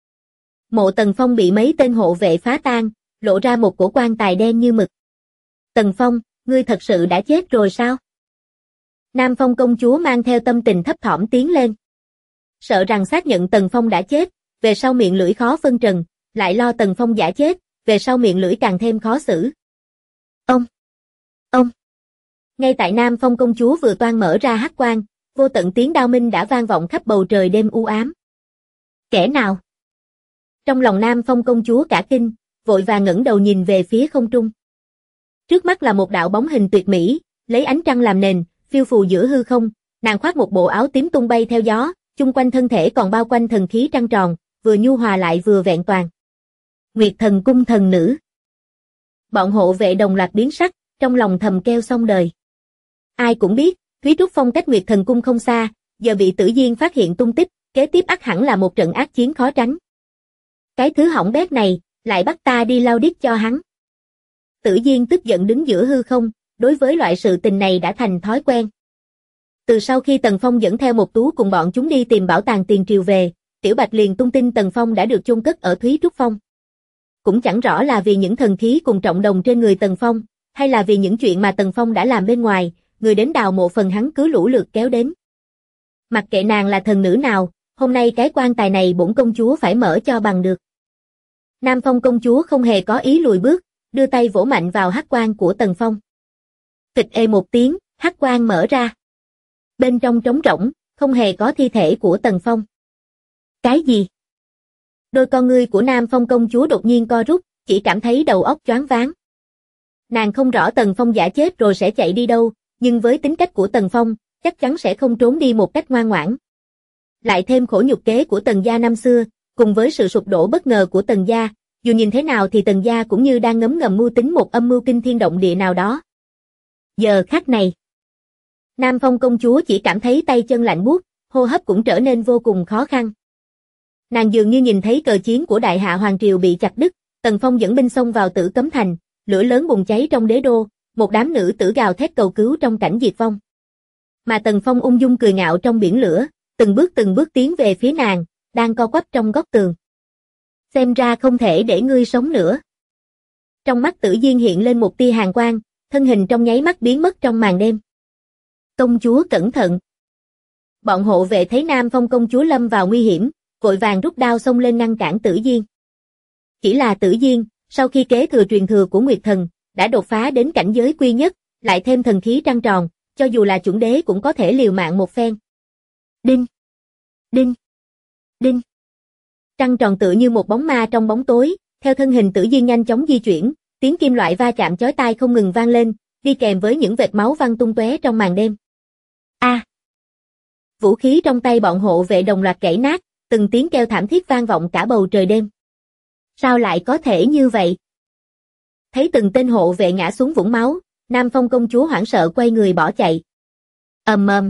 Mộ Tần Phong bị mấy tên hộ vệ phá tan, lộ ra một cổ quan tài đen như mực. Tần Phong, ngươi thật sự đã chết rồi sao? Nam Phong công chúa mang theo tâm tình thấp thỏm tiến lên. Sợ rằng xác nhận Tần Phong đã chết, về sau miệng lưỡi khó phân trần, lại lo Tần Phong giả chết, về sau miệng lưỡi càng thêm khó xử. Ông! Ngay tại Nam Phong công chúa vừa toan mở ra hắc quang, vô tận tiếng đao minh đã vang vọng khắp bầu trời đêm u ám. Kẻ nào? Trong lòng Nam Phong công chúa cả kinh, vội vàng ngẩng đầu nhìn về phía không trung. Trước mắt là một đạo bóng hình tuyệt mỹ, lấy ánh trăng làm nền, phiêu phù giữa hư không, nàng khoác một bộ áo tím tung bay theo gió, chung quanh thân thể còn bao quanh thần khí trăng tròn, vừa nhu hòa lại vừa vẹn toàn. Nguyệt Thần Cung thần nữ. Bọn hộ vệ đồng loạt biến sắc, trong lòng thầm kêu xong đời. Ai cũng biết, Thúy Trúc Phong cách Nguyệt Thần Cung không xa, giờ bị Tử Diên phát hiện tung tích, kế tiếp ắt hẳn là một trận ác chiến khó tránh. Cái thứ hỏng bét này, lại bắt ta đi lau điếc cho hắn. Tử Diên tức giận đứng giữa hư không, đối với loại sự tình này đã thành thói quen. Từ sau khi Tần Phong dẫn theo một tú cùng bọn chúng đi tìm bảo tàng tiền triều về, Tiểu Bạch liền tung tin Tần Phong đã được chôn cất ở Thúy Trúc Phong. Cũng chẳng rõ là vì những thần khí cùng trọng đồng trên người Tần Phong, hay là vì những chuyện mà Tần Phong đã làm bên ngoài, người đến đào mộ phần hắn cứ lũ lượt kéo đến. Mặc kệ nàng là thần nữ nào, hôm nay cái quan tài này bổn công chúa phải mở cho bằng được. Nam Phong công chúa không hề có ý lùi bước, đưa tay vỗ mạnh vào hắc quan của Tần Phong. Kịch ê một tiếng, hắc quan mở ra. Bên trong trống rỗng, không hề có thi thể của Tần Phong. Cái gì? Đôi con ngươi của Nam Phong công chúa đột nhiên co rút, chỉ cảm thấy đầu óc choáng váng. Nàng không rõ Tần Phong giả chết rồi sẽ chạy đi đâu, nhưng với tính cách của Tần Phong, chắc chắn sẽ không trốn đi một cách ngoan ngoãn. Lại thêm khổ nhục kế của Tần gia năm xưa, cùng với sự sụp đổ bất ngờ của Tần gia, dù nhìn thế nào thì Tần gia cũng như đang ngấm ngầm mưu tính một âm mưu kinh thiên động địa nào đó. Giờ khắc này, Nam Phong công chúa chỉ cảm thấy tay chân lạnh buốt, hô hấp cũng trở nên vô cùng khó khăn. Nàng dường như nhìn thấy cờ chiến của Đại Hạ Hoàng Triều bị chặt đứt, Tần Phong dẫn binh xông vào Tử Cấm Thành, lửa lớn bùng cháy trong đế đô, một đám nữ tử gào thét cầu cứu trong cảnh diệt vong. Mà Tần Phong ung dung cười ngạo trong biển lửa, từng bước tiến về phía nàng, đang co quắp trong góc tường. Xem ra không thể để ngươi sống nữa. Trong mắt Tử Diên hiện lên một tia hàn quang, thân hình trong nháy mắt biến mất trong màn đêm. Công chúa cẩn thận. Bọn hộ vệ thấy Nam Phong công chúa lâm vào nguy hiểm, vội vàng rút đao xông lên ngăn cản Tử Diên. Chỉ là Tử Diên, sau khi kế thừa truyền thừa của Nguyệt Thần, đã đột phá đến cảnh giới quy nhất, lại thêm thần khí trăng tròn, cho dù là chuẩn đế cũng có thể liều mạng một phen. Đinh! Đinh! Đinh! Trăng tròn tựa như một bóng ma trong bóng tối, theo thân hình Tử Diên nhanh chóng di chuyển, tiếng kim loại va chạm chói tai không ngừng vang lên, đi kèm với những vệt máu văng tung tóe trong màn đêm. A! Vũ khí trong tay bọn hộ vệ đồng loạt gãy nát, từng tiếng kêu thảm thiết vang vọng cả bầu trời đêm. Sao lại có thể như vậy? Thấy từng tên hộ vệ ngã xuống vũng máu, Nam Phong công chúa hoảng sợ quay người bỏ chạy. Ầm ầm.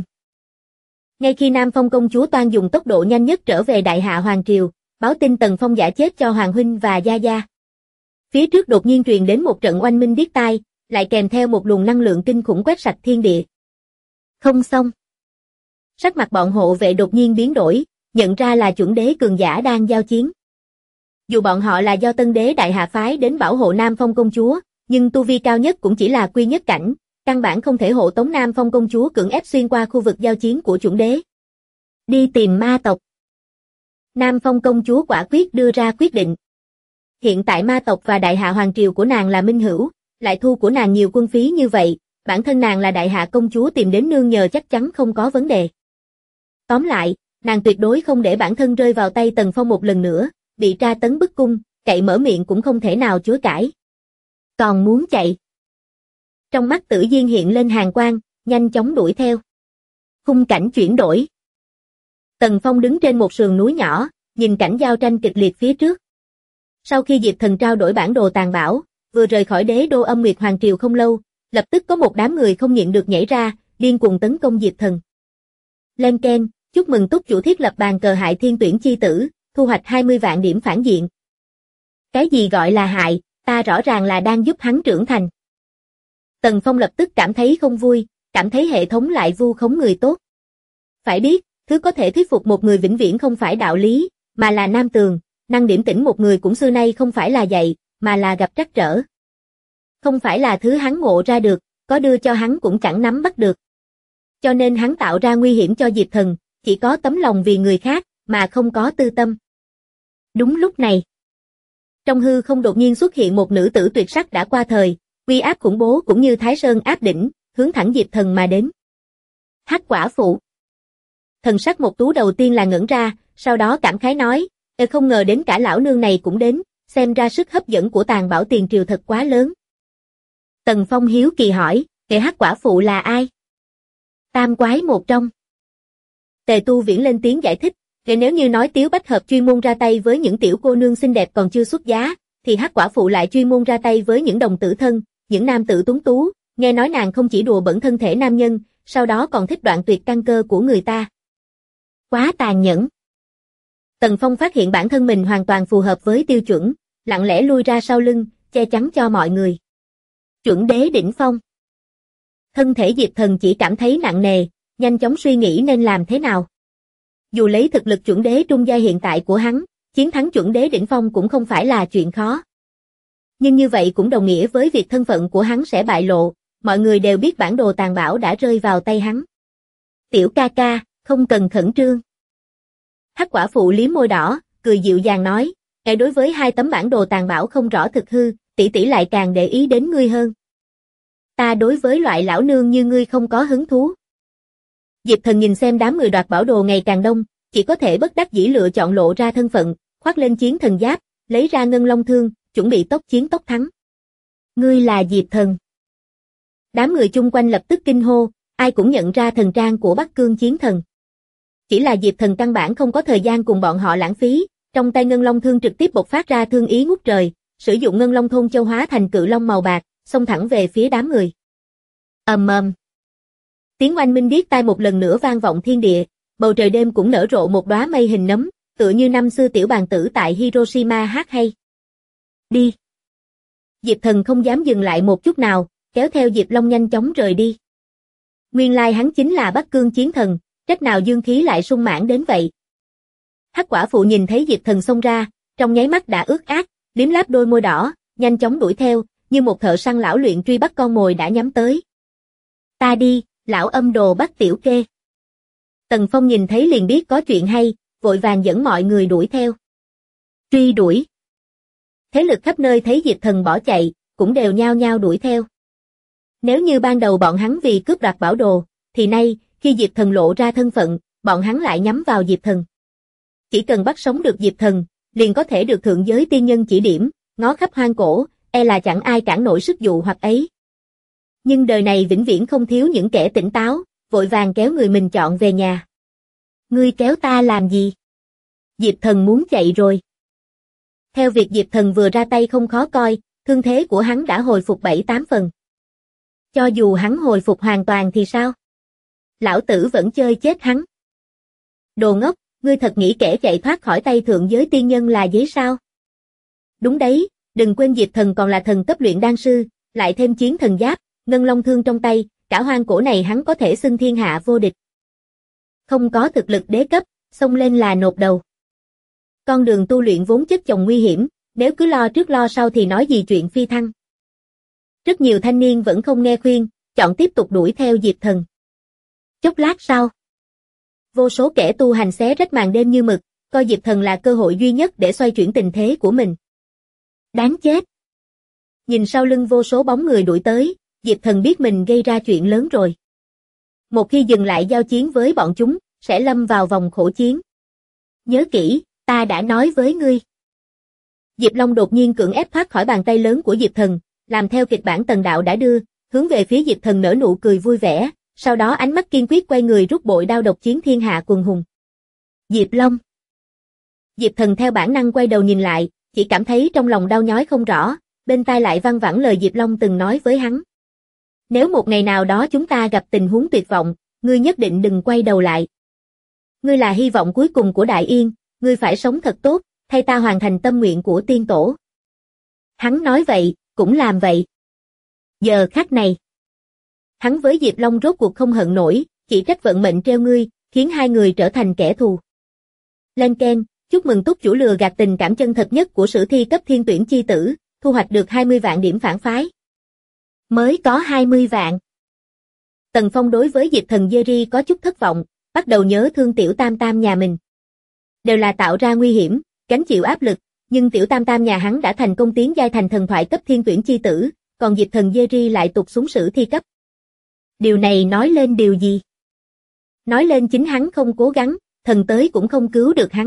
Ngay khi Nam Phong công chúa toan dùng tốc độ nhanh nhất trở về Đại Hạ Hoàng Triều, báo tin Tần Phong giả chết cho Hoàng huynh và Gia Gia. Phía trước đột nhiên truyền đến một trận oanh minh điếc tai, lại kèm theo một luồng năng lượng kinh khủng quét sạch thiên địa. Không xong. Sắc mặt bọn hộ vệ đột nhiên biến đổi, nhận ra là chuẩn đế cường giả đang giao chiến. Dù bọn họ là do Tân đế Đại Hạ phái đến bảo hộ Nam Phong công chúa, nhưng tu vi cao nhất cũng chỉ là quy nhất cảnh, căn bản không thể hộ tống Nam Phong công chúa cưỡng ép xuyên qua khu vực giao chiến của chuẩn đế. Đi tìm ma tộc. Nam Phong công chúa quả quyết đưa ra quyết định. Hiện tại ma tộc và Đại Hạ Hoàng Triều của nàng là minh hữu, lại thu của nàng nhiều quân phí như vậy, bản thân nàng là Đại Hạ công chúa tìm đến nương nhờ chắc chắn không có vấn đề. Tóm lại, nàng tuyệt đối không để bản thân rơi vào tay Tần Phong một lần nữa, bị tra tấn bức cung, cậy mở miệng cũng không thể nào chối cãi. Còn muốn chạy. Trong mắt Tử Diên hiện lên hàn quang, nhanh chóng đuổi theo. Khung cảnh chuyển đổi. Tần Phong đứng trên một sườn núi nhỏ, nhìn cảnh giao tranh kịch liệt phía trước. Sau khi Diệp Thần trao đổi bản đồ tàn bạo, vừa rời khỏi đế đô Âm Nguyệt Hoàng Triều không lâu, lập tức có một đám người không nhịn được nhảy ra, điên cuồng tấn công Diệp Thần. Lên keng, chúc mừng túc chủ thiết lập bàn cờ hại thiên tuyển chi tử, thu hoạch 20 vạn điểm phản diện. Cái gì gọi là hại, ta rõ ràng là đang giúp hắn trưởng thành. Tần Phong lập tức cảm thấy không vui, cảm thấy hệ thống lại vu khống người tốt. Phải biết, thứ có thể thuyết phục một người vĩnh viễn không phải đạo lý, mà là nam tường, năng điểm tỉnh một người cũng xưa nay không phải là dạy, mà là gặp trắc trở. Không phải là thứ hắn ngộ ra được, có đưa cho hắn cũng chẳng nắm bắt được. Cho nên hắn tạo ra nguy hiểm cho Diệp Thần, chỉ có tấm lòng vì người khác, mà không có tư tâm. Đúng lúc này, trong hư không đột nhiên xuất hiện một nữ tử tuyệt sắc đã qua thời, uy áp khủng bố cũng như Thái Sơn áp đỉnh, hướng thẳng Diệp Thần mà đến. Hắc quả phụ. Thần sắc Một Tú đầu tiên là ngẩn ra, sau đó cảm khái nói, không ngờ đến cả lão nương này cũng đến, xem ra sức hấp dẫn của tàn bảo tiền triều thật quá lớn. Tần Phong hiếu kỳ hỏi, Hắc quả phụ là ai? Tam quái một trong. Tề Tu Viễn lên tiếng giải thích, nếu như nói Tiếu Bách Hợp chuyên môn ra tay với những tiểu cô nương xinh đẹp còn chưa xuất giá, thì Hắc quả phụ lại chuyên môn ra tay với những đồng tử thân, những nam tử tuấn tú, nghe nói nàng không chỉ đùa bẩn thân thể nam nhân, sau đó còn thích đoạn tuyệt căn cơ của người ta. Quá tàn nhẫn. Tần Phong phát hiện bản thân mình hoàn toàn phù hợp với tiêu chuẩn, lặng lẽ lui ra sau lưng, che chắn cho mọi người. Chuẩn đế đỉnh phong. Thân thể Diệp Thần chỉ cảm thấy nặng nề, nhanh chóng suy nghĩ nên làm thế nào. Dù lấy thực lực chuẩn đế trung giai hiện tại của hắn, chiến thắng chuẩn đế đỉnh phong cũng không phải là chuyện khó. Nhưng như vậy cũng đồng nghĩa với việc thân phận của hắn sẽ bại lộ, mọi người đều biết bản đồ tàn bạo đã rơi vào tay hắn. Tiểu ca ca, không cần khẩn trương. Hắc quả phụ liếm môi đỏ, cười dịu dàng nói, đối với hai tấm bản đồ tàn bạo không rõ thực hư, tỷ tỷ lại càng để ý đến ngươi hơn. Ta đối với loại lão nương như ngươi không có hứng thú. Diệp Thần nhìn xem đám người đoạt bảo đồ ngày càng đông, chỉ có thể bất đắc dĩ lựa chọn lộ ra thân phận, khoác lên chiến thần giáp, lấy ra ngân long thương, chuẩn bị tốc chiến tốc thắng. Ngươi là Diệp Thần. Đám người chung quanh lập tức kinh hô, ai cũng nhận ra thần trang của Bắc Cương chiến thần. Chỉ là Diệp Thần căn bản không có thời gian cùng bọn họ lãng phí, trong tay ngân long thương trực tiếp bộc phát ra thương ý ngút trời, sử dụng ngân long thôn châu hóa thành cự long màu bạc, xông thẳng về phía đám người. Ầm ầm. Tiếng oanh minh điếc tai một lần nữa vang vọng thiên địa, bầu trời đêm cũng nở rộ một đóa mây hình nấm, tựa như năm xưa tiểu bàn tử tại Hiroshima hát hay. Đi. Diệp Thần không dám dừng lại một chút nào, kéo theo Diệp Long nhanh chóng rời đi. Nguyên lai hắn chính là Bắc Cương chiến thần, trách nào dương khí lại sung mãn đến vậy. Hắc quả phụ nhìn thấy Diệp Thần xông ra, trong nháy mắt đã ướt át, liếm láp đôi môi đỏ, nhanh chóng đuổi theo, như một thợ săn lão luyện truy bắt con mồi đã nhắm tới. Ta đi, lão âm đồ bắt tiểu kê. Tần Phong nhìn thấy liền biết có chuyện hay, vội vàng dẫn mọi người đuổi theo. Truy đuổi. Thế lực khắp nơi thấy Diệp Thần bỏ chạy, cũng đều nhao nhao đuổi theo. Nếu như ban đầu bọn hắn vì cướp đoạt bảo đồ, thì nay, khi Diệp Thần lộ ra thân phận, bọn hắn lại nhắm vào Diệp Thần. Chỉ cần bắt sống được Diệp Thần, liền có thể được thượng giới tiên nhân chỉ điểm, ngó khắp hoang cổ, e là chẳng ai cản nổi sức dụ hoặc ấy. Nhưng đời này vĩnh viễn không thiếu những kẻ tỉnh táo, vội vàng kéo người mình chọn về nhà. Ngươi kéo ta làm gì? Diệp Thần muốn chạy rồi. Theo việc Diệp Thần vừa ra tay không khó coi, thương thế của hắn đã hồi phục 7-8 phần. Cho dù hắn hồi phục hoàn toàn thì sao? Lão tử vẫn chơi chết hắn. Đồ ngốc, ngươi thật nghĩ kẻ chạy thoát khỏi tay thượng giới tiên nhân là dễ sao? Đúng đấy, đừng quên Diệp Thần còn là thần cấp luyện đan sư, lại thêm chiến thần giáp, ngân long thương trong tay, cả hoang cổ này hắn có thể xưng thiên hạ vô địch. Không có thực lực đế cấp, xông lên là nộp đầu. Con đường tu luyện vốn chất chồng nguy hiểm, nếu cứ lo trước lo sau thì nói gì chuyện phi thăng. Rất nhiều thanh niên vẫn không nghe khuyên, chọn tiếp tục đuổi theo Diệp Thần. Chốc lát sau, vô số kẻ tu hành xé rách màn đêm như mực, coi Diệp Thần là cơ hội duy nhất để xoay chuyển tình thế của mình. Đáng chết! Nhìn sau lưng vô số bóng người đuổi tới, Diệp Thần biết mình gây ra chuyện lớn rồi. Một khi dừng lại giao chiến với bọn chúng, sẽ lâm vào vòng khổ chiến. Nhớ kỹ, ta đã nói với ngươi. Diệp Long đột nhiên cưỡng ép thoát khỏi bàn tay lớn của Diệp Thần, làm theo kịch bản Tần Đạo đã đưa, hướng về phía Diệp Thần nở nụ cười vui vẻ, sau đó ánh mắt kiên quyết quay người rút bội đao độc chiến thiên hạ quần hùng. Diệp Long. Diệp Thần theo bản năng quay đầu nhìn lại, chỉ cảm thấy trong lòng đau nhói không rõ, bên tai lại văng vẳng lời Diệp Long từng nói với hắn. Nếu một ngày nào đó chúng ta gặp tình huống tuyệt vọng, ngươi nhất định đừng quay đầu lại. Ngươi là hy vọng cuối cùng của Đại Yên, ngươi phải sống thật tốt, thay ta hoàn thành tâm nguyện của tiên tổ. Hắn nói vậy, cũng làm vậy. Giờ khắc này, hắn với Diệp Long rốt cuộc không hận nổi, chỉ trách vận mệnh treo ngươi, khiến hai người trở thành kẻ thù. Lên Ken, chúc mừng túc chủ lừa gạt tình cảm chân thật nhất của sử thi cấp thiên tuyển chi tử, thu hoạch được 20 vạn điểm phản phái. Mới có 20 vạn. Tần Phong đối với Diệp Thần Jerry có chút thất vọng, bắt đầu nhớ thương tiểu tam tam nhà mình. Đều là tạo ra nguy hiểm, gánh chịu áp lực, nhưng tiểu tam tam nhà hắn đã thành công tiến giai thành thần thoại cấp thiên tuyển chi tử, còn Diệp Thần Jerry lại tụt xuống sử thi cấp. Điều này nói lên điều gì? Nói lên chính hắn không cố gắng, thần tới cũng không cứu được hắn.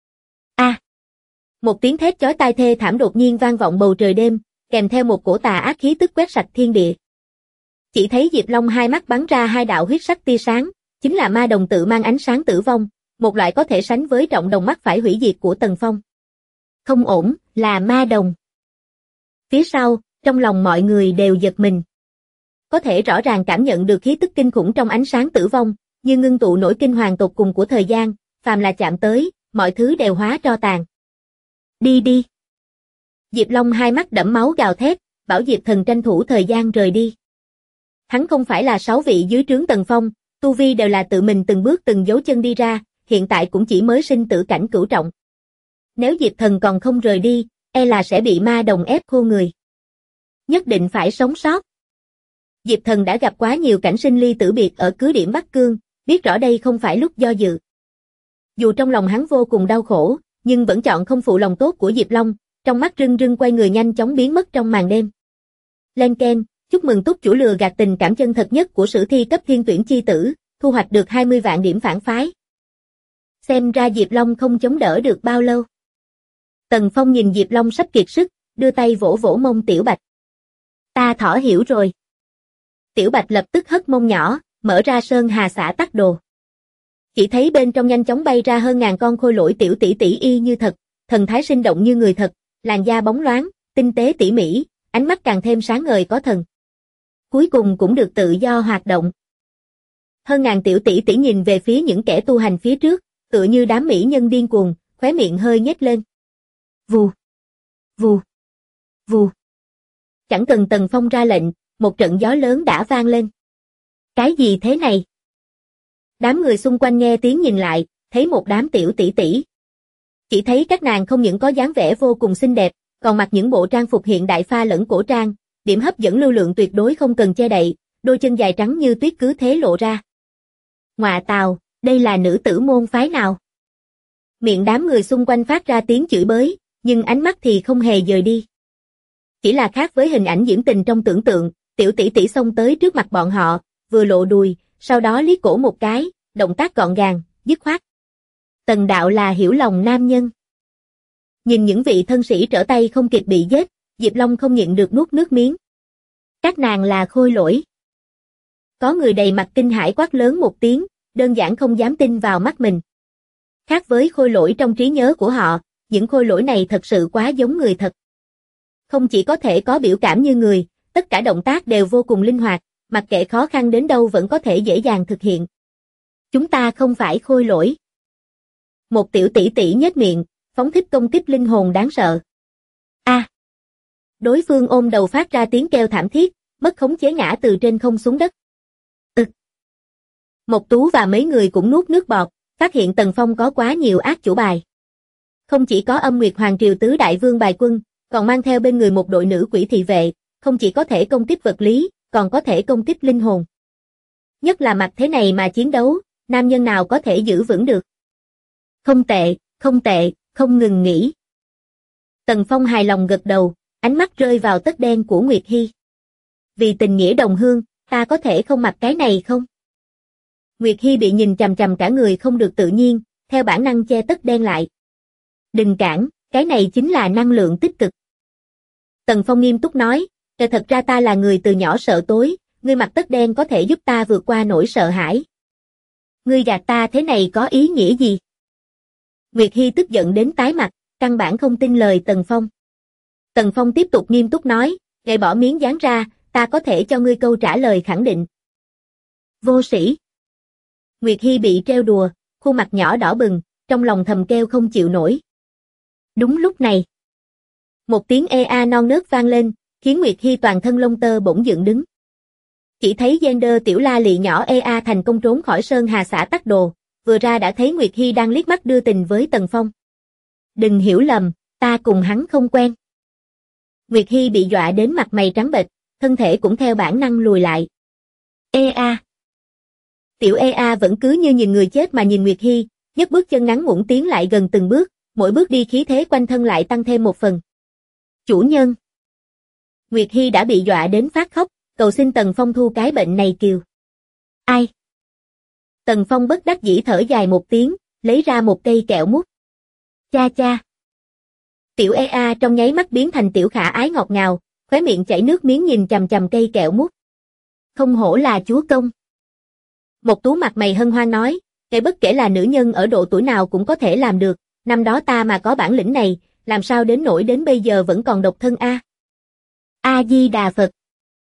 Một tiếng thét chói tai thê thảm đột nhiên vang vọng bầu trời đêm, kèm theo một cổ tà ác khí tức quét sạch thiên địa. Chỉ thấy Diệp Long hai mắt bắn ra hai đạo huyết sắc tia sáng, chính là ma đồng tự mang ánh sáng tử vong, một loại có thể sánh với trọng đồng mắt phải hủy diệt của Tần Phong. Không ổn, là ma đồng. Phía sau, trong lòng mọi người đều giật mình. Có thể rõ ràng cảm nhận được khí tức kinh khủng trong ánh sáng tử vong, như ngưng tụ nỗi kinh hoàng tột cùng của thời gian, phàm là chạm tới, mọi thứ đều hóa tro tàn. Đi đi. Diệp Long hai mắt đẫm máu gào thét, bảo Diệp Thần tranh thủ thời gian rời đi. Hắn không phải là 6 vị dưới trướng Tần Phong, tu vi đều là tự mình từng bước từng dấu chân đi ra, hiện tại cũng chỉ mới sinh tử cảnh cửu trọng. Nếu Diệp Thần còn không rời đi, e là sẽ bị ma đồng ép khô người. Nhất định phải sống sót. Diệp Thần đã gặp quá nhiều cảnh sinh ly tử biệt ở cứ điểm Bắc Cương, biết rõ đây không phải lúc do dự. Dù trong lòng hắn vô cùng đau khổ, nhưng vẫn chọn không phụ lòng tốt của Diệp Long, trong mắt rưng rưng quay người nhanh chóng biến mất trong màn đêm. Len keng, chúc mừng túc chủ lừa gạt tình cảm chân thật nhất của sử thi cấp thiên tuyển chi tử, thu hoạch được 20 vạn điểm phản phái. Xem ra Diệp Long không chống đỡ được bao lâu. Tần Phong nhìn Diệp Long sắp kiệt sức, đưa tay vỗ vỗ mông Tiểu Bạch. Ta thỏ hiểu rồi. Tiểu Bạch lập tức hất mông nhỏ, mở ra Sơn Hà Xã Tắc Đồ. Chỉ thấy bên trong nhanh chóng bay ra hơn ngàn con khôi lỗi tiểu tỷ tỷ y như thật, thần thái sinh động như người thật, làn da bóng loáng, tinh tế tỉ mỉ, ánh mắt càng thêm sáng ngời có thần. Cuối cùng cũng được tự do hoạt động. Hơn ngàn tiểu tỷ tỷ nhìn về phía những kẻ tu hành phía trước, tựa như đám mỹ nhân điên cuồng, khóe miệng hơi nhếch lên. Vù, vù, vù. Chẳng cần Tần Phong ra lệnh, một trận gió lớn đã vang lên. Cái gì thế này? Đám người xung quanh nghe tiếng nhìn lại, thấy một đám tiểu tỷ tỷ. Chỉ thấy các nàng không những có dáng vẻ vô cùng xinh đẹp, còn mặc những bộ trang phục hiện đại pha lẫn cổ trang, điểm hấp dẫn lưu lượng tuyệt đối không cần che đậy, đôi chân dài trắng như tuyết cứ thế lộ ra. Ngoạ tào, đây là nữ tử môn phái nào? Miệng đám người xung quanh phát ra tiếng chửi bới, nhưng ánh mắt thì không hề dời đi. Chỉ là khác với hình ảnh diễm tình trong tưởng tượng, tiểu tỷ tỷ xông tới trước mặt bọn họ, vừa lộ đùi, sau đó liếc cổ một cái, động tác gọn gàng, dứt khoát. Tần đạo là hiểu lòng nam nhân. Nhìn những vị thân sĩ trở tay không kịp bị giết, Diệp Long không nhịn được nuốt nước miếng. Các nàng là khôi lỗi. Có người đầy mặt kinh hãi quát lớn một tiếng, đơn giản không dám tin vào mắt mình. Khác với khôi lỗi trong trí nhớ của họ, những khôi lỗi này thật sự quá giống người thật. Không chỉ có thể có biểu cảm như người, tất cả động tác đều vô cùng linh hoạt, mặc kệ khó khăn đến đâu vẫn có thể dễ dàng thực hiện. Chúng ta không phải khôi lỗi. Một tiểu tỷ tỷ nhếch miệng, phóng thích công kích linh hồn đáng sợ. A! Đối phương ôm đầu phát ra tiếng kêu thảm thiết, mất khống chế ngã từ trên không xuống đất. Mộc Tú và mấy người cũng nuốt nước bọt, phát hiện Tần Phong có quá nhiều ác chủ bài. Không chỉ có Âm Nguyệt Hoàng Triều tứ đại vương bài quân, còn mang theo bên người một đội nữ quỷ thị vệ, không chỉ có thể công kích vật lý, còn có thể công kích linh hồn. Nhất là mặt thế này mà chiến đấu, nam nhân nào có thể giữ vững được. Không tệ, không ngừng nghỉ. Tần Phong hài lòng gật đầu, ánh mắt rơi vào tất đen của Nguyệt Hi. Vì tình nghĩa đồng hương, ta có thể không mặc cái này không? Nguyệt Hi bị nhìn chằm chằm cả người không được tự nhiên, theo bản năng che tất đen lại. Đừng cản, cái này chính là năng lượng tích cực. Tần Phong nghiêm túc nói, thật ra ta là người từ nhỏ sợ tối, ngươi mặc tất đen có thể giúp ta vượt qua nỗi sợ hãi. Ngươi gạt ta thế này có ý nghĩa gì? Nguyệt Hi tức giận đến tái mặt, căn bản không tin lời Tần Phong. Tần Phong tiếp tục nghiêm túc nói, gậy bỏ miếng dán ra, ta có thể cho ngươi câu trả lời khẳng định. Vô sĩ. Nguyệt Hi bị trêu đùa, khuôn mặt nhỏ đỏ bừng, trong lòng thầm kêu không chịu nổi. Đúng lúc này, một tiếng ea non nớt vang lên, khiến Nguyệt Hi toàn thân lông tơ bỗng dựng đứng. Chỉ thấy Gender tiểu la lị nhỏ ea thành công trốn khỏi Sơn Hà Xã Tắc Đồ, vừa ra đã thấy Nguyệt Hi đang liếc mắt đưa tình với Tần Phong. Đừng hiểu lầm, ta cùng hắn không quen. Nguyệt Hi bị dọa đến mặt mày trắng bệch, thân thể cũng theo bản năng lùi lại. Ea. Tiểu Ea vẫn cứ như nhìn người chết mà nhìn Nguyệt Hi, nhấc bước chân ngắn ngủn tiến lại gần từng bước, mỗi bước đi khí thế quanh thân lại tăng thêm một phần. Chủ nhân. Nguyệt Hi đã bị dọa đến phát khóc, cầu xin Tần Phong thu cái bệnh này kiều. Ai? Tần Phong bất đắc dĩ thở dài một tiếng, lấy ra một cây kẹo mút. Cha cha. Tiểu Ea trong nháy mắt biến thành tiểu khả ái ngọt ngào, khóe miệng chảy nước miếng nhìn chằm chằm cây kẹo mút. Không hổ là chúa công. Mộc Tú mặt mày hân hoan nói, kể bất kể là nữ nhân ở độ tuổi nào cũng có thể làm được, năm đó ta mà có bản lĩnh này, làm sao đến nỗi đến bây giờ vẫn còn độc thân a. A Di Đà Phật.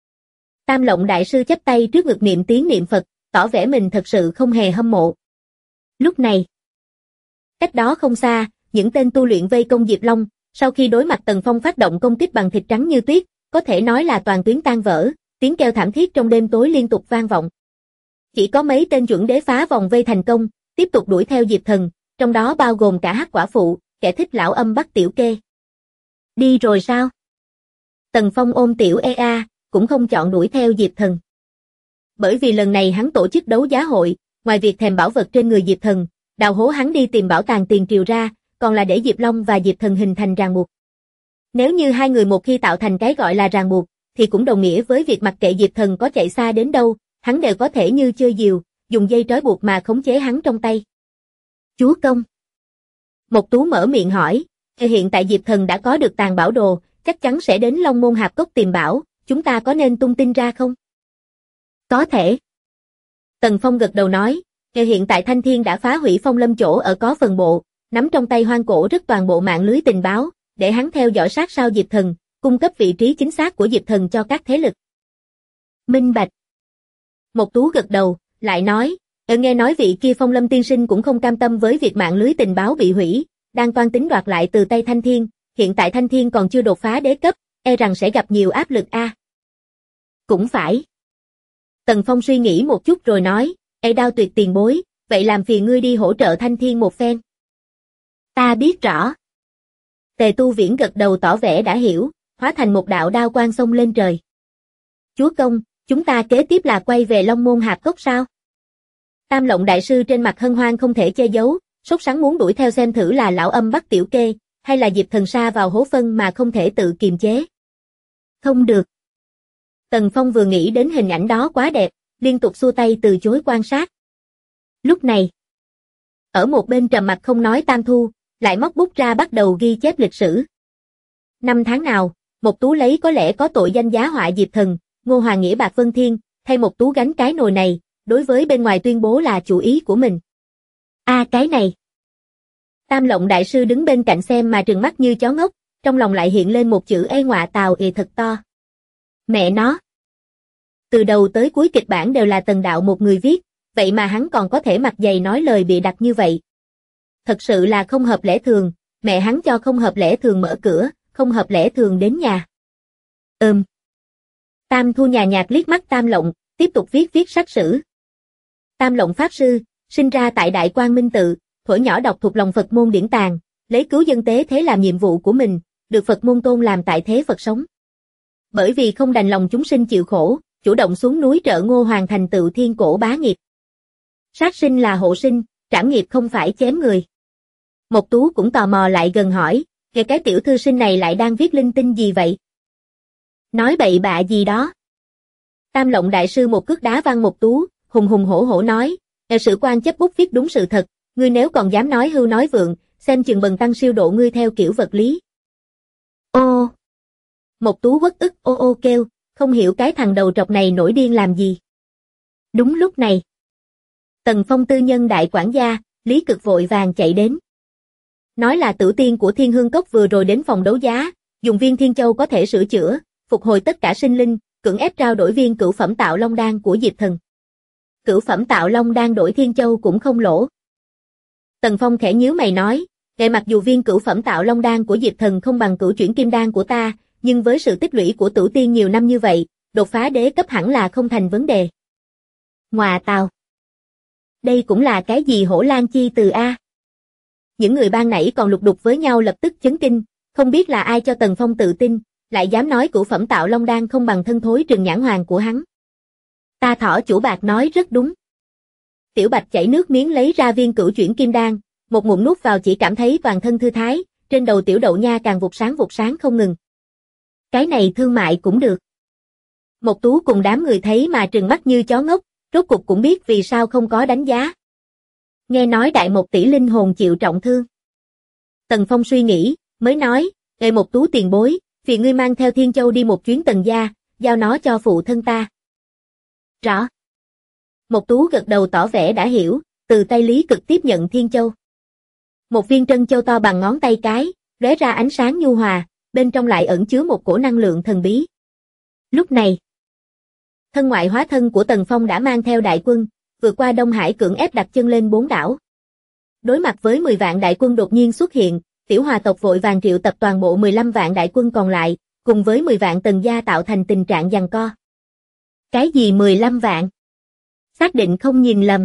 Tam Lộng đại sư chắp tay trước ngực niệm tiếng niệm Phật, tỏ vẻ mình thật sự không hề hâm mộ. Lúc này, cách đó không xa, những tên tu luyện vây công Diệp Long, sau khi đối mặt Tần Phong phát động công kích bằng thịt trắng như tuyết, có thể nói là toàn tuyến tan vỡ, tiếng kêu thảm thiết trong đêm tối liên tục vang vọng. Chỉ có mấy tên chuẩn đế phá vòng vây thành công, tiếp tục đuổi theo Diệp Thần, trong đó bao gồm cả Hắc Quả Phụ, kẻ thích lão âm bắt tiểu kê. Đi rồi sao? Tần Phong ôm tiểu Ea, cũng không chọn đuổi theo Diệp Thần. Bởi vì lần này hắn tổ chức đấu giá hội, ngoài việc thèm bảo vật trên người Diệp Thần, đào hố hắn đi tìm bảo tàng tiền triều ra, còn là để Diệp Long và Diệp Thần hình thành ràng buộc. Nếu như hai người một khi tạo thành cái gọi là ràng buộc, thì cũng đồng nghĩa với việc mặc kệ Diệp Thần có chạy xa đến đâu, hắn đều có thể như chơi diều, dùng dây trói buộc mà khống chế hắn trong tay. Chúa công. Mộc Tú mở miệng hỏi, hiện tại Diệp Thần đã có được tàn bảo đồ, chắc chắn sẽ đến Long Môn Hạp Cốc tìm bảo, chúng ta có nên tung tin ra không? Có thể. Tần Phong gật đầu nói, hiện tại Thanh Thiên đã phá hủy Phong Lâm chỗ ở có phần bộ, nắm trong tay Hoang Cổ rất toàn bộ mạng lưới tình báo, để hắn theo dõi sát sao Diệp Thần, cung cấp vị trí chính xác của Diệp Thần cho các thế lực. Minh bạch. Mộc Tú gật đầu, lại nói, nghe nói vị kia Phong Lâm tiên sinh cũng không cam tâm với việc mạng lưới tình báo bị hủy, đang toan tính đoạt lại từ tay Thanh Thiên, hiện tại Thanh Thiên còn chưa đột phá đế cấp, e rằng sẽ gặp nhiều áp lực a. Cũng phải. Tần Phong suy nghĩ một chút rồi nói, Đao Tuyệt tiền bối, vậy làm phiền ngươi đi hỗ trợ Thanh Thiên một phen. Ta biết rõ. Tề Tu Viễn gật đầu tỏ vẻ đã hiểu, hóa thành một đạo đao quang xông lên trời. Chúa công, chúng ta kế tiếp là quay về Long Môn Hạp Cốc sao? Tam Lộng đại sư trên mặt hân hoan không thể che giấu, sốt sắng muốn đuổi theo xem thử là lão âm bắt tiểu kê, hay là Diệp Thần sa vào hố phân mà không thể tự kiềm chế. Không được. Tần Phong vừa nghĩ đến hình ảnh đó quá đẹp, liên tục xua tay từ chối quan sát. Lúc này, ở một bên trầm mặt không nói Tam Thu, lại móc bút ra bắt đầu ghi chép lịch sử. Năm tháng nào, Mộc Tú lấy có lẽ có tội danh giá họa Diệp Thần, Ngô Hoàng Nghĩa Bạc Vân Thiên, thay Mộc Tú gánh cái nồi này, đối với bên ngoài tuyên bố là chủ ý của mình. Cái này. Tam Lộng đại sư đứng bên cạnh xem mà trừng mắt như chó ngốc, trong lòng lại hiện lên một chữ ê ngọa tào thật to. Mẹ nó. Từ đầu tới cuối kịch bản đều là Tần Đạo một người viết, vậy mà hắn còn có thể mặt dày nói lời bịa đặt như vậy. Thật sự là không hợp lẽ thường, mẹ hắn cho không hợp lẽ thường mở cửa, không hợp lẽ thường đến nhà. Tam Thu nhàn nhạt liếc mắt Tam Lộng, tiếp tục viết sách sử. Tam Lộng Pháp Sư, sinh ra tại Đại Quang Minh Tự, thuở nhỏ đọc thuộc lòng Phật môn điển tàng, lấy cứu dân tế thế làm nhiệm vụ của mình, được Phật môn tôn làm tại thế Phật sống. Bởi vì không đành lòng chúng sinh chịu khổ, chủ động xuống núi trợ Ngô Hoàng thành tựu thiên cổ bá nghiệp. Sát sinh là hộ sinh, trảm nghiệp không phải chém người. Mộc Tú cũng tò mò lại gần hỏi, cái tiểu thư sinh này lại đang viết linh tinh gì vậy? Nói bậy bạ gì đó. Tam Lộng đại sư một cước đá văng Mộc Tú, hùng hùng hổ hổ nói, sử quan chấp bút viết đúng sự thật, ngươi nếu còn dám nói hưu nói vượng, xem chừng bần tăng siêu độ ngươi theo kiểu vật lý. Ô. Mộc Tú uất ức ô ô kêu, không hiểu cái thằng đầu trọc này nổi điên làm gì. Đúng lúc này, Tần Phong tư nhân đại quản gia, Lý Cực vội vàng chạy đến. Nói là tử tiên của Thiên Hương Cốc vừa rồi đến phòng đấu giá, dùng viên Thiên Châu có thể sửa chữa, phục hồi tất cả sinh linh, cưỡng ép trao đổi viên cửu phẩm tạo long đan của Diệp Thần. Cửu phẩm tạo long đan đổi Thiên Châu cũng không lỗ. Tần Phong khẽ nhíu mày nói, mặc dù viên cửu phẩm tạo long đan của Diệp Thần không bằng cửu chuyển kim đan của ta, nhưng với sự tích lũy của tử tiên nhiều năm như vậy, đột phá đế cấp hẳn là không thành vấn đề. Ngoà tào. Đây cũng là cái gì hổ lan chi từ a? Những người ban nãy còn lục đục với nhau lập tức chấn kinh, không biết là ai cho Tần Phong tự tin, lại dám nói cửu phẩm tạo long đan không bằng thân thối Trừng Nhãn Hoàng của hắn. Ta thỏ chủ bạc nói rất đúng. Tiểu Bạch chảy nước miếng lấy ra viên cửu chuyển kim đan, một ngụm nuốt vào chỉ cảm thấy toàn thân thư thái, trên đầu tiểu đậu nha càng vụt sáng không ngừng. Cái này thương mại cũng được. Mộc Tú cùng đám người thấy mà trừng mắt như chó ngốc, rốt cục cũng biết vì sao không có đánh giá. Nghe nói Đại Mộc tỷ linh hồn chịu trọng thương. Tần Phong suy nghĩ, mới nói, Mộc Tú tiền bối, phiền ngươi mang theo Thiên Châu đi một chuyến Tần gia, giao nó cho phụ thân ta. Rõ. Mộc Tú gật đầu tỏ vẻ đã hiểu, từ tay Lý Cực tiếp nhận Thiên Châu. Một viên trân châu to bằng ngón tay cái, lóe ra ánh sáng nhu hòa, bên trong lại ẩn chứa một cổ năng lượng thần bí. Lúc này, thân ngoại hóa thân của Tần Phong đã mang theo đại quân, vượt qua Đông Hải cưỡng ép đặt chân lên 4 đảo. Đối mặt với 10 vạn đại quân đột nhiên xuất hiện, Tiểu Hòa tộc vội vàng triệu tập toàn bộ 15 vạn đại quân còn lại, cùng với 10 vạn Tần gia tạo thành tình trạng giằng co. Cái gì 15 vạn? Xác định không nhìn lầm.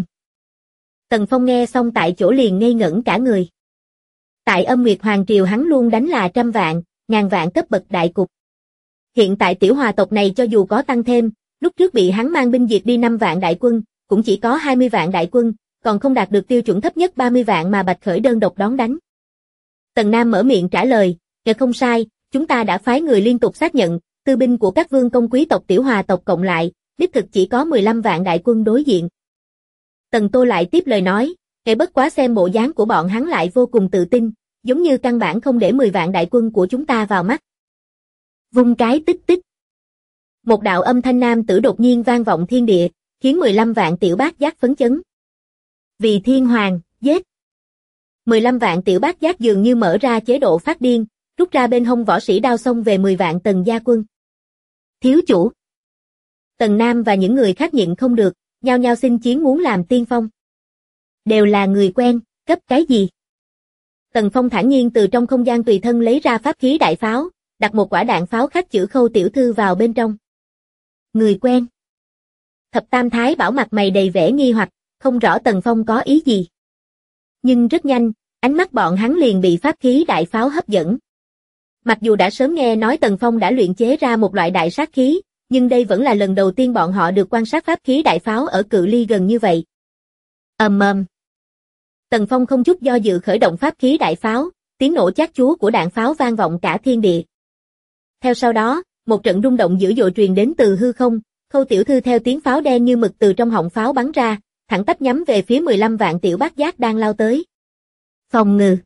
Tần Phong nghe xong tại chỗ liền ngây ngẩn cả người. Tại Âm Nguyệt Hoàng Triều hắn luôn đánh là trăm vạn, ngàn vạn cấp bậc đại cục. Hiện tại Tiểu Hòa tộc này cho dù có tăng thêm, lúc trước bị hắn mang binh diệt đi 5 vạn đại quân, cũng chỉ có 20 vạn đại quân, còn không đạt được tiêu chuẩn thấp nhất 30 vạn mà Bạch Khởi đơn độc đón đánh. Tần Nam mở miệng trả lời, không sai, chúng ta đã phái người liên tục xác nhận, tư binh của các vương công quý tộc Tiểu Hòa tộc cộng lại, đích thực chỉ có 15 vạn đại quân đối diện. Tần Tô lại tiếp lời nói, kể bất quá xem bộ dáng của bọn hắn lại vô cùng tự tin, giống như căn bản không để 10 vạn đại quân của chúng ta vào mắt. Vung cái tích tích. Một đạo âm thanh nam tử đột nhiên vang vọng thiên địa, khiến 15 vạn tiểu bát giác phấn chấn. Vì thiên hoàng, giết. 15 vạn tiểu bát giác dường như mở ra chế độ phát điên, rút ra bên hông võ sĩ đao xông về 10 vạn Tần gia quân. Thiếu chủ. Tần Nam và những người khác nhịn không được, nhao nhao xin chiến muốn làm tiên phong. Đều là người quen, cấp cái gì? Tần Phong thản nhiên từ trong không gian tùy thân lấy ra pháp khí đại pháo, đặt một quả đạn pháo khắc chữ Khâu tiểu thư vào bên trong. Người quen. Thập Tam Thái Bảo mặt mày đầy vẻ nghi hoặc, không rõ Tần Phong có ý gì. Nhưng rất nhanh, ánh mắt bọn hắn liền bị pháp khí đại pháo hấp dẫn. Mặc dù đã sớm nghe nói Tần Phong đã luyện chế ra một loại đại sát khí, nhưng đây vẫn là lần đầu tiên bọn họ được quan sát pháp khí đại pháo ở cự ly gần như vậy. Ầm ầm. Tần Phong không chút do dự khởi động pháp khí đại pháo, tiếng nổ chát chúa của đạn pháo vang vọng cả thiên địa. Theo sau đó, một trận rung động dữ dội truyền đến từ hư không, Khâu tiểu thư theo tiếng pháo đen như mực từ trong họng pháo bắn ra, thẳng tắp nhắm về phía 15 vạn tiểu bát giác đang lao tới. Phòng ngự.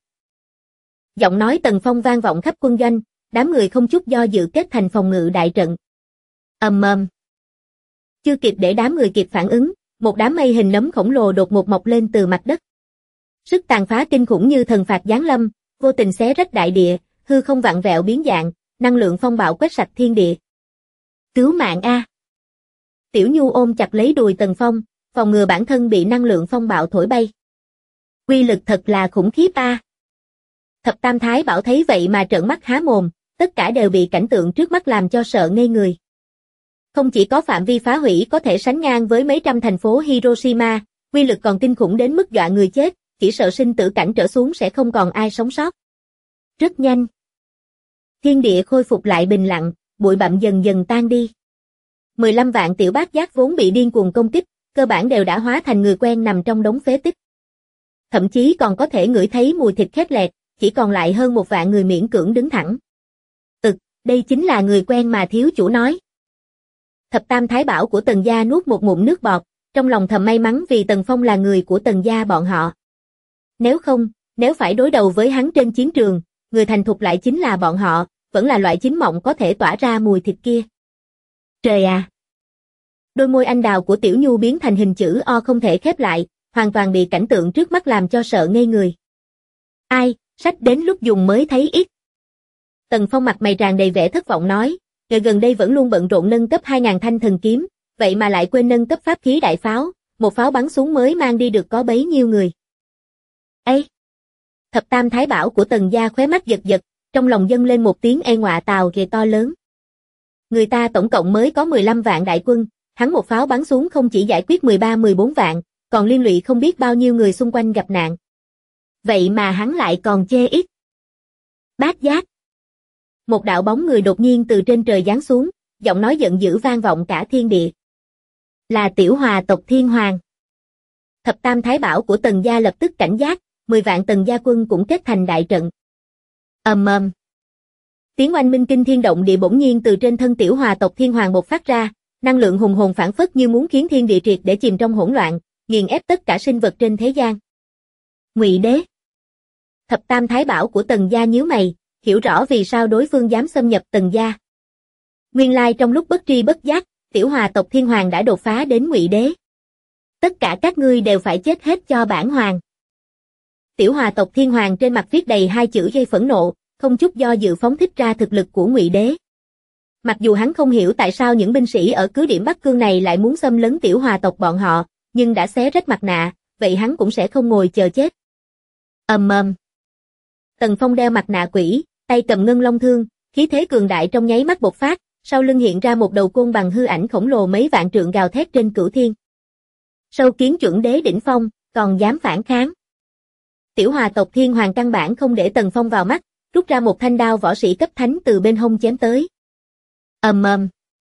Giọng nói Tần Phong vang vọng khắp quân doanh, đám người không chút do dự kết thành phòng ngự đại trận. Ầm ầm. Chưa kịp để đám người kịp phản ứng, một đám mây hình nấm khổng lồ đột ngột mọc lên từ mặt đất. Sức tàn phá kinh khủng như thần phạt giáng lâm, vô tình xé rách đại địa, hư không vặn vẹo biến dạng, năng lượng phong bạo quét sạch thiên địa. Cứu mạng a! Tiểu Nhu ôm chặt lấy đùi Tần Phong, phòng ngừa bản thân bị năng lượng phong bạo thổi bay. Uy lực thật là khủng khiếp a! Thập Tam Thái Bảo thấy vậy mà trợn mắt há mồm, tất cả đều bị cảnh tượng trước mắt làm cho sợ ngây người. Không chỉ có phạm vi phá hủy có thể sánh ngang với mấy trăm thành phố Hiroshima, uy lực còn kinh khủng đến mức dọa người chết, chỉ sợ sinh tử cảnh trở xuống sẽ không còn ai sống sót. Rất nhanh. Thiên địa khôi phục lại bình lặng, bụi bặm dần dần tan đi. 15 vạn tiểu bát giác vốn bị điên cuồng công kích, cơ bản đều đã hóa thành người quen nằm trong đống phế tích. Thậm chí còn có thể ngửi thấy mùi thịt khét lẹt, chỉ còn lại hơn 1 vạn người miễn cưỡng đứng thẳng. Đây chính là người quen mà thiếu chủ nói. Thập Tam Thái Bảo của Tần gia nuốt một ngụm nước bọt, trong lòng thầm may mắn vì Tần Phong là người của Tần gia bọn họ. Nếu phải đối đầu với hắn trên chiến trường, người thành thục lại chính là bọn họ, vẫn là loại chính mộng có thể tỏa ra mùi thịt kia. Trời à! Đôi môi anh đào của Tiểu Nhu biến thành hình chữ O không thể khép lại, hoàn toàn bị cảnh tượng trước mắt làm cho sợ ngây người. Ai, sách đến lúc dùng mới thấy ít. Tần Phong mặt mày tràn đầy vẻ thất vọng nói, gần đây vẫn luôn bận rộn nâng cấp 2000 thanh thần kiếm, vậy mà lại quên nâng cấp pháp khí đại pháo, một pháo bắn xuống mới mang đi được có bấy nhiêu người. Ê! Thập Tam Thái Bảo của Tần gia khóe mắt giật giật, trong lòng dâng lên một tiếng e ngọa tào ghê to lớn. Người ta tổng cộng mới có 15 vạn đại quân, hắn một pháo bắn xuống không chỉ giải quyết 13-14 vạn, còn liên lụy không biết bao nhiêu người xung quanh gặp nạn. Vậy mà hắn lại còn chê ít. Bát giác. Một đạo bóng người đột nhiên từ trên trời giáng xuống, giọng nói giận dữ vang vọng cả thiên địa. Là Tiểu Hòa tộc Thiên Hoàng. Thập Tam Thái Bảo của Tần gia lập tức cảnh giác, 10 vạn Tần gia quân cũng kết thành đại trận. Ầm ầm. Tiếng oanh minh kinh thiên động địa bỗng nhiên từ trên thân Tiểu Hòa tộc Thiên Hoàng bộc phát ra, năng lượng hùng hồn phảng phất như muốn khiến thiên địa triệt để chìm trong hỗn loạn, nghiền ép tất cả sinh vật trên thế gian. Ngụy Đế. Thập Tam Thái Bảo của Tần gia nhíu mày, hiểu rõ vì sao đối phương dám xâm nhập Tần gia. Nguyên lai trong lúc bất tri bất giác, Tiểu Hòa tộc Thiên Hoàng đã đột phá đến Ngụy Đế. Tất cả các ngươi đều phải chết hết cho bản hoàng. Tiểu Hòa tộc Thiên Hoàng trên mặt viết đầy 2 chữ dây phẫn nộ, không chút do dự phóng thích ra thực lực của Ngụy Đế. Mặc dù hắn không hiểu tại sao những binh sĩ ở cứ điểm Bắc Cương này lại muốn xâm lấn Tiểu Hòa tộc bọn họ, nhưng đã xé rách mặt nạ, vậy hắn cũng sẽ không ngồi chờ chết. Ầm ầm. Tần Phong đeo mặt nạ quỷ, tay cầm ngân long thương, khí thế cường đại trong nháy mắt bộc phát, sau lưng hiện ra một đầu côn bằng hư ảnh khổng lồ mấy vạn trượng gào thét trên cửu thiên. Sâu kiến chuẩn đế đỉnh phong, còn dám phản kháng. Tiểu Hòa tộc Thiên Hoàng căn bản không để Tần Phong vào mắt, rút ra một thanh đao võ sĩ cấp thánh từ bên hông chém tới. Ầm ầm.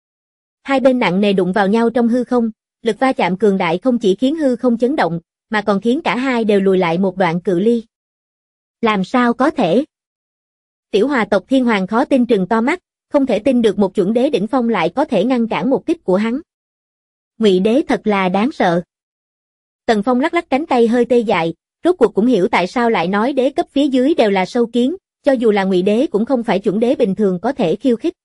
Hai bên nặng nề đụng vào nhau trong hư không, lực va chạm cường đại không chỉ khiến hư không chấn động, mà còn khiến cả hai đều lùi lại một đoạn cự ly. Làm sao có thể? Tiểu Hòa tộc Thiên Hoàng khó tin trừng to mắt, không thể tin được một chuẩn đế đỉnh phong lại có thể ngăn cản một kích của hắn. Ngụy đế thật là đáng sợ. Tần Phong lắc lắc cánh tay hơi tê dại, rốt cuộc cũng hiểu tại sao lại nói đế cấp phía dưới đều là sâu kiến, cho dù là Ngụy đế cũng không phải chuẩn đế bình thường có thể khiêu khích.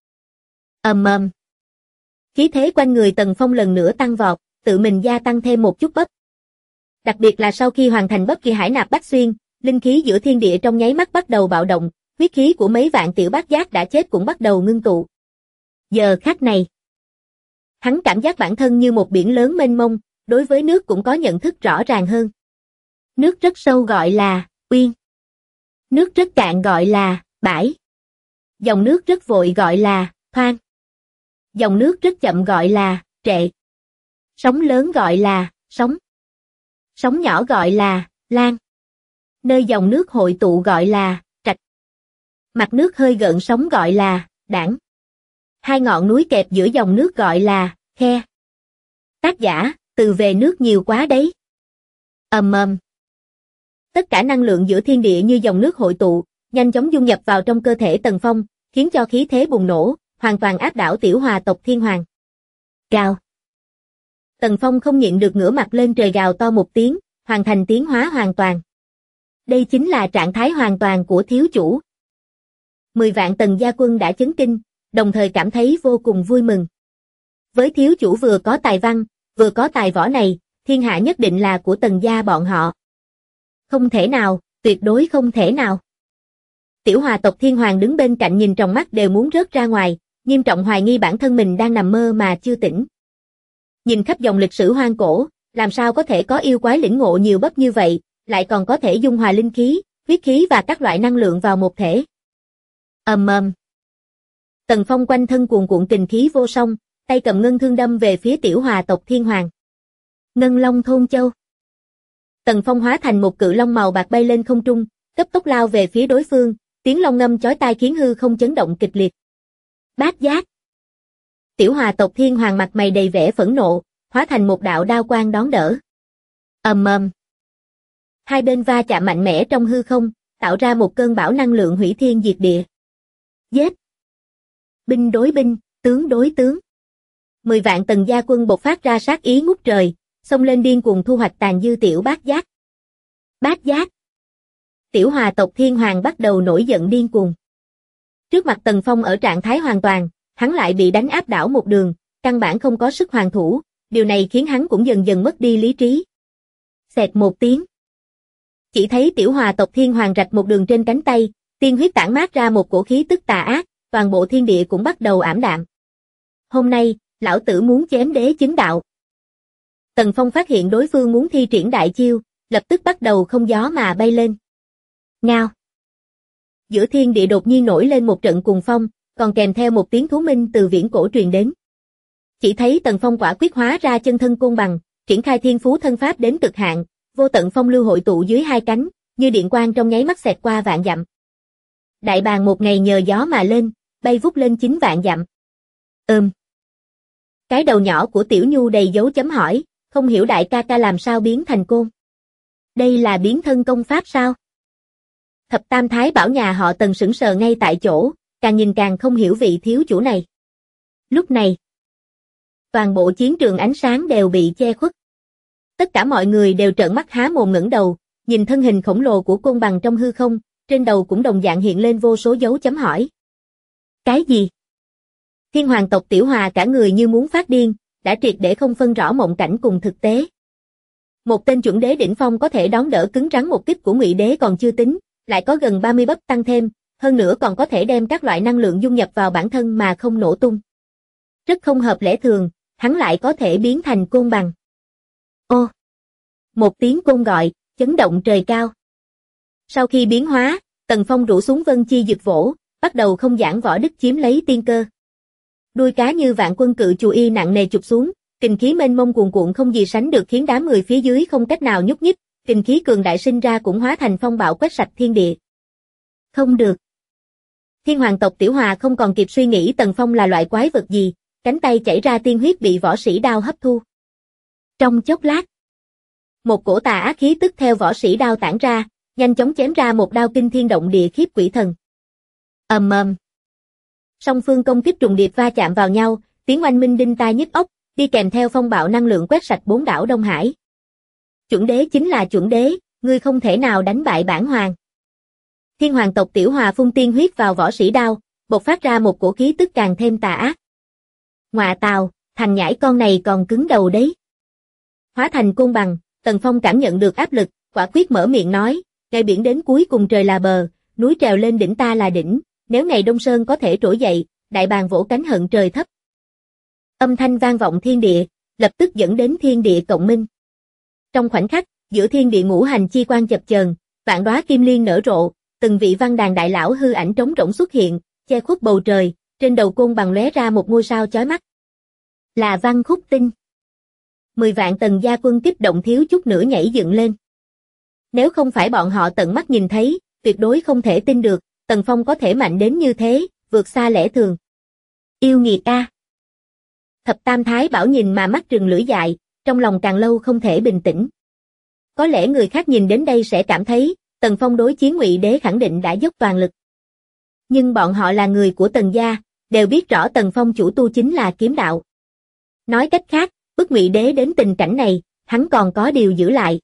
Khí thế quanh người Tần Phong lần nữa tăng vọt, tự mình gia tăng thêm một chút bắp. Đặc biệt là sau khi hoàn thành bất kỳ hải nạp bách xuyên, linh khí giữa thiên địa trong nháy mắt bắt đầu bạo động, huyết khí của mấy vạn tiểu bát giác đã chết cũng bắt đầu ngưng tụ. Giờ khắc này, hắn cảm giác bản thân như một biển lớn mênh mông, đối với nước cũng có nhận thức rõ ràng hơn. Nước rất sâu gọi là uyên. Nước rất cạn gọi là bãi. Dòng nước rất vội gọi là thoang. Dòng nước rất chậm gọi là trệ. Sóng lớn gọi là sóng. Sóng nhỏ gọi là lan. Nơi dòng nước hội tụ gọi là trạch. Mặt nước hơi gợn sóng gọi là đảng. Hai ngọn núi kẹp giữa dòng nước gọi là khe. Tác giả, từ về nước nhiều quá đấy. Tất cả năng lượng giữa thiên địa như dòng nước hội tụ, nhanh chóng dung nhập vào trong cơ thể Tần Phong, khiến cho khí thế bùng nổ, hoàn toàn áp đảo Tiểu Hòa tộc Thiên Hoàng. Gào. Tần Phong không nhịn được ngửa mặt lên trời gào to một tiếng, hoàn thành tiến hóa hoàn toàn. Đây chính là trạng thái hoàn toàn của thiếu chủ. 10 vạn Tần gia quân đã chấn kinh, đồng thời cảm thấy vô cùng vui mừng. Với thiếu chủ vừa có tài văn, vừa có tài võ này, thiên hạ nhất định là của Tần gia bọn họ. Không thể nào, tuyệt đối không thể nào. Tiểu Hòa tộc Thiên Hoàng đứng bên cạnh nhìn trong mắt đều muốn rớt ra ngoài, nghiêm trọng hoài nghi bản thân mình đang nằm mơ mà chưa tỉnh. Nhìn khắp dòng lịch sử hoang cổ, làm sao có thể có yêu quái lĩnh ngộ nhiều bắp như vậy, lại còn có thể dung hòa linh khí, huyết khí và các loại năng lượng vào một thể. Tần Phong quanh thân cuồn cuộn kình khí vô song, tay cầm ngân thương đâm về phía Tiểu Hòa tộc Thiên Hoàng. Ngân Long Thôn Châu. Tần Phong hóa thành một cự long màu bạc bay lên không trung, cấp tốc lao về phía đối phương, tiếng long ngâm chói tai khiến hư không chấn động kịch liệt. Bát giác. Tiểu Hòa tộc Thiên Hoàng mặt mày đầy vẻ phẫn nộ, hóa thành một đạo đao quang đón đỡ. Hai bên va chạm mạnh mẽ trong hư không, tạo ra một cơn bão năng lượng hủy thiên diệt địa. Giết. Binh đối binh, tướng đối tướng. 10 vạn Tần gia quân bộc phát ra sát ý ngút trời, xông lên điên cuồng thu hoạch tàn dư tiểu bát giác. Bát giác. Tiểu Hòa tộc Thiên Hoàng bắt đầu nổi giận điên cuồng. Trước mặt Tần Phong ở trạng thái hoàn toàn, hắn lại bị đánh áp đảo một đường, căn bản không có sức hoàn thủ, điều này khiến hắn cũng dần dần mất đi lý trí. Xẹt một tiếng. Chỉ thấy Tiểu Hòa tộc Thiên Hoàng rạch một đường trên cánh tay, tiên huyết tản mát ra một cổ khí tức tà ác, toàn bộ thiên địa cũng bắt đầu ảm đạm. Hôm nay, lão tử muốn chém đế chứng đạo. Tần Phong phát hiện đối phương muốn thi triển đại chiêu, lập tức bắt đầu không gió mà bay lên. Ngao. Giữa thiên địa đột nhiên nổi lên một trận cuồng phong, còn kèm theo một tiếng thú minh từ viễn cổ truyền đến. Chỉ thấy Tần Phong quả quyết hóa ra chân thân côn bằng, triển khai thiên phú thân pháp đến cực hạn, vô tận phong lưu hội tụ dưới hai cánh, như điện quang trong nháy mắt xẹt qua vạn dặm. Đại bàng một ngày nhờ gió mà lên, bay vút lên 9 vạn dặm. Cái đầu nhỏ của Tiểu Nhu đầy dấu chấm hỏi, không hiểu đại ca ca làm sao biến thành côn. Đây là biến thân công pháp sao? Thập Tam Thái Bảo nhà họ Tần sững sờ ngay tại chỗ, càng nhìn càng không hiểu vị thiếu chủ này. Lúc này, toàn bộ chiến trường ánh sáng đều bị che khuất. Tất cả mọi người đều trợn mắt há mồm ngẩng đầu, nhìn thân hình khổng lồ của côn bằng trong hư không, trên đầu cũng đồng dạng hiện lên vô số dấu chấm hỏi. Cái gì? Thiên Hoàng tộc Tiểu Hòa cả người như muốn phát điên, đã triệt để không phân rõ mộng cảnh cùng thực tế. Một tên chuẩn đế đỉnh phong có thể đón đỡ cứng rắn một kích của Ngụy đế còn chưa tính, lại có gần 30 bắp tăng thêm, hơn nữa còn có thể đem các loại năng lượng dung nhập vào bản thân mà không nổ tung. Rất không hợp lẽ thường, hắn lại có thể biến thành côn bằng. Ô! Một tiếng côn gọi, chấn động trời cao. Sau khi biến hóa, Tần Phong rủ xuống vân chi dực vỗ, bắt đầu không giảng võ đức chiếm lấy tiên cơ. Đuôi cá như vạn quân cự chù y nặng nề chụp xuống, kình khí mênh mông cuồn cuộn không gì sánh được khiến đám người phía dưới không cách nào nhúc nhích, kình khí cường đại sinh ra cũng hóa thành phong bạo quét sạch thiên địa. Không được. Thiên Hoàng tộc Tiểu Hòa không còn kịp suy nghĩ Tần Phong là loại quái vật gì, cánh tay chảy ra tiên huyết bị võ sĩ đao hấp thu. Trong chốc lát, một cổ tà ác khí tức theo võ sĩ đao tản ra, nhanh chóng chém ra một đao kinh thiên động địa khiếp quỷ thần. Ầm ầm. Song phương công kích trùng điệp va chạm vào nhau, tiếng oanh minh đinh tai nhức óc, đi kèm theo phong bạo năng lượng quét sạch bốn đảo Đông Hải. Chuẩn đế chính là chuẩn đế, ngươi không thể nào đánh bại bản hoàng. Thiên hoàng tộc Tiểu Hòa phun tiên huyết vào võ sĩ đao, bộc phát ra một cổ khí tức càng thêm tà ác. Ngọa tào, thằng nhãi con này còn cứng đầu đấy. Hóa thành côn bằng, Tần Phong cảm nhận được áp lực, quả quyết mở miệng nói, ngày biển đến cuối cùng trời là bờ, núi trèo lên đỉnh ta là đỉnh, nếu ngày Đông Sơn có thể trỗi dậy, đại bàng vỗ cánh hận trời thấp. Âm thanh vang vọng thiên địa, lập tức dẫn đến thiên địa cộng minh. Trong khoảnh khắc, giữa thiên địa ngũ hành chi quang chập chờn, vạn đóa kim liên nở rộ, từng vị văn đàn đại lão hư ảnh trống rỗng xuất hiện, che khuất bầu trời, trên đầu côn bằng lóe ra một ngôi sao chói mắt. Là Văn Khúc Tinh. 10 vạn Tần gia quân kích động thiếu chút nữa nhảy dựng lên. Nếu không phải bọn họ tận mắt nhìn thấy, tuyệt đối không thể tin được, Tần Phong có thể mạnh đến như thế, vượt xa lẽ thường. Yêu nghiệt a. Thập Tam Thái Bảo nhìn mà mắt trừng lưỡi dại, trong lòng càng lâu không thể bình tĩnh. Có lẽ người khác nhìn đến đây sẽ cảm thấy, Tần Phong đối chiến Ngụy Đế khẳng định đã dốc toàn lực. Nhưng bọn họ là người của Tần gia, đều biết rõ Tần Phong chủ tu chính là kiếm đạo. Nói cách khác, bức Ngụy Đế đến tình cảnh này, hắn còn có điều giữ lại.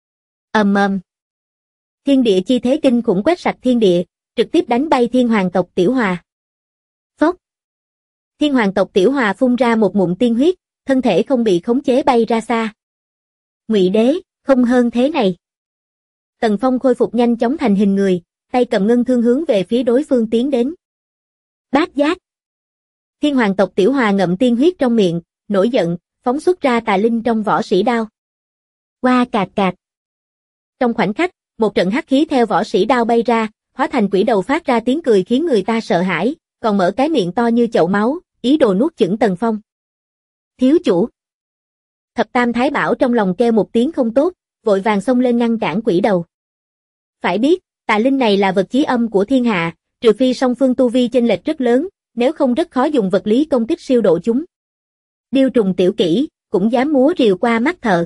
Ầm ầm. Thiên địa chi thế kinh khủng quét sạch thiên địa, trực tiếp đánh bay Thiên hoàng tộc Tiểu Hòa. Phốc. Thiên hoàng tộc Tiểu Hòa phun ra một ngụm tiên huyết, thân thể không bị khống chế bay ra xa. Ngụy Đế, không hơn thế này. Tần Phong khôi phục nhanh chóng thành hình người, tay cầm ngân thương hướng về phía đối phương tiến đến. Bát giác. Thiên hoàng tộc Tiểu Hòa ngậm tiên huyết trong miệng, nổi giận, phóng xuất ra tà linh trong võ sĩ đao. Qua cạc cạc. Trong khoảnh khắc, một trận hắc khí theo võ sĩ đao bay ra, hóa thành quỷ đầu phát ra tiếng cười khiến người ta sợ hãi, còn mở cái miệng to như chậu máu, ý đồ nuốt chửng Tần Phong. Thiếu chủ. Thập Tam Thái Bảo trong lòng kêu một tiếng không tốt, vội vàng xông lên ngăn cản quỷ đầu. Phải biết, tà linh này là vật chí âm của thiên hạ, trừ phi song phương tu vi chênh lệch rất lớn, nếu không rất khó dùng vật lý công kích siêu độ chúng. Điêu trùng tiểu kỹ, cũng dám múa rìu qua mắt thợ.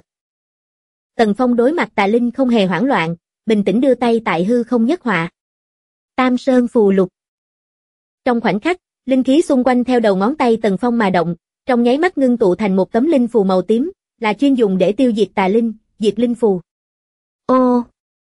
Tần Phong đối mặt tà linh không hề hoảng loạn, bình tĩnh đưa tay tại hư không nhất họa. Tam Sơn Phù Lục. Trong khoảnh khắc, linh khí xung quanh theo đầu ngón tay Tần Phong mà động, trong nháy mắt ngưng tụ thành một tấm linh phù màu tím, là chuyên dùng để tiêu diệt tà linh, diệt linh phù. Ô!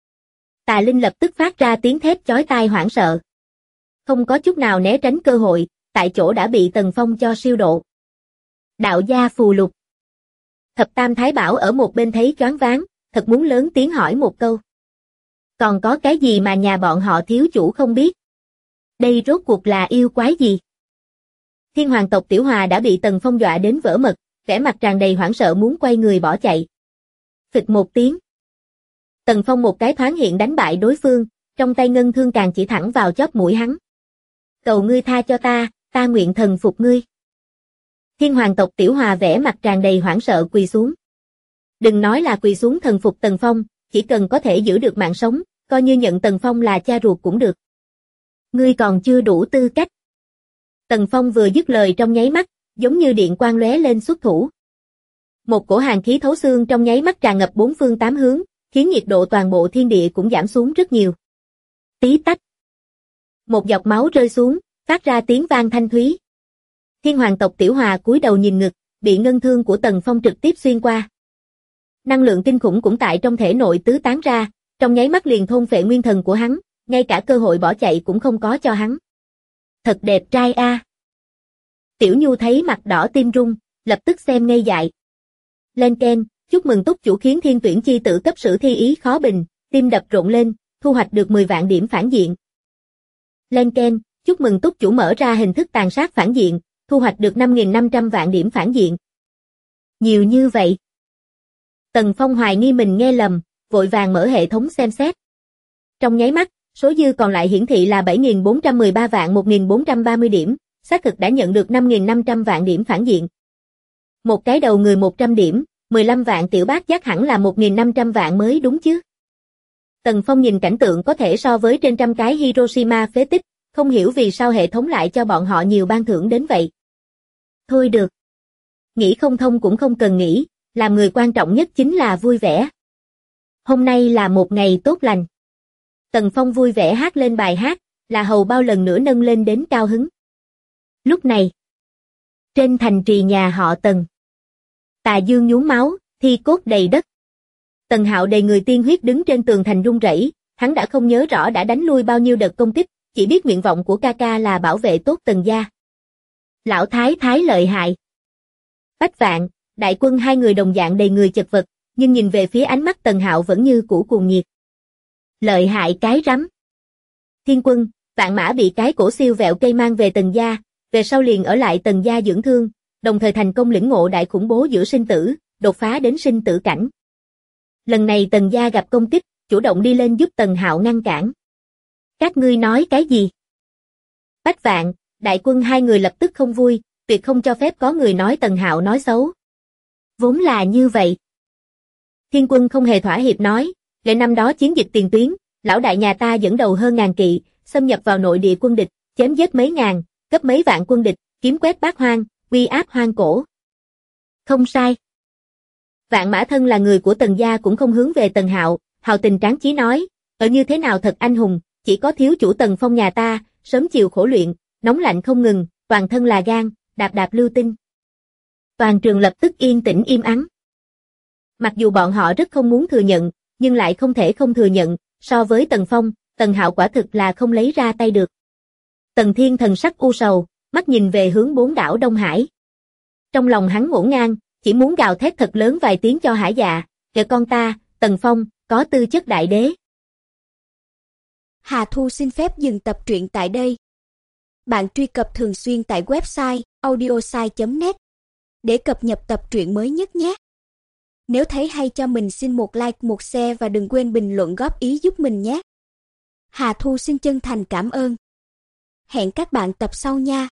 Tà linh lập tức phát ra tiếng thét chói tai hoảng sợ. Không có chút nào né tránh cơ hội, tại chỗ đã bị Tần Phong cho siêu độ. Đạo gia phù lục. Thập Tam Thái Bảo ở một bên thấy choáng váng, thật muốn lớn tiếng hỏi một câu. Còn có cái gì mà nhà bọn họ thiếu chủ không biết? Đây rốt cuộc là yêu quái gì? Thiên hoàng tộc Tiểu Hòa đã bị Tần Phong dọa đến vỡ mật, vẻ mặt tràn đầy hoảng sợ muốn quay người bỏ chạy. Phịch một tiếng. Tần Phong một cái thoáng hiện đánh bại đối phương, trong tay ngân thương càng chỉ thẳng vào chóp mũi hắn. Cầu ngươi tha cho ta nguyện thần phục ngươi. Thiên hoàng tộc Tiểu Hòa vẻ mặt tràn đầy hoảng sợ quỳ xuống. Đừng nói là quỳ xuống thần phục Tần Phong, chỉ cần có thể giữ được mạng sống, coi như nhận Tần Phong là cha ruột cũng được. Ngươi còn chưa đủ tư cách. Tần Phong vừa dứt lời trong nháy mắt, giống như điện quang lóe lên xuất thủ. Một cổ hàn khí thấu xương trong nháy mắt tràn ngập bốn phương tám hướng, khiến nhiệt độ toàn bộ thiên địa cũng giảm xuống rất nhiều. Tí tách. Một giọt máu rơi xuống, phát ra tiếng vang thanh thúy. Thiên hoàng tộc Tiểu Hòa cúi đầu nhìn ngực, bị ngân thương của Tần Phong trực tiếp xuyên qua. Năng lượng kinh khủng cũng tại trong thể nội tứ tán ra, trong nháy mắt liền thôn phệ nguyên thần của hắn, ngay cả cơ hội bỏ chạy cũng không có cho hắn. Thật đẹp trai a. Tiểu Nhu thấy mặt đỏ tim rung, lập tức xem ngây dại. Lên ken, chúc mừng túc chủ khiến thiên tuyển chi tử cấp sử thi ý khó bình, tim đập rộn lên, thu hoạch được 10 vạn điểm phản diện. Lên ken, chúc mừng túc chủ mở ra hình thức tàn sát phản diện, thu hoạch được 5.500 vạn điểm phản diện. Nhiều như vậy. Tần Phong hoài nghi mình nghe lầm, vội vàng mở hệ thống xem xét. Trong nháy mắt, số dư còn lại hiển thị là 7.413 vạn 1.430 điểm, xác thực đã nhận được 5.500 vạn điểm phản diện. Một cái đầu người 100 điểm, 15 vạn tiểu bát giác hẳn là 1.500 vạn mới đúng chứ. Tần Phong nhìn cảnh tượng có thể so với trên trăm cái Hiroshima phế tích, không hiểu vì sao hệ thống lại cho bọn họ nhiều ban thưởng đến vậy. Thôi được. Nghĩ không thông cũng không cần nghĩ, làm người quan trọng nhất chính là vui vẻ. Hôm nay là một ngày tốt lành. Tần Phong vui vẻ hát lên bài hát, là hầu bao lần nữa nâng lên đến cao hứng. Lúc này, trên thành trì nhà họ Tần, Tà Dương nhuốm máu, thi cốt đầy đất. Tần Hạo đầy người tiên huyết đứng trên tường thành run rẩy, hắn đã không nhớ rõ đã đánh lui bao nhiêu đợt công kích, chỉ biết nguyện vọng của ca ca là bảo vệ tốt Tần gia. Lão Thái Thái lợi hại. Bách Vạn, Đại Quân hai người đồng dạng đầy người chật vật, nhưng nhìn về phía ánh mắt Tần Hạo vẫn như cũ cuồng nhiệt. Lợi hại cái rắm. Thiên Quân, Vạn Mã bị cái cổ siêu vẹo cây mang về Tần gia, về sau liền ở lại Tần gia dưỡng thương, đồng thời thành công lĩnh ngộ đại khủng bố giữa sinh tử, đột phá đến sinh tử cảnh. Lần này Tần gia gặp công kích, chủ động đi lên giúp Tần Hạo ngăn cản. Các ngươi nói cái gì? Bách Vạn, Đại Quân hai người lập tức không vui, tuyệt không cho phép có người nói Tần Hạo nói xấu. Vốn là như vậy. Thiên Quân không hề thỏa hiệp nói, ngày năm đó chiến dịch tiền tuyến, lão đại nhà ta dẫn đầu hơn ngàn kỵ, xâm nhập vào nội địa quân địch, chém giết mấy ngàn, gấp mấy vạn quân địch, kiếm quét bát hoang, uy áp hoang cổ. Không sai. Vạn Mã thân là người của Tần gia cũng không hướng về Tần Hạo, hào tình tráng chí nói, ở như thế nào thật anh hùng, chỉ có thiếu chủ Tần Phong nhà ta, sớm chiều khổ luyện, nóng lạnh không ngừng, toàn thân là gan, đạp đạp lưu tinh. Toàn trường lập tức yên tĩnh im ắng. Mặc dù bọn họ rất không muốn thừa nhận, nhưng lại không thể không thừa nhận, so với Tần Phong, Tần Hạo quả thực là không lấy ra tay được. Tần Thiên thần sắc u sầu, mắt nhìn về hướng bốn đảo Đông Hải. Trong lòng hắn ngổn ngang, chỉ muốn gào thét thật lớn vài tiếng cho hả dạ, kìa con ta, Tần Phong, có tư chất đại đế. Hà Thu xin phép dừng tập truyện tại đây. Bạn truy cập thường xuyên tại website audiosai.net để cập nhật tập truyện mới nhất nhé. Nếu thấy hay cho mình xin một like, một share và đừng quên bình luận góp ý giúp mình nhé. Hà Thu xin chân thành cảm ơn. Hẹn các bạn tập sau nha.